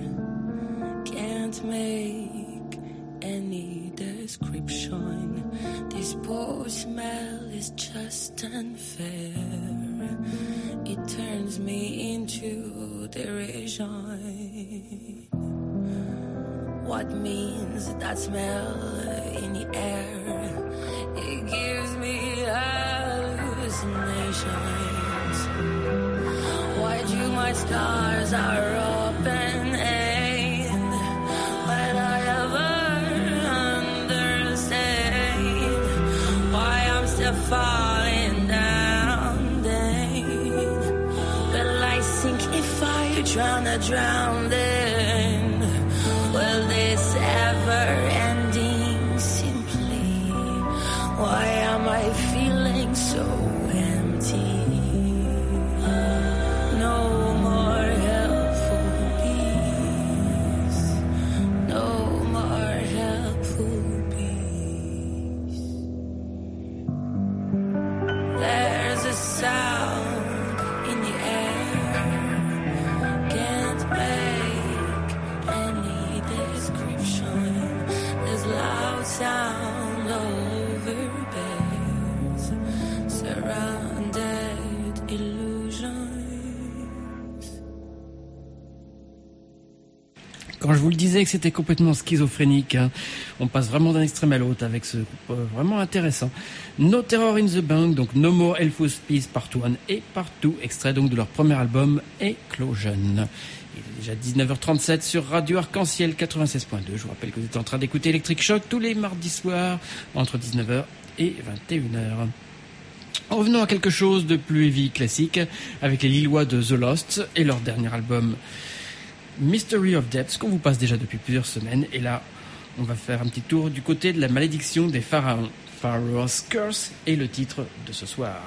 Can't make any description. This poor smell is just unfair. It turns me into derision. What means that smell in the air? It gives me hallucinations. Why do my stars are open and when I ever understand why I'm still falling down, then will I sink if I drown, I drown then? Will this ever ending simply? Why am I feeling so empty? No more helpful peace. No more helpful peace. There's a sound in the air. Can't make any description. There's loud sound over beds, surrounded illusions. Quand je vous le disais que c'était complètement schizophrénique, hein, on passe vraiment d'un extrême à l'autre avec ce groupe euh, vraiment intéressant. No Terror in the Bank, donc No More Helpless Peace Part un et Part deux, extrait donc de leur premier album Eclosion. Il est déjà dix-neuf heures trente-sept sur Radio Arc-en-Ciel quatre-vingt-seize point deux. Je vous rappelle que vous êtes en train d'écouter Electric Shock tous les mardis soirs entre dix-neuf heures et vingt et une heures. Revenons à quelque chose de plus heavy classique avec les Lillois de The Lost et leur dernier album Mystery of Depths qu'on vous passe déjà depuis plusieurs semaines. Et là, on va faire un petit tour du côté de la malédiction des pharaons. Pharaoh's Curse est le titre de ce soir.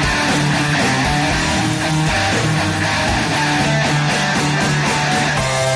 Thank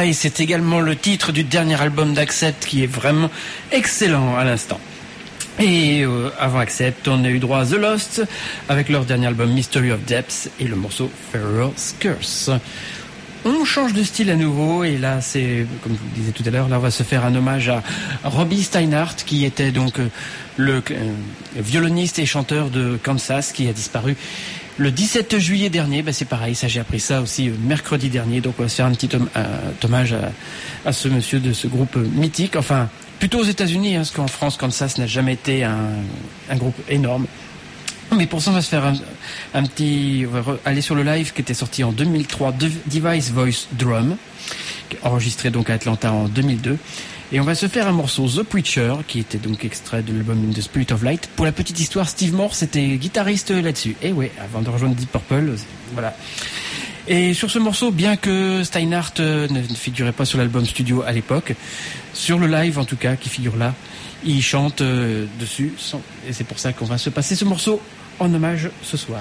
Goodbye, c'est également le titre du dernier album d'Accept qui est vraiment excellent à l'instant. Et euh, avant Accept, on a eu droit à The Lost avec leur dernier album Mystery of Depths et le morceau Pharaoh's Curse. On change de style à nouveau et là c'est, comme je vous le disais tout à l'heure, là on va se faire un hommage à Robbie Steinhardt qui était donc euh, le euh, violoniste et chanteur de Kansas qui a disparu le dix-sept juillet dernier. Ben c'est pareil, ça j'ai appris ça aussi euh, mercredi dernier, donc on va se faire un petit hom- un hommage à, à ce monsieur de ce groupe euh, mythique, enfin plutôt aux États-Unis, hein, parce qu'en France Kansas n'a jamais été un, un groupe énorme. Mais pour ça, on va se faire un, un petit... On va aller sur le live qui était sorti en deux mille trois, Device Voice Drum, enregistré donc à Atlanta en deux mille deux. Et on va se faire un morceau, The Preacher, qui était donc extrait de l'album In the Spirit of Light. Pour la petite histoire, Steve Morse était guitariste là-dessus. Et ouais, avant de rejoindre Deep Purple, voilà. Et sur ce morceau, bien que Steinhardt ne, ne figurait pas sur l'album studio à l'époque, sur le live en tout cas, qui figure là, il chante euh, dessus. Sans... Et c'est pour ça qu'on va se passer ce morceau en hommage ce soir.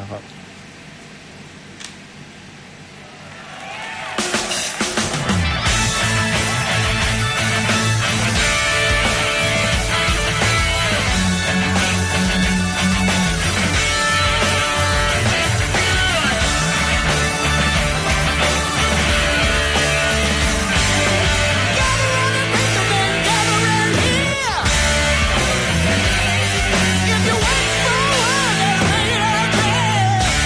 If you wait for a while,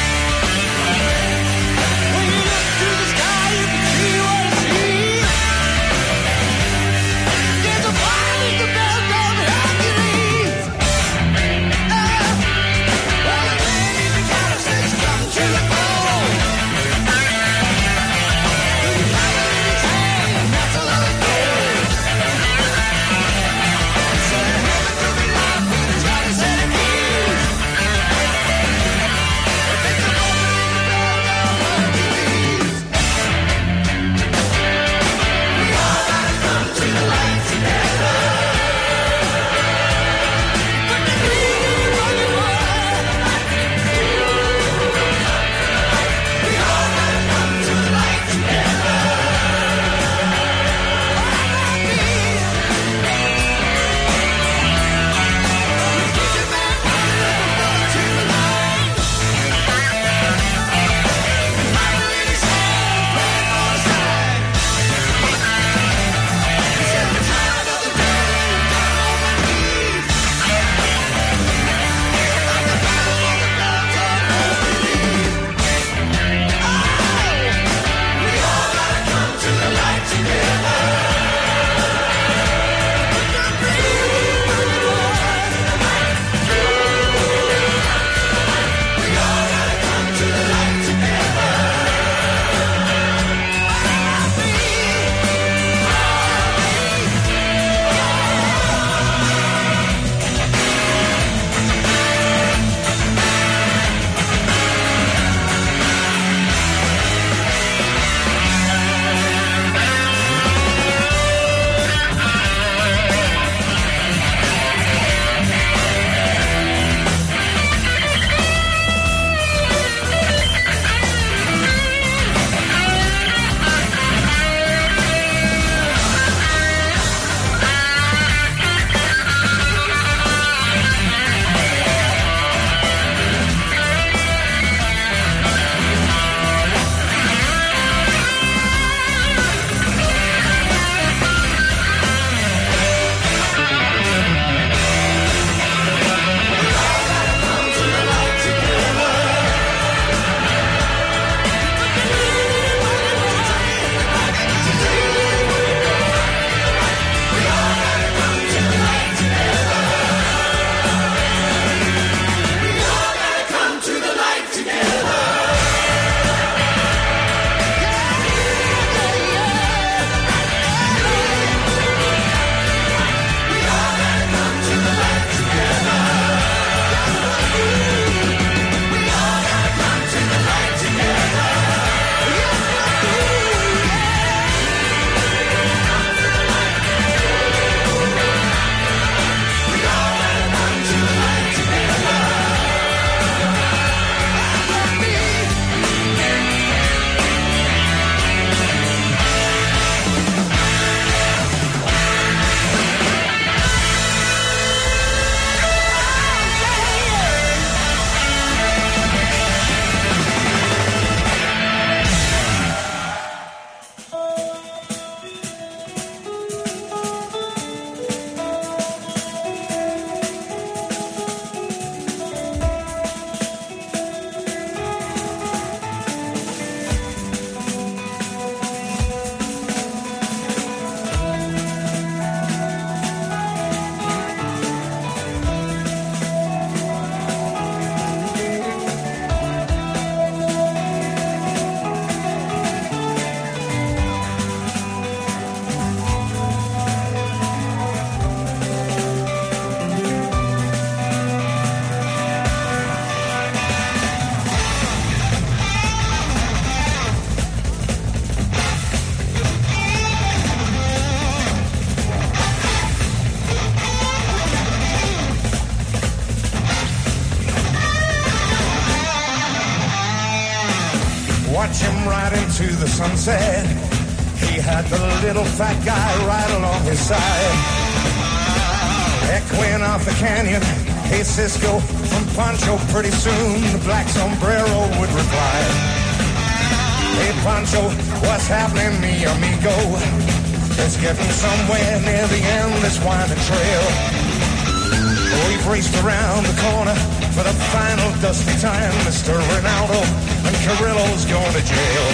into the sunset. He had the little fat guy right along his side. Echoing off the canyon, hey Cisco, from Pancho, pretty soon the black sombrero would reply. Hey Pancho, what's happening, mi amigo? It's getting somewhere near the end, this winding trail. We've raced around the corner for the final dusty time. Mister Ronaldo and Carrillo's going to jail.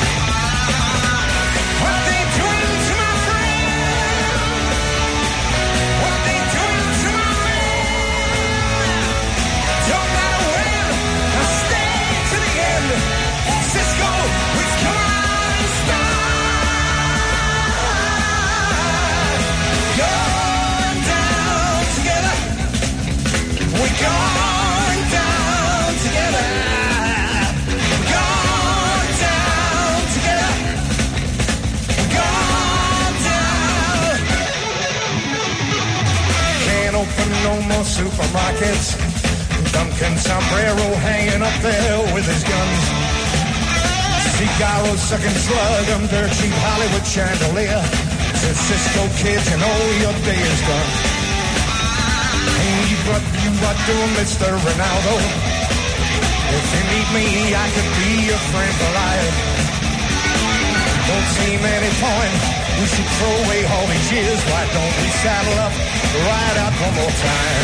What they doing to my friend? What they doing to my man? Don't matter when, I stay to the end. Cisco, we've come out in style. Going down together. We're going down together. Going down together. Going down. Can't open no more supermarkets. Duncan Sombrero hanging up there with his guns. Cigarro sucking slug under cheap Hollywood chandelier. Says Cisco kids, you know your day is done. Hey, what you are doing, Mister Ronaldo? If you need me, I could be your friend for life. Don't seem any point. We should throw away all these years. Why don't we saddle up, ride out one more time?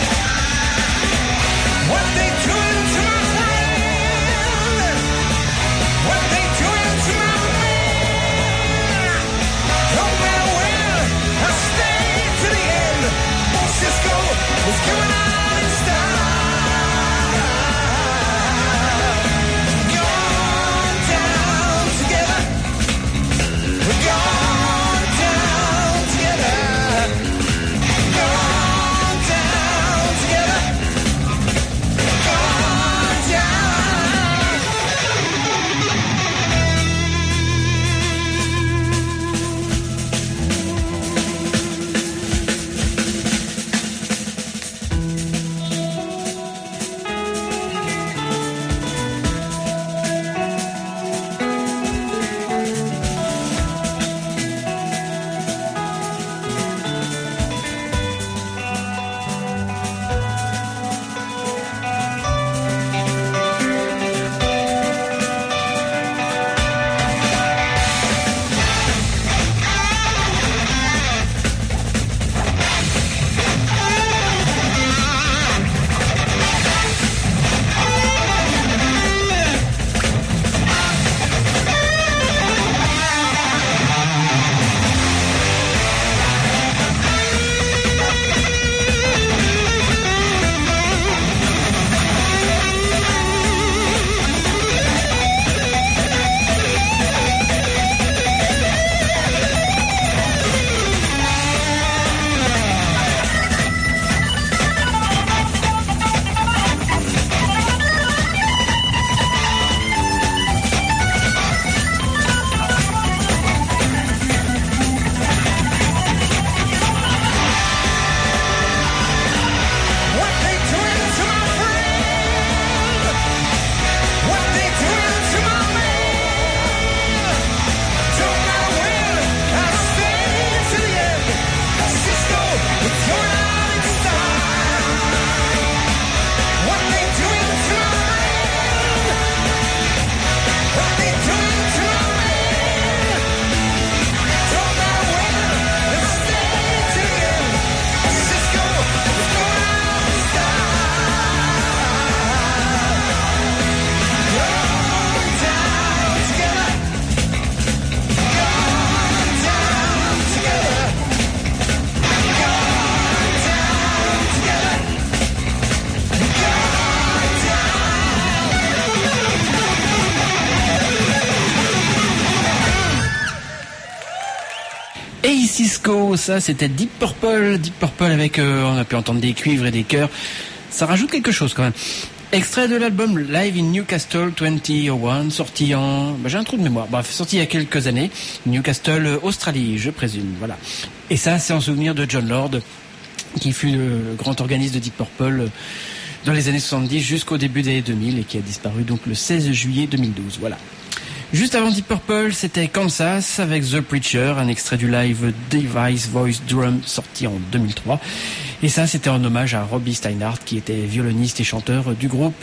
What they doing to my friend? What they doing to my man? Don't matter when, I stay to the end. Cisco was coming out in style. Gone down together. We're gone down together. Gone down together. Gone down. Cisco, ça c'était Deep Purple, Deep Purple avec, euh, on a pu entendre des cuivres et des chœurs, ça rajoute quelque chose quand même. Extrait de l'album Live in Newcastle vingt oh un, sorti en, bah, j'ai un trou de mémoire, bref, sorti il y a quelques années, Newcastle, Australie, je présume, voilà. Et ça, c'est en souvenir de John Lord, qui fut le grand organiste de Deep Purple dans les années soixante-dix jusqu'au début des années deux mille et qui a disparu donc le seize juillet deux mille douze, voilà. Juste avant Deep Purple, c'était Kansas avec The Preacher, un extrait du live Device Voice Drum sorti en deux mille trois. Et ça, c'était en hommage à Robbie Steinhardt, qui était violoniste et chanteur du groupe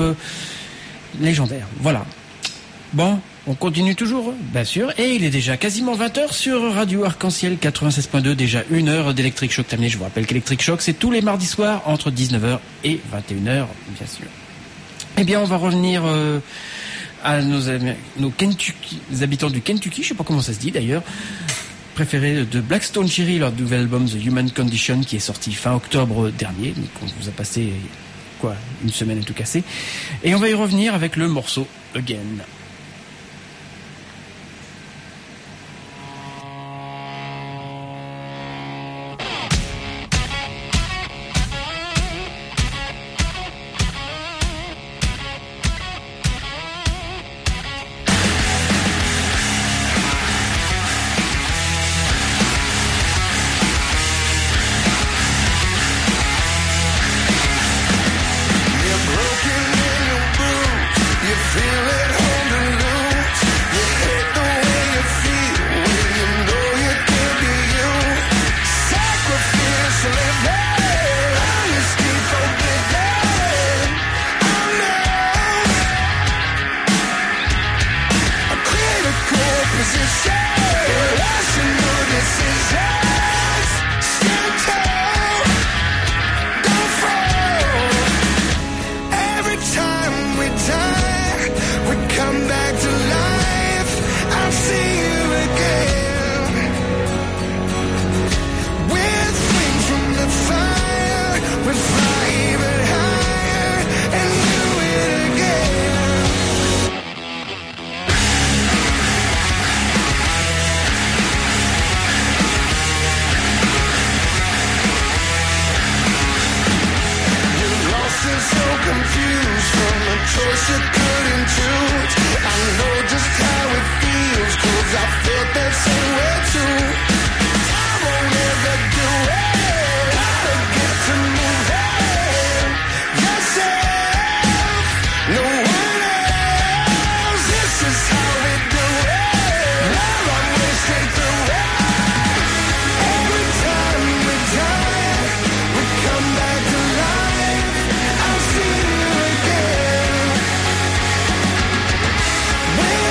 légendaire. Voilà. Bon, on continue toujours, bien sûr, et il est déjà quasiment vingt heures sur Radio Arc-en-Ciel quatre-vingt-seize point deux, déjà une heure d'Electric Shock terminé. Je vous rappelle qu'Electric Shock, c'est tous les mardis soirs entre dix-neuf heures et vingt et une heures, bien sûr. Eh bien, on va revenir euh, à nos, nos Kentucky, les habitants du Kentucky, je sais pas comment ça se dit d'ailleurs, préférés de Blackstone Cherry, leur nouvel album The Human Condition, qui est sorti fin octobre dernier, donc on vous a passé, quoi, une semaine à tout casser. Et on va y revenir avec le morceau Again. When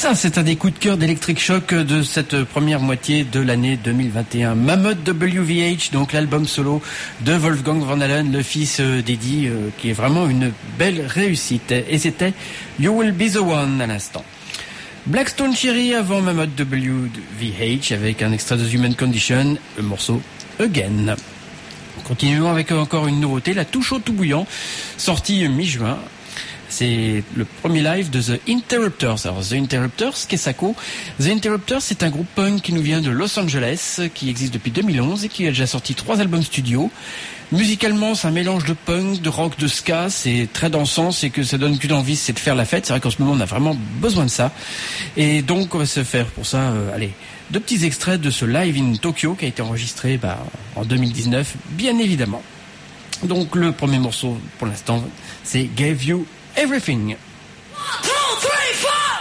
Ça, c'est un des coups de cœur d'Electric Shock de cette première moitié de l'année deux mille vingt et un. Mammoth W V H, donc l'album solo de Wolfgang Van Halen, le fils d'Eddie, euh, qui est vraiment une belle réussite. Et c'était You Will Be The One à l'instant. Blackstone Cherry avant Mammoth W V H avec un extrait de Human Condition, le morceau Again. Continuons avec encore une nouveauté, la Tout Chaud Tout Bouillant, sortie mi-juin. C'est le premier live de The Interrupters. Alors The Interrupters, qu'est-ce que ça co The Interrupters, c'est un groupe punk qui nous vient de Los Angeles, qui existe depuis deux mille onze et qui a déjà sorti trois albums studio. Musicalement, c'est un mélange de punk, de rock, de ska, c'est très dansant, c'est que ça donne qu'une envie, c'est de faire la fête. C'est vrai qu'en ce moment, on a vraiment besoin de ça. Et donc, on va se faire pour ça, euh, allez, deux petits extraits de ce live in Tokyo qui a été enregistré bah, en deux mille dix-neuf, bien évidemment. Donc, le premier morceau, pour l'instant, c'est Gave You Everything. One, two, three, four.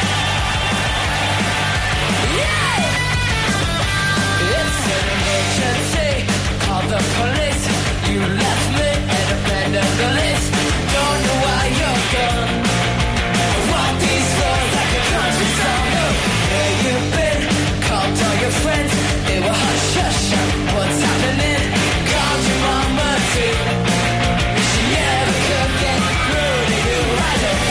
Yeah! It's an emergency. Call the police. You left me at a bed of the list. Don't know why you're gone. Walk these floors like a country song. Where you been? Called all your friends. They were hush hush. What's happening? Called your mama too. She never could get through to you. I don't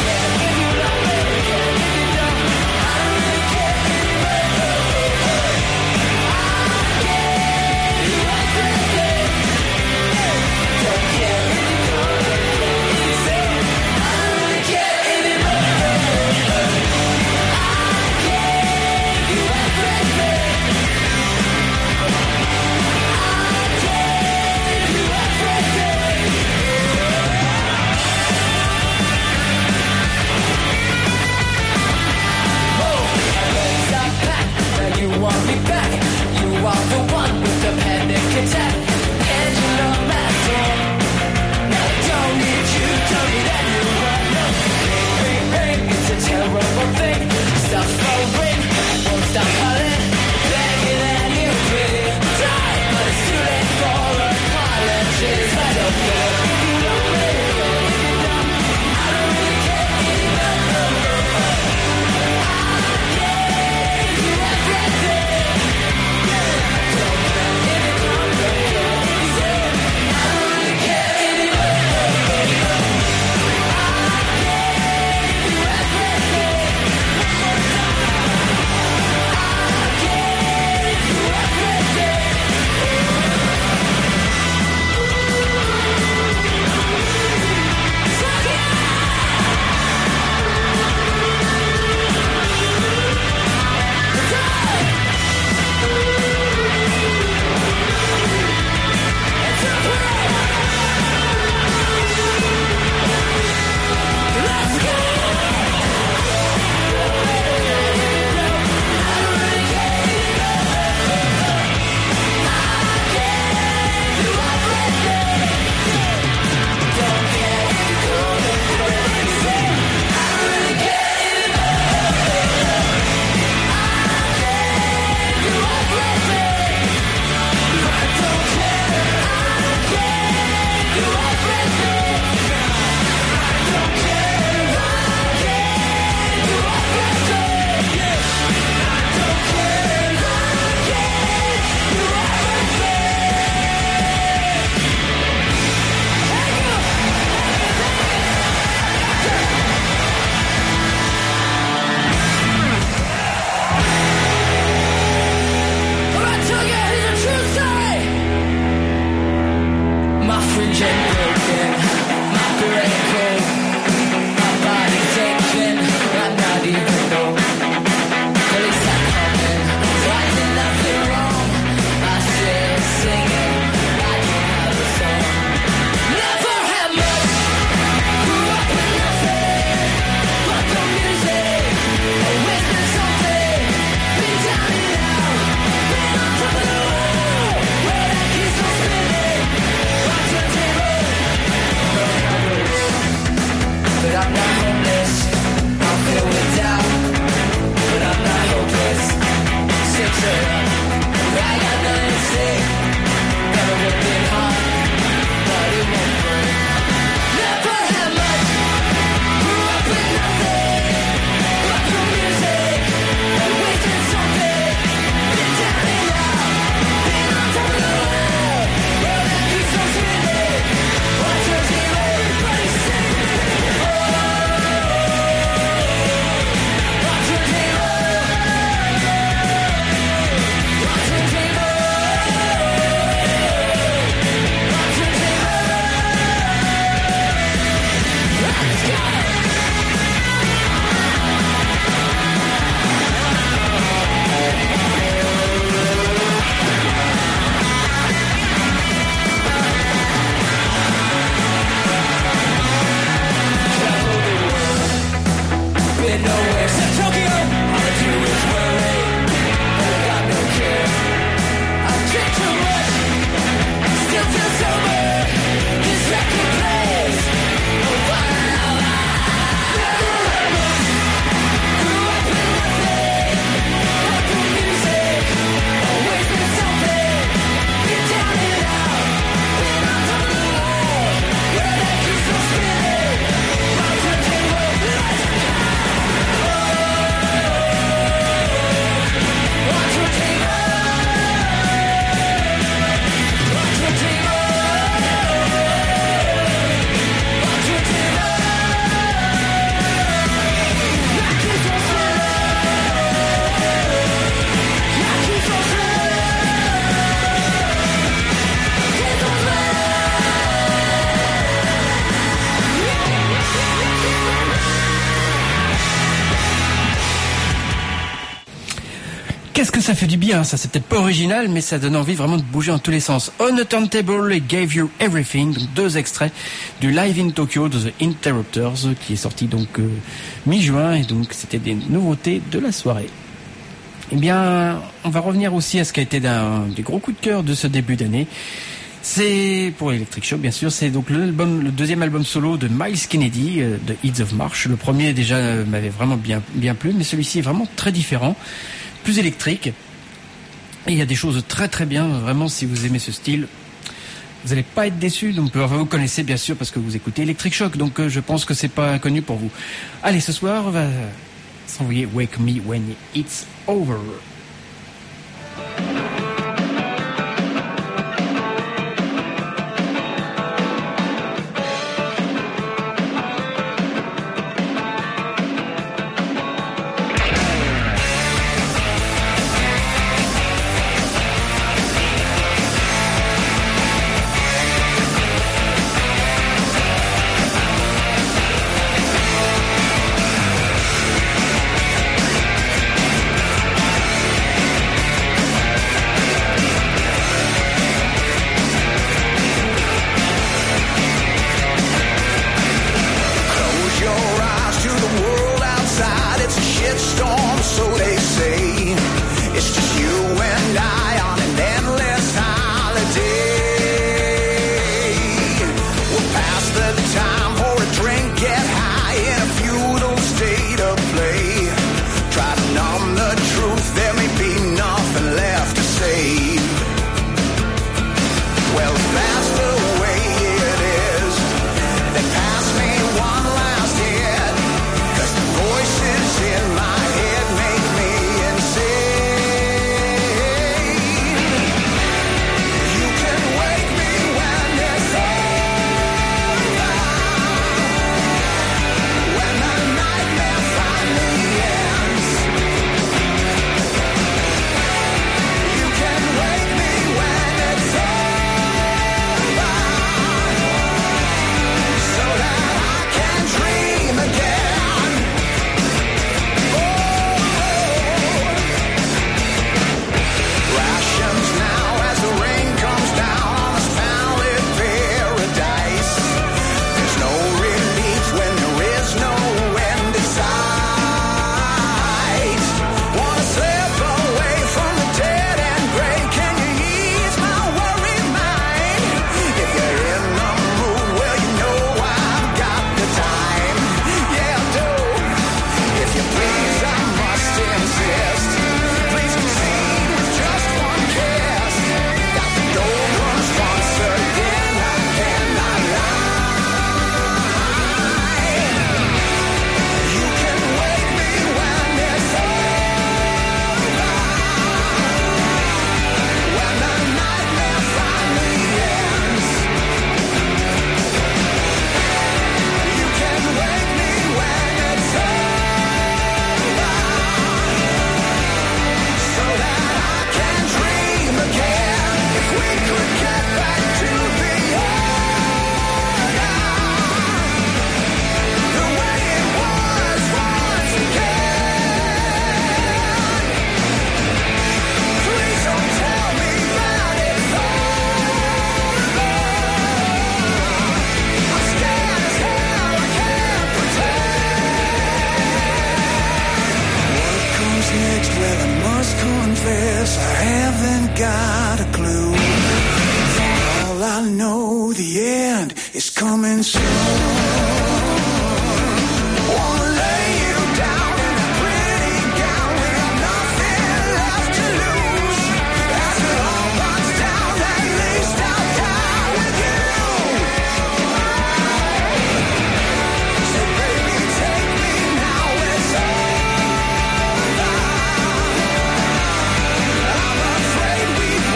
qu'est-ce que ça fait du bien, ça c'est peut-être pas original, mais ça donne envie vraiment de bouger en tous les sens. On a Turntable et Gave You Everything, donc deux extraits du Live in Tokyo de The Interrupters, qui est sorti donc euh, mi-juin, et donc c'était des nouveautés de la soirée. Eh bien, on va revenir aussi à ce qui a été d'un des gros coups de cœur de ce début d'année. C'est, pour Electric Shock bien sûr, c'est donc l'album, le deuxième album solo de Miles Kennedy, euh, de Ides of March. Le premier déjà euh, m'avait vraiment bien, bien plu, mais celui-ci est vraiment très différent, plus électrique. Et il y a des choses très très bien, vraiment, si vous aimez ce style, vous n'allez pas être déçus. Donc enfin, vous connaissez bien sûr parce que vous écoutez Electric Shock, donc euh, je pense que c'est pas inconnu pour vous. Allez, ce soir, on va s'envoyer Wake Me When It's Over.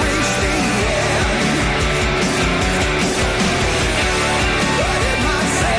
But it might say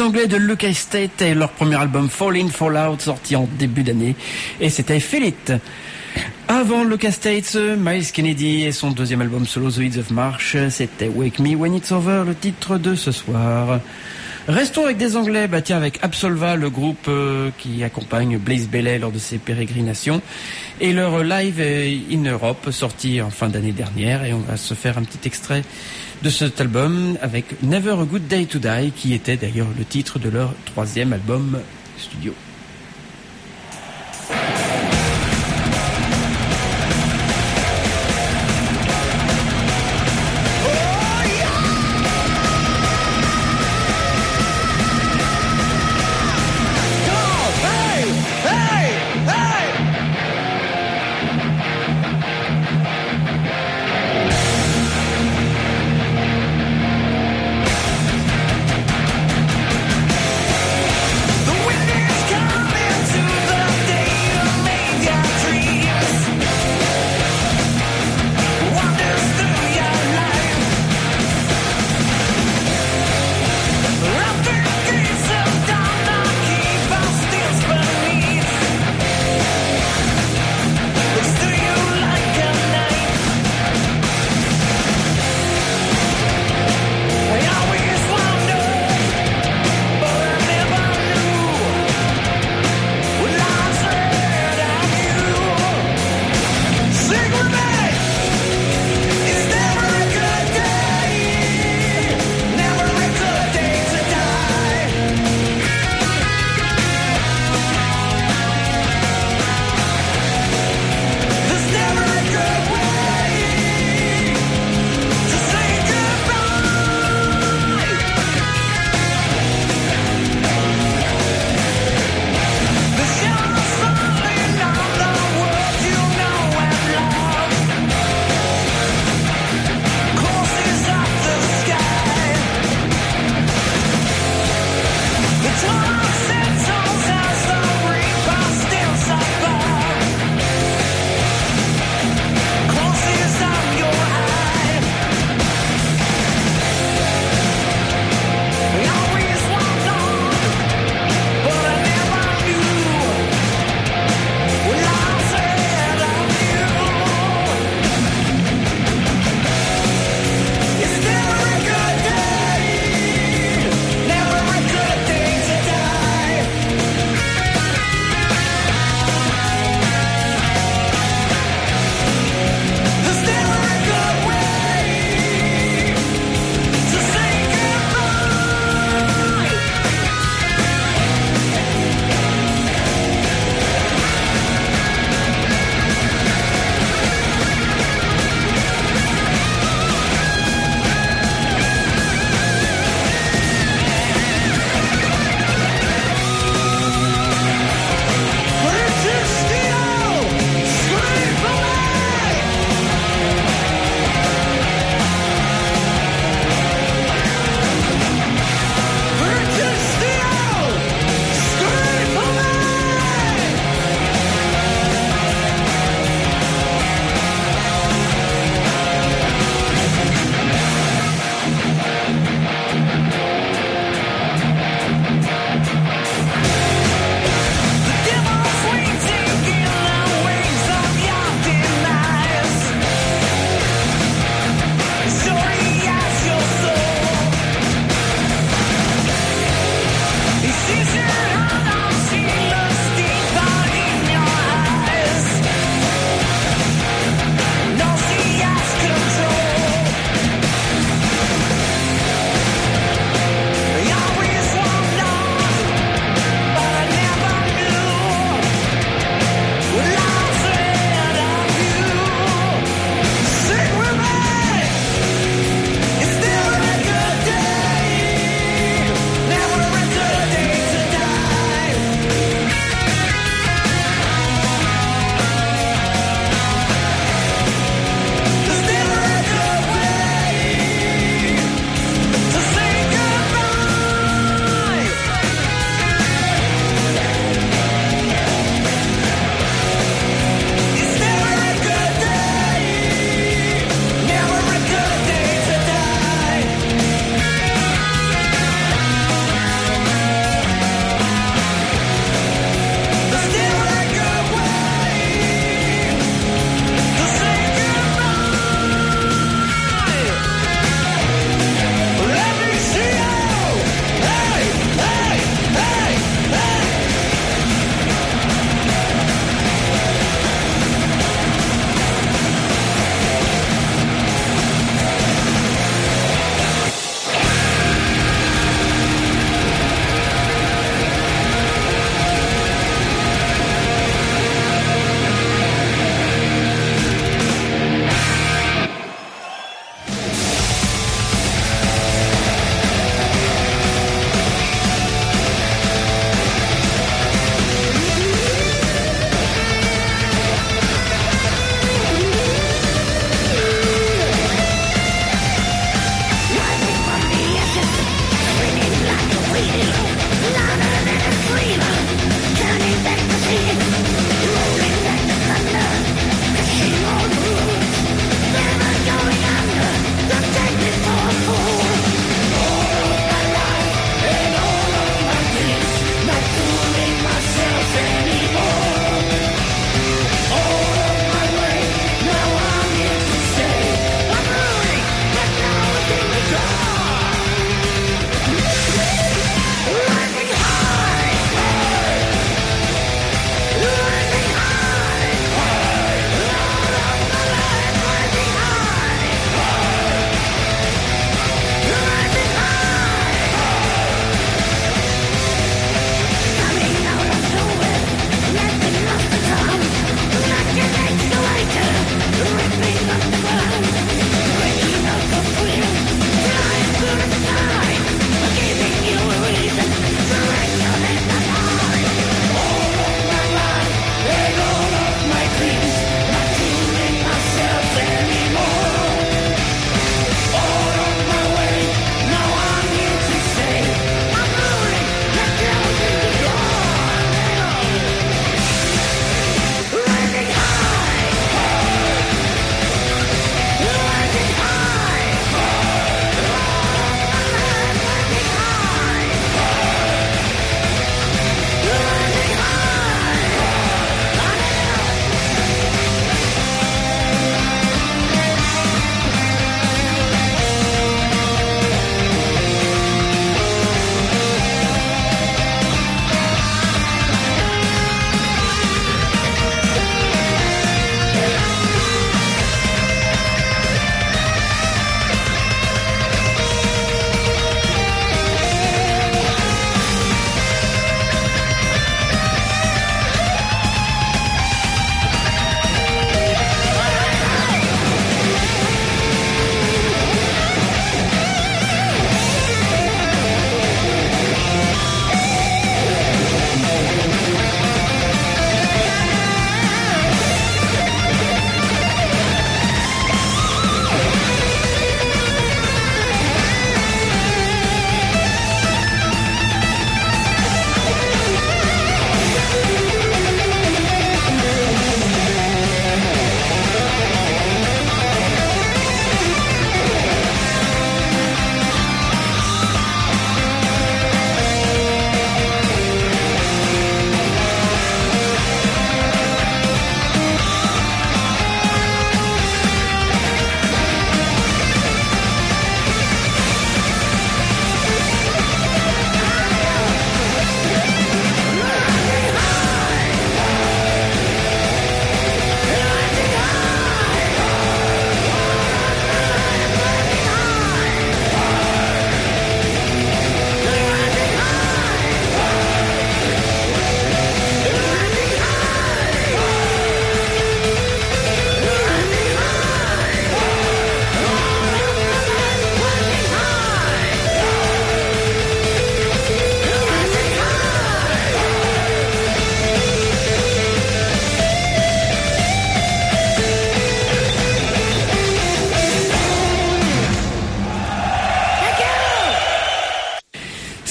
Les Anglais de Luke Estate et leur premier album Fall In Fall Out sorti en début d'année, et c'était Feel It. Avant Luke Estate, Miles Kennedy et son deuxième album solo The Ides of March, c'était Wake Me When It's Over, le titre de ce soir. Restons avec des Anglais, bah tiens, avec Absolva, le groupe euh, qui accompagne Blaze Bayley lors de ses pérégrinations, et leur live in Europe sorti en fin d'année dernière, et on va se faire un petit extrait de cet album avec Never a Good Day to Die, qui était d'ailleurs le titre de leur troisième album studio. The wind is coming.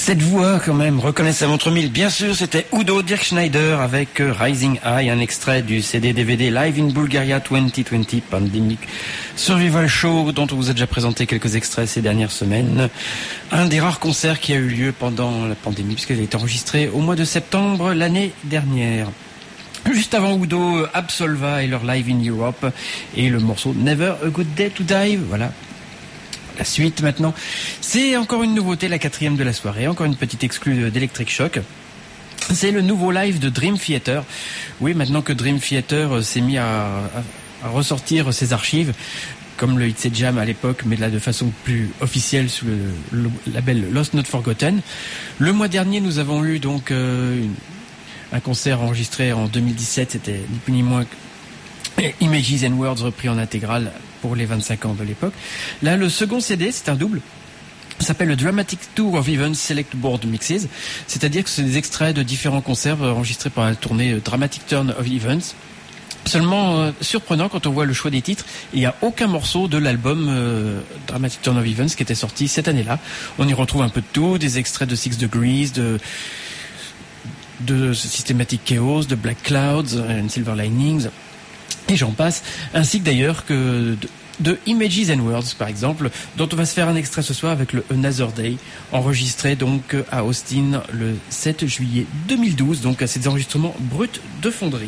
Cette voix, quand même, reconnaît sa montre mille. Bien sûr, c'était Udo Dirk Schneider avec Rising High, un extrait du C D D V D Live in Bulgaria vingt vingt Pandemic Survival Show, dont on vous a déjà présenté quelques extraits ces dernières semaines. Un des rares concerts qui a eu lieu pendant la pandémie, puisqu'elle a été enregistrée au mois de septembre l'année dernière. Juste avant Udo, Absolva et leur Live in Europe, et le morceau Never a Good Day to Die, voilà. La suite maintenant, c'est encore une nouveauté, la quatrième de la soirée, encore une petite exclue d'Electric Shock. C'est le nouveau live de Dream Theater. Oui, maintenant que Dream Theater s'est mis à, à, à ressortir ses archives, comme le It's a Jam à l'époque, mais là de façon plus officielle sous le, le label Lost Not Forgotten. Le mois dernier, nous avons eu donc euh, une, un concert enregistré en deux mille dix-sept, c'était ni plus ni moins que Images and Words repris en intégrale pour les vingt-cinq ans de l'époque. Là, le second C D, c'est un double. Ça s'appelle le Dramatic Tour of Events Select Board Mixes. C'est-à-dire que c'est des extraits de différents concerts enregistrés par la tournée Dramatic Turn of Events. Seulement euh, surprenant quand on voit le choix des titres, il n'y a aucun morceau de l'album euh, Dramatic Turn of Events qui était sorti cette année-là. On y retrouve un peu de tout, des extraits de Six Degrees, de, de Systematic Chaos, de Black Clouds, and Silver Linings, et j'en passe, ainsi que d'ailleurs que de, de Images and Words par exemple, dont on va se faire un extrait ce soir avec le Another Day, enregistré donc à Austin le sept juillet deux mille douze, donc à ces enregistrements bruts de fonderie.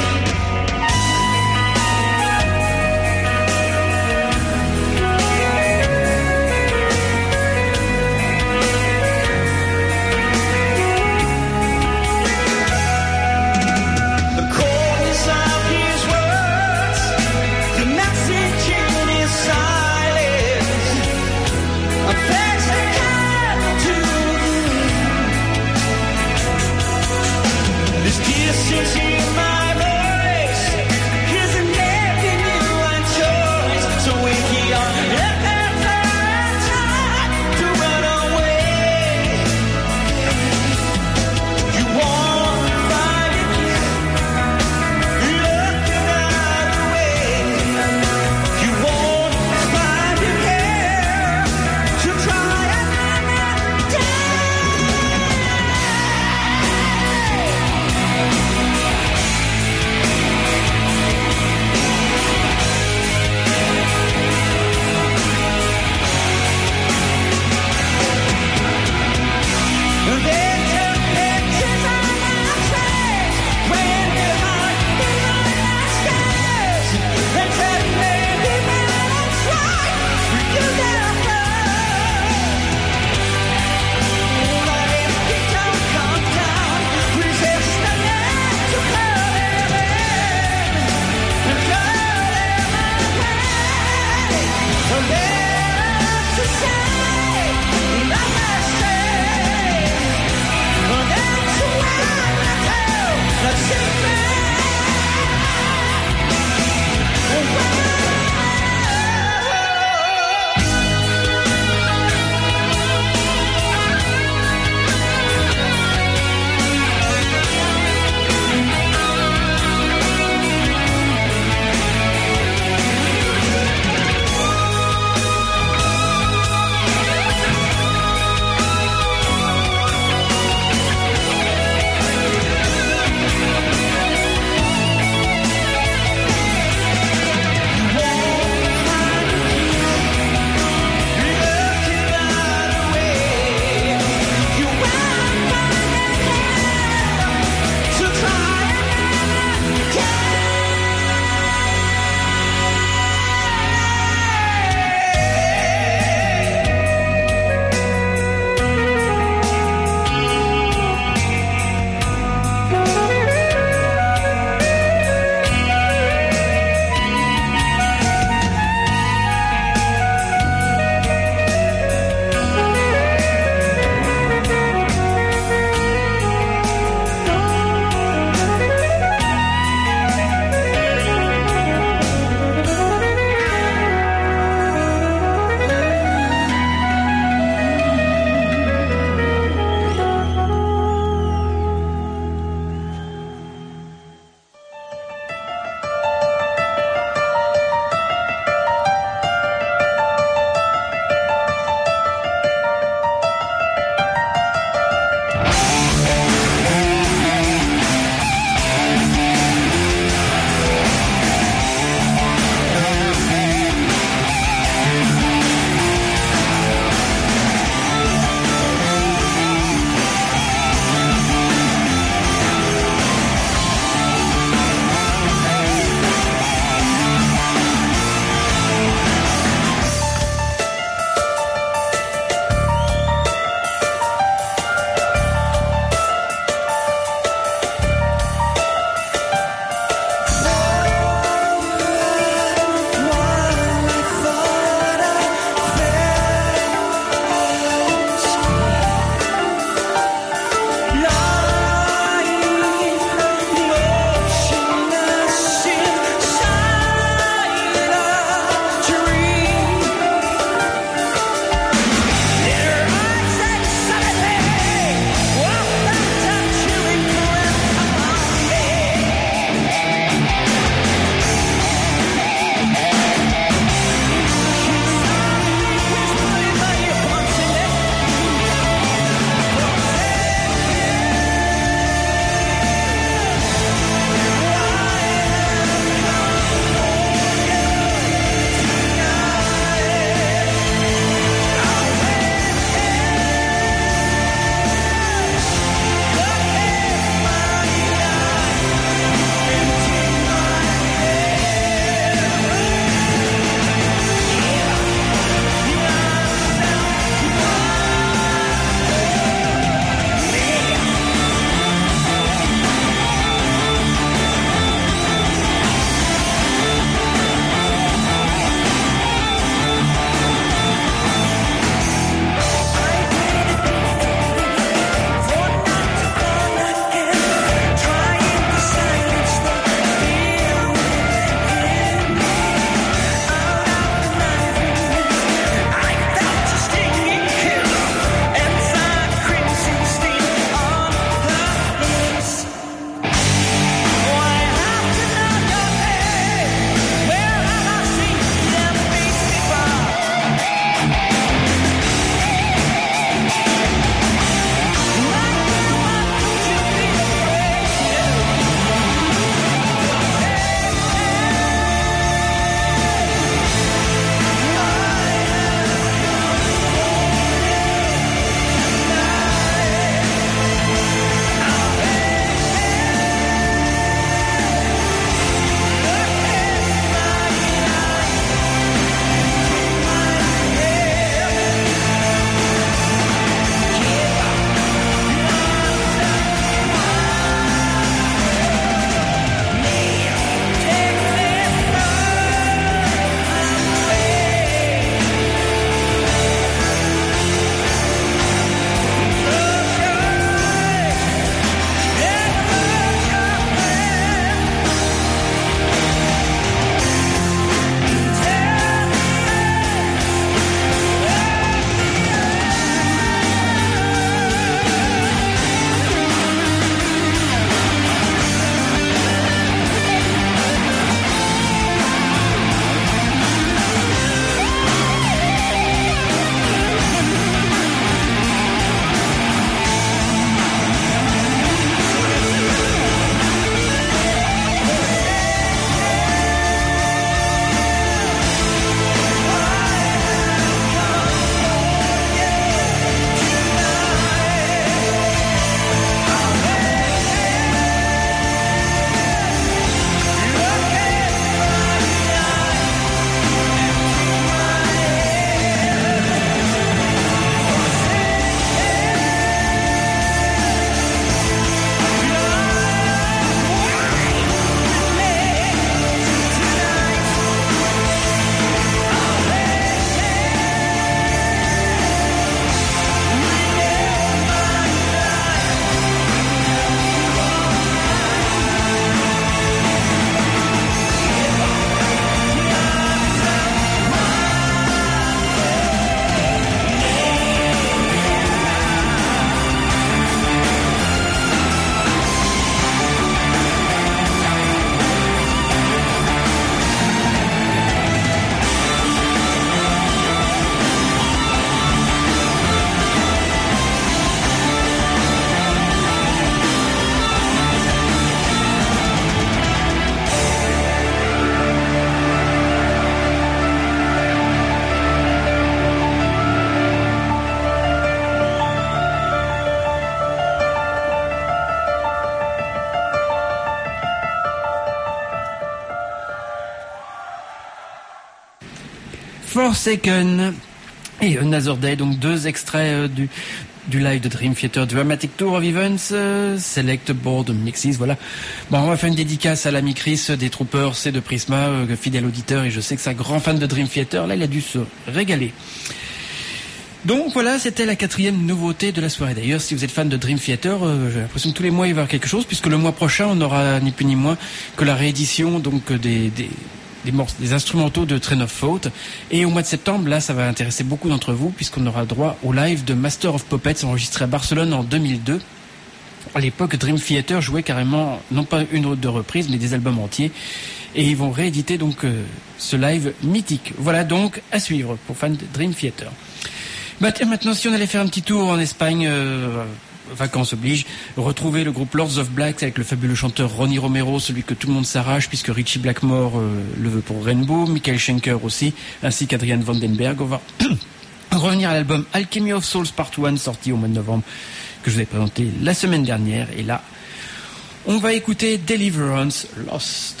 Forsaken et Another Day, donc deux extraits euh, du du live de Dream Theater Dramatic Tour of Events, euh, Select Board Mixes, voilà. Bon, on va faire une dédicace à l'ami Chris des Troopers et de Prisma, euh, fidèle auditeur, et je sais que c'est un grand fan de Dream Theater, là il a dû se régaler. Donc voilà, c'était la quatrième nouveauté de la soirée. D'ailleurs, si vous êtes fan de Dream Theater, euh, j'ai l'impression que tous les mois il va y avoir quelque chose, puisque le mois prochain on aura ni plus ni moins que la réédition donc des... des Des, morceaux, des instrumentaux de Train of Thought, et au mois de septembre, là ça va intéresser beaucoup d'entre vous puisqu'on aura droit au live de Master of Puppets enregistré à Barcelone en deux mille deux. À l'époque, Dream Theater jouait carrément non pas une ou deux reprises mais des albums entiers, et ils vont rééditer donc euh, ce live mythique. Voilà donc à suivre pour fans de Dream Theater. Bah, tiens, maintenant si on allait faire un petit tour en Espagne, euh, vacances oblige, retrouver le groupe Lords of Black avec le fabuleux chanteur Ronnie Romero, celui que tout le monde s'arrache puisque Richie Blackmore euh, le veut pour Rainbow, Michael Schenker aussi, ainsi qu'Adrian Vandenberg. On va revenir à l'album Alchemy of Souls Part un sorti au mois de novembre que je vous ai présenté la semaine dernière, et là on va écouter Deliverance Lost.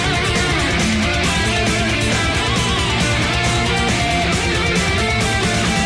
Thank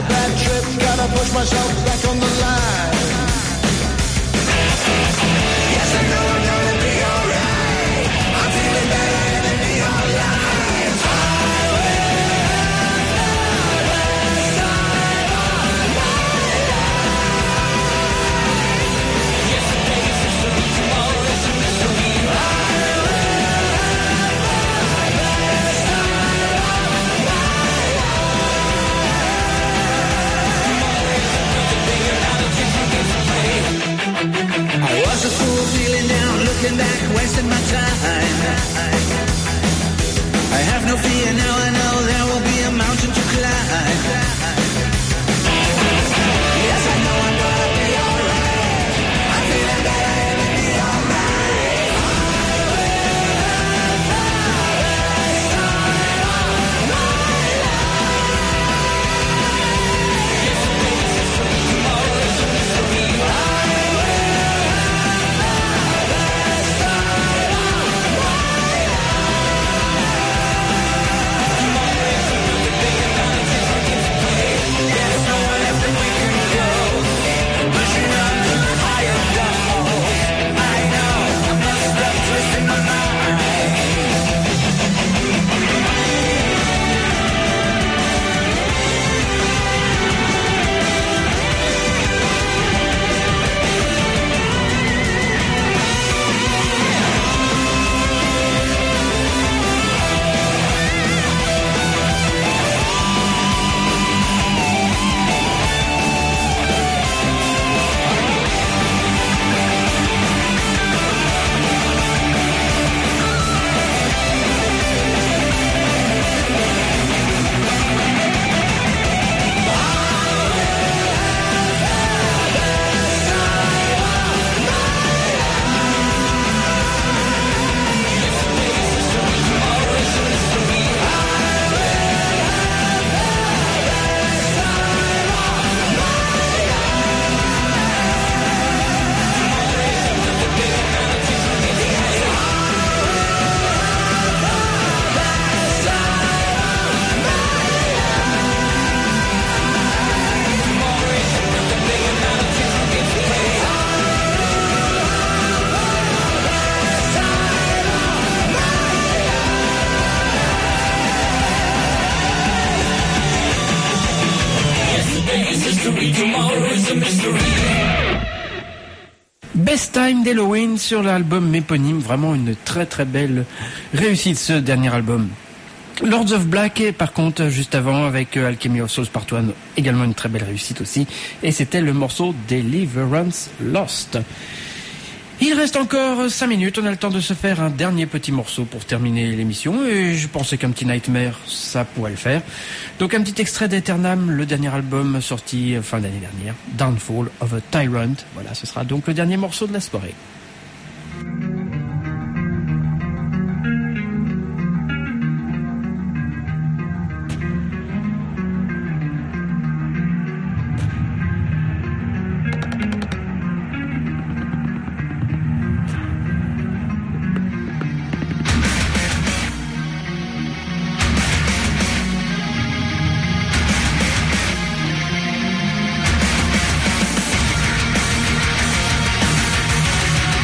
a bad trip, gotta push myself back on the line. Yes, I know I'm gonna be alright. I'm feeling better than neon lights. I will never start on my life. Yesterday is history, tomorrow is a mystery. I I was a fool feeling down, looking back, wasting my time. I have no fear, now I know there will be a mountain to climb. Yes, I know I'm gonna be alright. I'm feeling better and it'll be alright. I will never start on my life. Yesterday is history, tomorrow is a mystery. Best Time d'Halloween sur l'album éponyme, vraiment une très très belle réussite ce dernier album. Lords of Black, par contre, juste avant, avec Alchemy of Souls Part un, également une très belle réussite aussi, et c'était le morceau Deliverance Lost. Il reste encore cinq minutes, on a le temps de se faire un dernier petit morceau pour terminer l'émission, et je pensais qu'un petit Nightmare, ça pourrait le faire. Donc un petit extrait d'Eternam, le dernier album sorti fin d'année dernière, Downfall of a Tyrant. Voilà, ce sera donc le dernier morceau de la soirée. We'll be right back.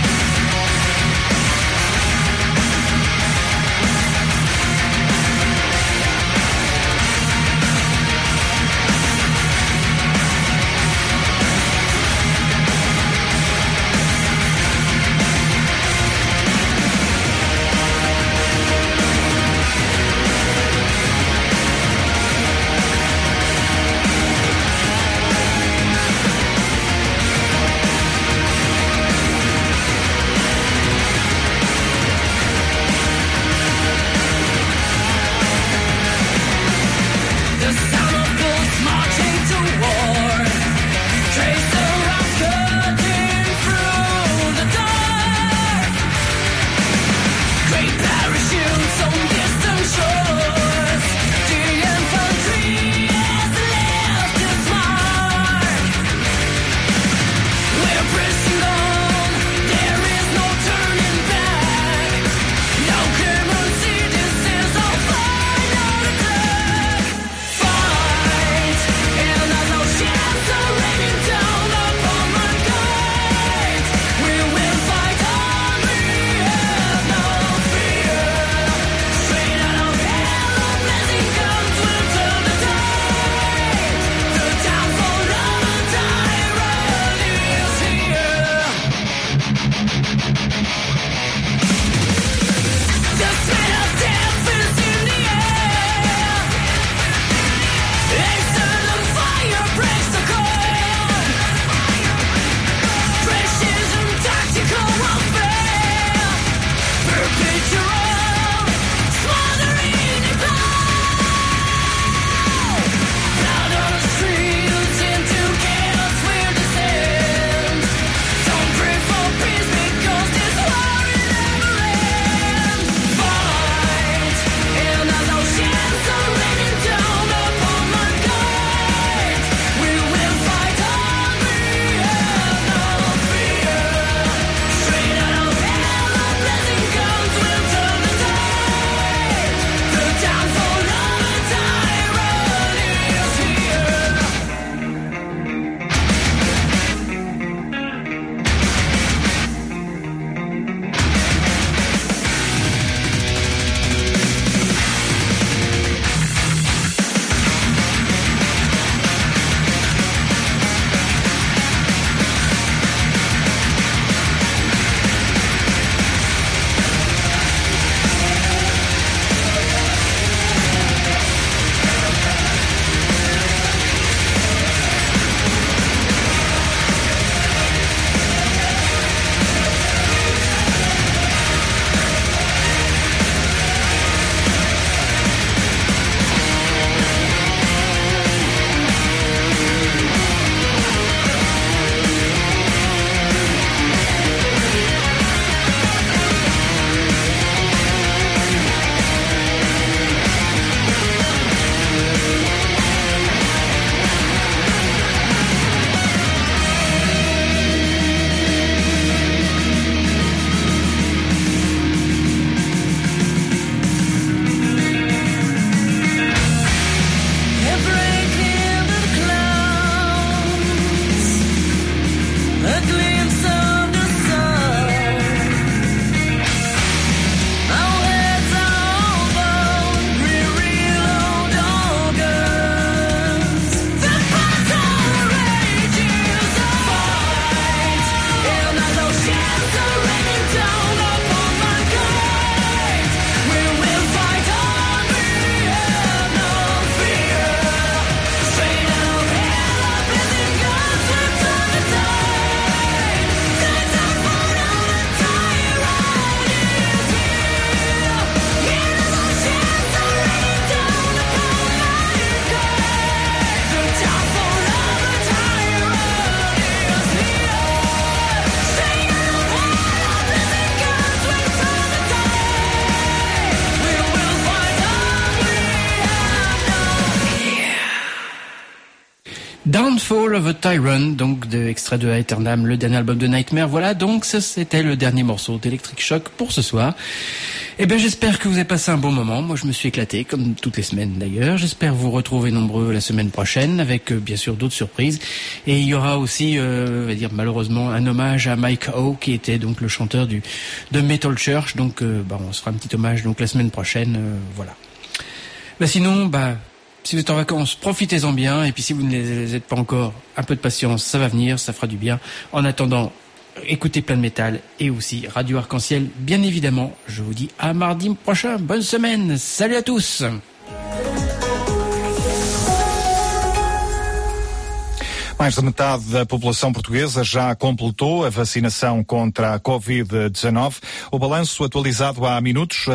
Downfall of a Tyrant, donc de extrait de Aeternam, le dernier album de Nightmare. Voilà, donc ça c'était le dernier morceau d'Electric Shock pour ce soir. Eh bien, j'espère que vous avez passé un bon moment. Moi, je me suis éclaté, comme toutes les semaines d'ailleurs. J'espère vous retrouver nombreux la semaine prochaine, avec euh, bien sûr d'autres surprises. Et il y aura aussi, euh, on va dire malheureusement, un hommage à Mike Howe, qui était donc le chanteur du de Metal Church. Donc, euh, bah, on se fera un petit hommage donc la semaine prochaine. Euh, voilà. Bah, sinon, bah, si vous êtes en vacances, profitez-en bien. Et puis, si vous ne les êtes pas encore, un peu de patience, ça va venir, ça fera du bien. En attendant, écoutez Plein de Métal et aussi Radio Arc-en-Ciel, bien évidemment. Je vous dis à mardi prochain. Bonne semaine. Salut à tous. Mais de metade da população portuguesa já completou a vacinação contra a covid dezenove. O balanço atualizado há minutos